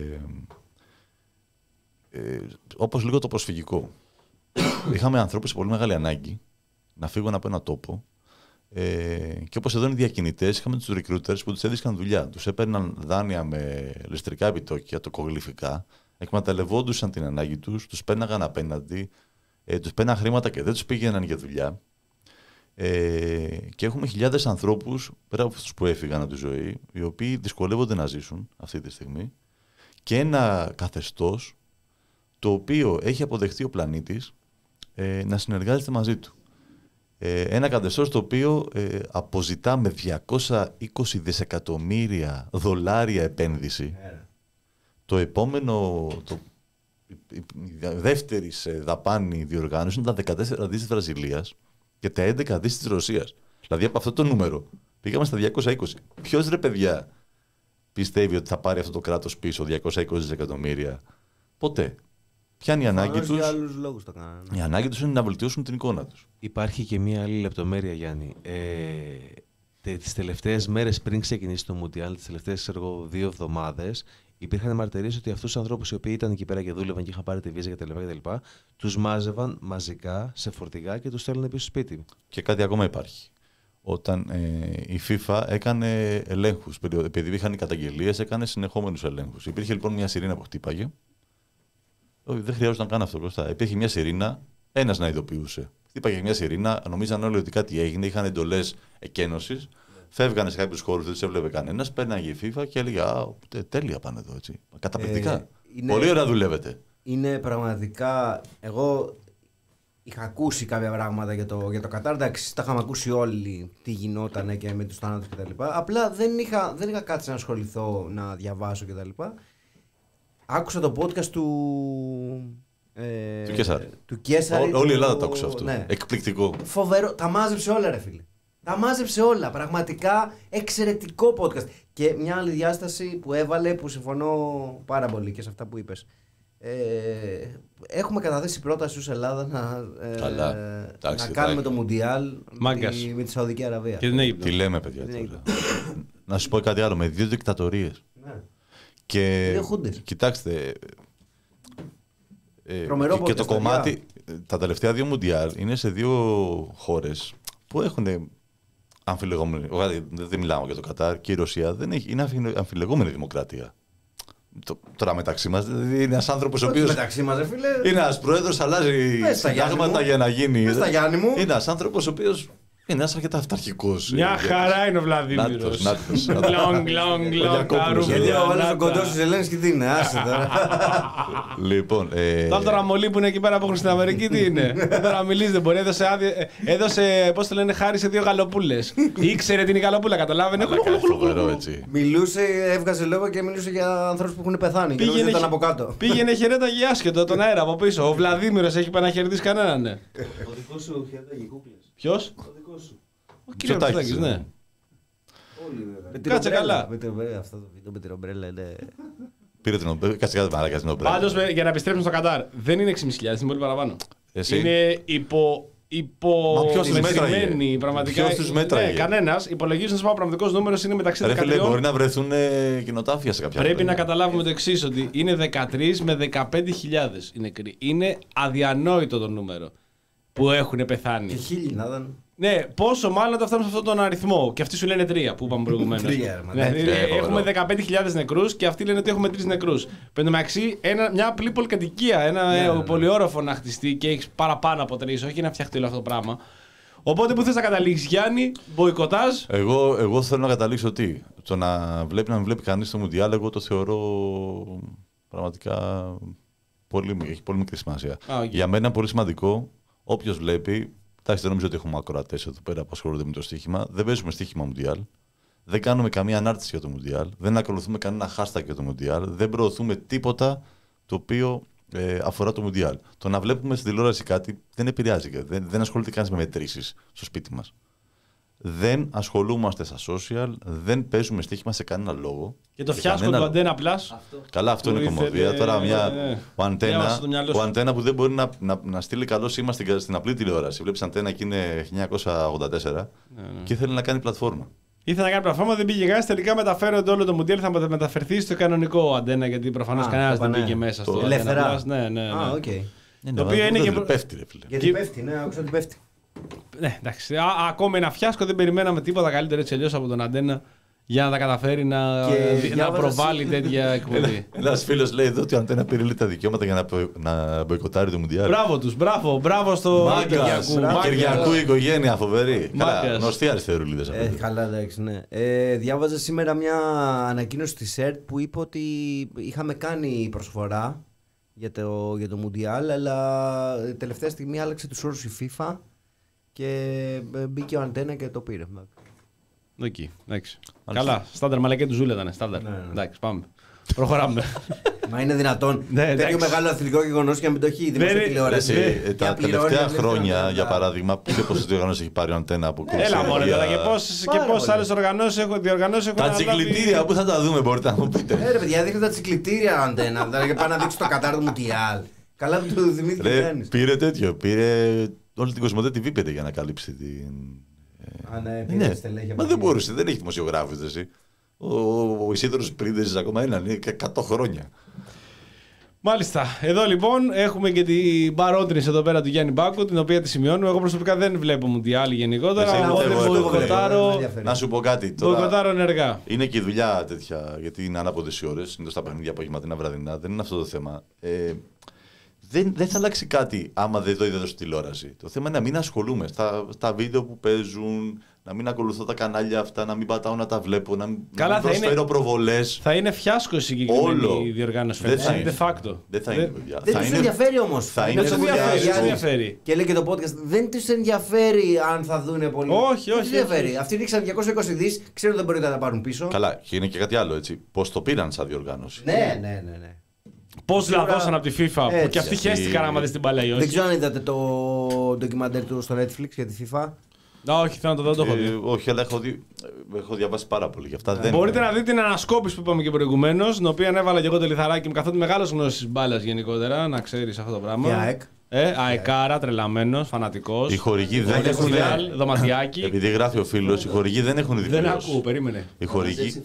ε, όπως λίγο το προσφυγικό. Είχαμε ανθρώπους σε πολύ μεγάλη ανάγκη να φύγουν από ένα τόπο. Ε, και όπως εδώ είναι οι διακινητές, είχαμε τους recruiters που τους έδεισκαν δουλειά. Τους έπαιρναν δάνεια με ληστρικά επιτόκια, τοκογλυφικά, εκμεταλλευόντουσαν την ανάγκη τους, τους πέναγαν απέναντι, ε, τους πέναν χρήματα και δεν τους πήγαιναν για δουλειά. Ε, και έχουμε χιλιάδες ανθρώπους, πέρα από αυτούς που έφυγαν από τη ζωή, οι οποίοι δυσκολεύονται να ζήσουν αυτή τη στιγμή και ένα καθεστώς το οποίο έχει αποδεχτεί ο πλανήτης ε, να συνεργάζεται μαζί του. Ε, ένα καθεστώς το οποίο ε, αποζητά με διακόσια είκοσι δισεκατομμύρια δολάρια επένδυση. Yeah. Το επόμενο, το, η, η δεύτερη σε δαπάνη διοργάνωση είναι τα δεκατέσσερα δις της Βραζιλίας και τα έντεκα δις της Ρωσίας. Δηλαδή από αυτό το νούμερο πήγαμε στα διακόσια είκοσι. Ποιος ρε παιδιά πιστεύει ότι θα πάρει αυτό το κράτος πίσω διακόσια είκοσι δισεκατομμύρια? Ποτέ. Ποια είναι η ανάγκη τους? Η ανάγκη τους είναι να βελτιώσουν την εικόνα τους. Υπάρχει και μία άλλη λεπτομέρεια, Γιάννη. Ε, τις τελευταίες μέρες πριν ξεκινήσει το Μουντιάλ, τις τελευταίες εγώ, δύο εβδομάδες, υπήρχαν μαρτυρίες ότι αυτούς τους ανθρώπους οι οποίοι ήταν εκεί πέρα και δούλευαν και είχαν πάρει τη βίζα κτλ. Τους μάζευαν μαζικά σε φορτηγά και τους στέλνουν πίσω σπίτι. Και κάτι ακόμα υπάρχει. Όταν ε, η FIFA έκανε ελέγχους, επειδή είχαν οι καταγγελίες, έκανε συνεχόμενους ελέγχους. Υπήρχε λοιπόν μια σιρήνα που χτύπαγε. Όχι, δεν χρειάζονταν να κάνω αυτό μπροστά. Υπήρχε μια σιρήνα, ένας να ειδοποιούσε. Χτύπαγε μια σιρήνα, νομίζαν όλοι ότι κάτι έγινε, είχαν εντολές εκένωσης. Φεύγανε σε κάποιους χώρους, δεν τους έβλεπε κανένας. Παίρναγε η FIFA και έλεγε Α, τέλεια πάνε εδώ έτσι. Καταπληκτικά. Ε, είναι, πολύ ωραία δουλεύετε. Είναι πραγματικά. Εγώ είχα ακούσει κάποια πράγματα για το, για το Κατάρ. Εντάξει, τα είχαμε ακούσει όλοι τι γινόταν και με τους θάνατους κτλ. Απλά δεν είχα, δεν είχα κάτσει να ασχοληθώ, να διαβάσω κτλ. Άκουσα το podcast του. Ε, του Κέσσαρη. Του Κέσσαρη. Όλη η Ελλάδα το άκουσε αυτό. Ναι. Εκπληκτικό. Φοβερό. Τα μάζεψε όλα, ρε φίλε. Τα μάζεψε όλα. Πραγματικά εξαιρετικό podcast. Και μια άλλη διάσταση που έβαλε που συμφωνώ πάρα πολύ και σε αυτά που είπες. Ε, έχουμε καταθέσει πρόταση ως Ελλάδα να, ε, Καλά. να Τάξη, κάνουμε τάξη. το Μουντιάλ με, με τη Σαουδική Αραβία. Και την Αίγυπτο. Τι λέμε, παιδιά. Να σου πω κάτι άλλο. Με δύο δικτατορίες. Ναι. Και δύο χούντες. Κοιτάξτε. Ε, Τρομερό και, και το podcast, κομμάτι. Τα τελευταία δύο Μουντιάλ είναι σε δύο χώρες που έχουν αμφιλεγόμενη. Δεν μιλάω για το Κατάρ και η Ρωσία. Δεν έχει, είναι αμφιλεγόμενη δημοκρατία. Τώρα μεταξύ μας είναι ένας άνθρωπος ο οποίος. Μεταξύ μας, φίλε. Είναι ένας πρόεδρος, αλλάζει συντάγματα για να γίνει. Είναι ένας άνθρωπος ο οποίος. Είναι ένας αρκετά αυταρχικός. Μια χαρά είναι ο Βλαδίμηρος. Νάτος. Λόγκ, λόγκ, λόγκ. Γιατί ο άλλος ο κοντός της Ελένης και τι είναι, άσε τώρα. Λοιπόν. Το άλλο το ραμολί που είναι εκεί πέρα από στην Αμερική τι είναι. Τώρα μιλήσει δεν μπορεί. Έδωσε, πώς το λένε, χάρη σε δύο γαλοπούλες. Ήξερε την γαλοπούλα, καταλάβαινε. Φοβερό έτσι. Μιλούσε, έβγαζε λόγο και μιλούσε για ανθρώπους που έχουν πεθάνει. Και δεν ήταν από κάτω. Πήγαινε χαιρέταγε άσχετο τον αέρα από πίσω. Ο Βλαδίμηρος έχει πάει να χαιρετήσει κανέναν. Ο δικός σου χαιρέταγε κούκλες. Ποιος? Ο δικός σου. Ο κύριος Μητσοτάκης, ναι. Κάτσε καλά. Αυτό το βίντεο με την ομπρέλα είναι. Πήρε την ομπρέλα. Κάτσε καλά, μαλάκα την ομπρέλα. Πάντως για να επιστρέψουμε στο Κατάρ, δεν είναι έξι χιλιάδες πεντακόσιες, είναι πολύ παραπάνω. Εσύ. Είναι υπο. Υπο. Μα ποιος τους μέτραγε? Πραγματικά. Ποιος τους μέτραγε? Ναι, κανένας. Υπολογίζοντας ότι ο πραγματικός νούμερος είναι μεταξύ Ρε φίλε, δεκατρία. μπορεί να βρεθούν ε, κοινοτάφια σε κάποια Πρέπει χρόνια. να καταλάβουμε το εξής, ότι είναι δεκατρείς με δεκαπέντε χιλιάδες οι νεκροί. Είναι αδιανόητο το νούμερο που έχουν πεθάνει. Και χίλιοι να ήταν. Ναι, πόσο μάλλον θα φτάνουμε σε αυτόν τον αριθμό. Και αυτοί σου λένε τρία που είπαμε προηγουμένως. Τρία, μα, ναι, ναι. ε, Ε, έχουμε δεκαπέντε χιλιάδες νεκρούς και αυτοί λένε ότι έχουμε τρεις νεκρούς. Εν τω μεταξύ, μια απλή πολυκατοικία, ένα Ναι, ε, ναι, ναι. πολυόροφο να χτιστεί και έχει παραπάνω από τρεις, όχι να φτιαχτεί όλο αυτό το πράγμα. Οπότε που θες να καταλήξεις, Γιάννη, μποϊκοτάζ. Εγώ, εγώ θέλω να καταλήξω τι. Το να βλέπει να μην βλέπει κανείς το Μουντιάλ, εγώ το θεωρώ Πραγματικά πολύ, έχει πολύ μικρή σημασία. Ah, okay. Για μένα είναι πολύ σημαντικό, όποιος βλέπει, εντάξει, δεν νομίζω ότι έχουμε ακροατές εδώ πέρα που ασχολούνται με το στοίχημα, δεν παίζουμε στοίχημα Μουντιάλ, δεν κάνουμε καμία ανάρτηση για το Μουντιάλ, δεν ακολουθούμε κανένα hashtag για το Μουντιάλ, δεν προωθούμε τίποτα το οποίο ε, αφορά το Μουντιάλ. Το να βλέπουμε στην τηλεόραση κάτι δεν επηρεάζει, δεν, δεν ασχολείται κανείς με μετρήσεις στο σπίτι μας. Δεν ασχολούμαστε στα social, δεν παίζουμε στοίχημα σε κανένα λόγο. Και το φιάσκο του Αντένα Plus. Καλά, αυτό είναι κομμωδία. Τώρα μια, ο, αντένα, ο Αντένα που δεν μπορεί να, να, να στείλει καλό σήμα στην, στην απλή τηλεόραση. Βλέπεις Αντένα και είναι χίλια εννιακόσια ογδόντα τέσσερα ναι, ναι. και θέλει να κάνει πλατφόρμα. Ήθελε να κάνει πλατφόρμα, δεν πήγε κανένα. Τελικά μεταφέρονται όλο το Μουντιάλ. Θα μεταφερθεί στο κανονικό Αντένα, γιατί προφανώς κανένας δεν πήγε μέσα στο Ελεύθερα. Ναι, ναι, ναι. Α, okay. Το οποίο είναι και. Πέφτει, ρε φίλε. Γιατί πέφτει, ναι, άκουσα ότι πέφτει. Ναι, εντάξει. Α, ακόμα ένα φιάσκο, δεν περιμέναμε τίποτα καλύτερο έτσι αλλιώς από τον Αντένα για να τα καταφέρει να, και να προβάλλει τέτοια εκπομπή. Ένας φίλος λέει εδώ ότι ο Αντένα πήρε τα δικαιώματα για να, να μποϊκοτάρει το Μουντιάλ. Μπράβο τους, μπράβο, μπράβο στο Κυριακού. Κυριακού οικογένεια, φοβερή. Καλά, γνωστοί αριστερούλιδες. Ε, καλά, εντάξει, ναι. Ε, διάβαζα σήμερα μια ανακοίνωση της ΣΕΡΤ που είπε ότι είχαμε κάνει προσφορά για το, για το Μουντιάλ, αλλά τελευταία στιγμή άλλαξε τους όρους η FIFA. Και μπήκε ο Αντένα και το πήρε. Εκεί, εντάξει. Καλά, στάνταρ μαλακέ του Ζούλα ήταν. Στάνταρ. Ναι, ναι. Εντάξει, πάμε. Προχωράμε. Μα είναι δυνατόν. Ναι, τέτοιο μεγάλο αθλητικό γεγονός και να μην το έχει δημόσια τηλεόραση. Ναι, τα τελευταία χρόνια, για παράδειγμα, πείτε πόσες διοργανώσεις έχει πάρει ο Αντένα από κουρσία. Έλα μωρέ, και πόσες άλλες οργανώσεις έχω διοργανώσει. Τα τσικλητήρια, πού θα τα δούμε, μπορείτε να μου πείτε. Ε, ρε παιδιά, δείχνει τα τσικλητήρια Αντένα. Δηλαδή πάει να δείξει το Κατάρ του Μουντιάλ. Καλά που το Δημήτρη κάνει. Πήρε τέτοιο, πήρε. Όλη την Κοσμοτέ τι βι πήρε για να καλύψει την. Α, ναι, πήρε στελέχη. Μα δεν μπορούσε, δεν έχει δημοσιογράφους εσύ. Ο, ο Ισίδωρος Πρίντεζης ακόμα έναν, είναι εκατό χρόνια. Μάλιστα. Εδώ λοιπόν έχουμε και την παρότρινση εδώ πέρα του Γιάννη Μπάκου, την οποία τη σημειώνουμε. Εγώ προσωπικά δεν βλέπω Μουντιάλ γενικότερα. Να σου πω κάτι. Μποϊκοτάρω ενεργά. Είναι και η δουλειά τέτοια, γιατί είναι ανάποδες οι ώρες, είναι στα παιχνίδια απογευματινά βραδινά. Δεν είναι αυτό το θέμα. Ε, Δεν, δεν θα αλλάξει κάτι άμα δεν το είδα στο τηλεόραση. Το θέμα είναι να μην ασχολούμαι στα, στα βίντεο που παίζουν, να μην ακολουθώ τα κανάλια αυτά, να μην πατάω να τα βλέπω, να, Καλά, να μην προσφέρω προβολές. Θα είναι φιάσκο η συγκεκριμένη διοργάνωση. Δεν θα είναι de facto. Δεν θα είναι, παιδιά. Δεν τους ενδιαφέρει όμως. Θα είναι ενδιαφέρει. Και λέει και το podcast, δεν τους ενδιαφέρει αν θα δούνε πολύ. Όχι, όχι. όχι. Αυτοί ρίξαν διακόσια είκοσι δις, ξέρουν ότι δεν μπορεί να τα πάρουν πίσω. Καλά, και είναι και κάτι άλλο έτσι. Πώς το πήραν σαν διοργάνωση. Ναι, ναι, ναι. ναι. Πώς λαδώσαν από τη FIFA, έτσι, που και αυτοί χαίστηκαν άμα δεις την παλαιόση. Δεν ξέρω αν είδατε το ντοκιμαντέρ του στο Netflix για τη FIFA. Όχι, θέλω να το δω, το έχω δει. Όχι, αλλά έχω, δει, έχω διαβάσει πάρα πολύ γι' αυτά. Δεν Μπορείτε να δείτε την ανασκόπηση που είπαμε και προηγουμένως, την οποία έβαλα και εγώ το λιθαράκι μου, καθότι μεγάλος γνώσης μπάλας γενικότερα, να ξέρεις αυτό το πράγμα. Για ΑΕΚ. Ε, αεκάρα, τρελαμένος, φανατικός. Οι χορηγοί δεν έχουν. Δωματιάκι. Επειδή γράφει ο φίλος, οι χορηγοί δεν έχουν δει. Δεν ακούω, περίμενε. Οι χορηγοί.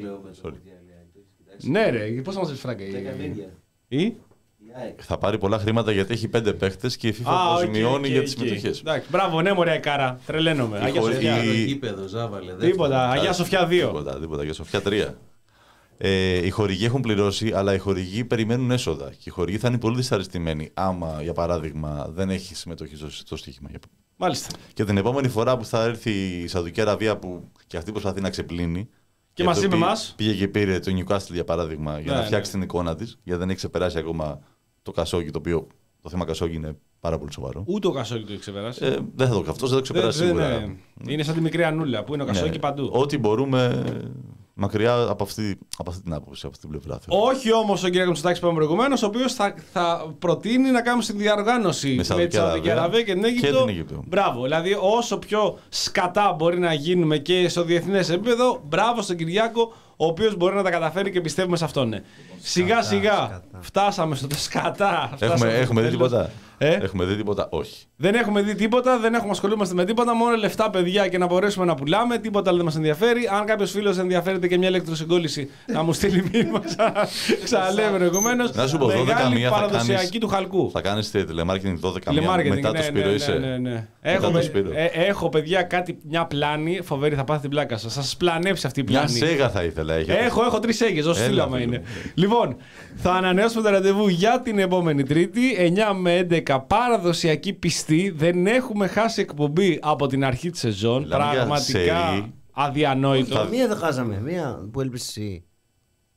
Ναι, ρε, πώς θα μας δεις φράγκα. Ή? Θα πάρει πολλά χρήματα γιατί έχει πέντε παίχτες και η FIFA αποζημιώνει για τις συμμετοχές. Μπράβο, ναι, μωρέ, Αεκάρα. Τρελαίνομαι. Αγία Σοφιά. Τίποτα. Αγία Σοφιά δύο. Τίποτα, τίποτα. Αγία Σοφιά τρία. Ε, οι χορηγοί έχουν πληρώσει, αλλά οι χορηγοί περιμένουν έσοδα. Και οι χορηγοί θα είναι πολύ δυσαρεστημένοι άμα, για παράδειγμα, δεν έχει συμμετοχή στο, στο στοίχημα. Μάλιστα. Και την επόμενη φορά που θα έρθει η Σαουδική Αραβία που και αυτή προσπαθεί να ξεπλύνει. Και μαζί με εμάς. Πήγε και πήρε το Newcastle για παράδειγμα για ναι, να φτιάξει ναι. την εικόνα της, γιατί δεν έχει ξεπεράσει ακόμα το Κασόκι, το οποίο το θέμα Κασόκι είναι πάρα πολύ σοβαρό. Ούτε ο Κασόκι το έχει ξεπεράσει. Ε, δεν θα το αυτό, δεν το ξεπεράσει δεν, σίγουρα. Ναι. Είναι σαν τη μικρή Ανούλα που είναι ο Κασόκι ναι. παντού. Ό,τι μπορούμε μακριά από αυτή, από αυτή την άποψη, από αυτή την πλευρά. Όχι όμως ο κ. Μητσοτάκης που είπαμε προηγουμένως, ο οποίος θα, θα προτείνει να κάνουμε διαργάνωση με τη Σαουδική Αραβία και την Αίγυπτο. Μπράβο. Δηλαδή, όσο πιο σκατά μπορεί να γίνουμε και στο διεθνές επίπεδο, μπράβο στον Κυριάκο, ο οποίος μπορεί να τα καταφέρει και πιστεύουμε σε αυτόν. Ναι. Σιγά σιγά φτάσαμε στο σκατά. Έχουμε, έχουμε δει τίποτα. Ε? Έχουμε δει τίποτα, όχι. Δεν έχουμε δει τίποτα, δεν έχουμε ασχολούμαστε με τίποτα. Μόνο λεφτά, παιδιά, και να μπορέσουμε να πουλάμε. Τίποτα άλλο δεν μας ενδιαφέρει. Αν κάποιος φίλος ενδιαφέρεται και μια ηλεκτροσυγκόλληση, να μου στείλει μήνυμα. Ξαναλέμε προηγουμένως. Να σου πω, δώδεκα μία παραδοσιακή του χαλκού. Θα κάνεις τηλεμάρκετινγκ δώδεκα μία μετά το Σπύρο είσαι. Ναι, ναι, ναι. Έχω, ε, έχω, παιδιά, κάτι, μια πλάνη φοβερή, θα πάθει την πλάκα σας. Θα σας πλανέψει αυτή η πλάνη. Μια σέγα θα ήθελα. Έχω, έχω τρεις σέγγες, όσο στείλαμε είναι. Λοιπόν, θα ανανεώσουμε το ραντεβού για την επόμενη Τρίτη, εννιά με έντεκα, παραδοσιακή πιστή. Δεν έχουμε χάσει εκπομπή από την αρχή της σεζόν. Πραγματικά αδιανόητο. Μία δεν χάσαμε, μία που έλειπες εσύ.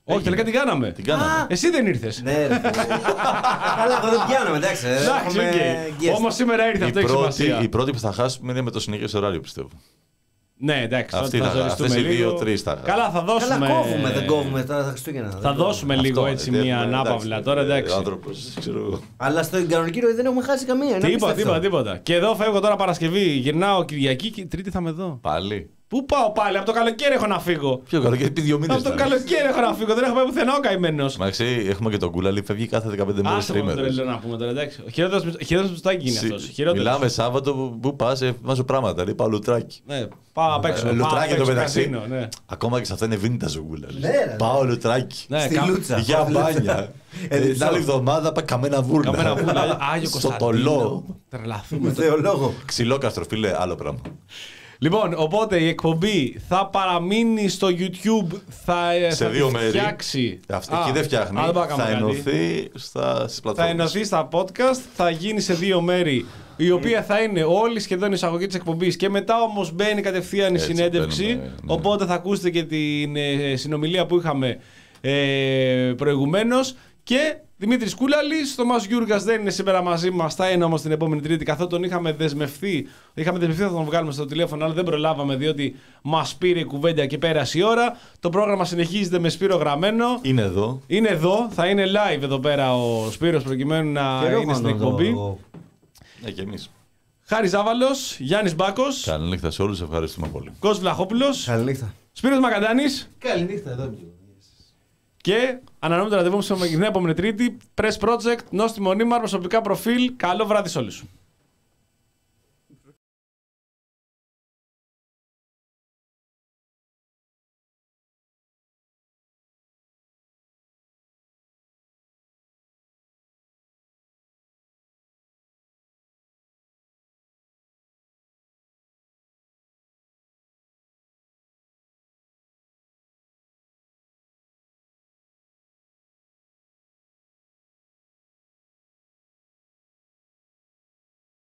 Όχι, τελικά την κάναμε. Την κάναμε. Εσύ δεν ήρθες. Ναι, ρε. Καλά, εγώ δεν πιάνομαι, εντάξει. Εντάξει, οκ. Όμως σήμερα ήρθε, Η αυτό έχει πρώτη, σημασία. η πρώτη που θα χάσουμε είναι με το συνεχές ωράριο, πιστεύω. Ναι, εντάξει. Αυτή θα θα- ζοριστούμε αυτές οι λίγο. δύο-τρεις θα- Καλά, θα δώσουμε. Καλά, κόβουμε, δεν κόβουμε τώρα τα Χριστούγεννα. Θα δεν δώσουμε κόβουμε. λίγο Αυτό, έτσι ε, μια έχουμε, ανάπαυλα εντάξει, τώρα, ε, εντάξει. άνθρωπος, ξέρω εγώ. Αλλά στην κανονική ροή δεν έχουμε χάσει καμία. είναι Τίποτα, απίστευτο. τίποτα, τίποτα. Και εδώ φεύγω τώρα Παρασκευή, γυρνάω Κυριακή και Τρίτη θα είμαι εδώ. Πάλι. Πού πάω πάλι, από το καλοκαίρι έχω να φύγω. Πιο καλό και επί δύο μήνες. Από το ήταν. καλοκαίρι έχω να φύγω, δεν έχω πάει πουθενά ο καημένος. Μαξί, έχουμε και τον Κούλαλη, φεύγει κάθε δεκαπέντε μέρες Άσε μόνο τρίμερες. τρελό να πούμε τώρα, εντάξει. Ο χειρότερος Μητσοτάκη είναι αυτός. Χειρότερος. Μιλάμε Σάββατο που, που πα, βάζω πράγματα. Λέει πάω λουτράκι. Ναι, πάω απ' έξω. Ε, πάω λουτράκι απ' έξω εντωμεταξύ. καζίνο, ναι. Ακόμα και σε αυτά είναι vintage ο Κούλαλης. Ναι, ρε, Πάω λουτράκι. Ναι, Στη κα- Λούτσα. Για Πάω μπάνια. Λούτσα. Ε, Την Ελιτσό. άλλη εβδομάδα πάει καμένα βούρνα. Καμένα βούλα, Άγιο Στο Κωνσταντίνο. τολό. Τρελαθούμε. Με θεολόγο. Ξυλόκαστρο, φίλε, άλλο πράγμα. Λοιπόν, οπότε η εκπομπή θα παραμείνει στο YouTube, θα, Σε θα δύο τη μέρη. φτιάξει. Αυτή Α, εκεί δεν φτιάχνει. α, δεν πάω να Θα κάνω κάτι. ενωθεί στα, στις Θα πλατφόρμες. ενωθεί στα podcast, θα γίνει σε δύο μέρη, η οποία θα είναι όλη σχεδόν η εισαγωγή της εκπομπής και μετά όμως μπαίνει κατευθείαν η Έτσι, συνέντευξη. μπαίνουμε, ναι. Οπότε θα ακούσετε και την ε, συνομιλία που είχαμε ε, προηγουμένως. Και Δημήτρης Κούλαλης, Θωμάς Γιούργας δεν είναι σήμερα μαζί μας, θα είναι όμως την επόμενη Τρίτη, καθότι τον είχαμε δεσμευθεί. Είχαμε δεσμευθεί να τον βγάλουμε στο τηλέφωνο, αλλά δεν προλάβαμε διότι μας πήρε η κουβέντα και πέρασε η ώρα. Το πρόγραμμα συνεχίζεται με Σπύρο Γραμμένο. Είναι εδώ. Είναι εδώ, θα είναι live εδώ πέρα ο Σπύρος προκειμένου να Καιρό είναι στην κάνω εδώ, εκπομπή. εγώ. Ναι, και εμείς. Χάρης Ζάβαλος, Γιάννης Μπάκος, Καλή νύχτα σε όλους, ευχαριστούμε πολύ. Κώστας Βλαχόπουλος, Καληνύχτα. Σπύρος Μακαντάνης Καληνύχτα, εδώ είμαι. και ανανεώνουμε το ραντεβού μας την επόμενη Τρίτη. Press Project, νόστιμο νήμα, προσωπικά προφίλ. Καλό βράδυ σε όλους.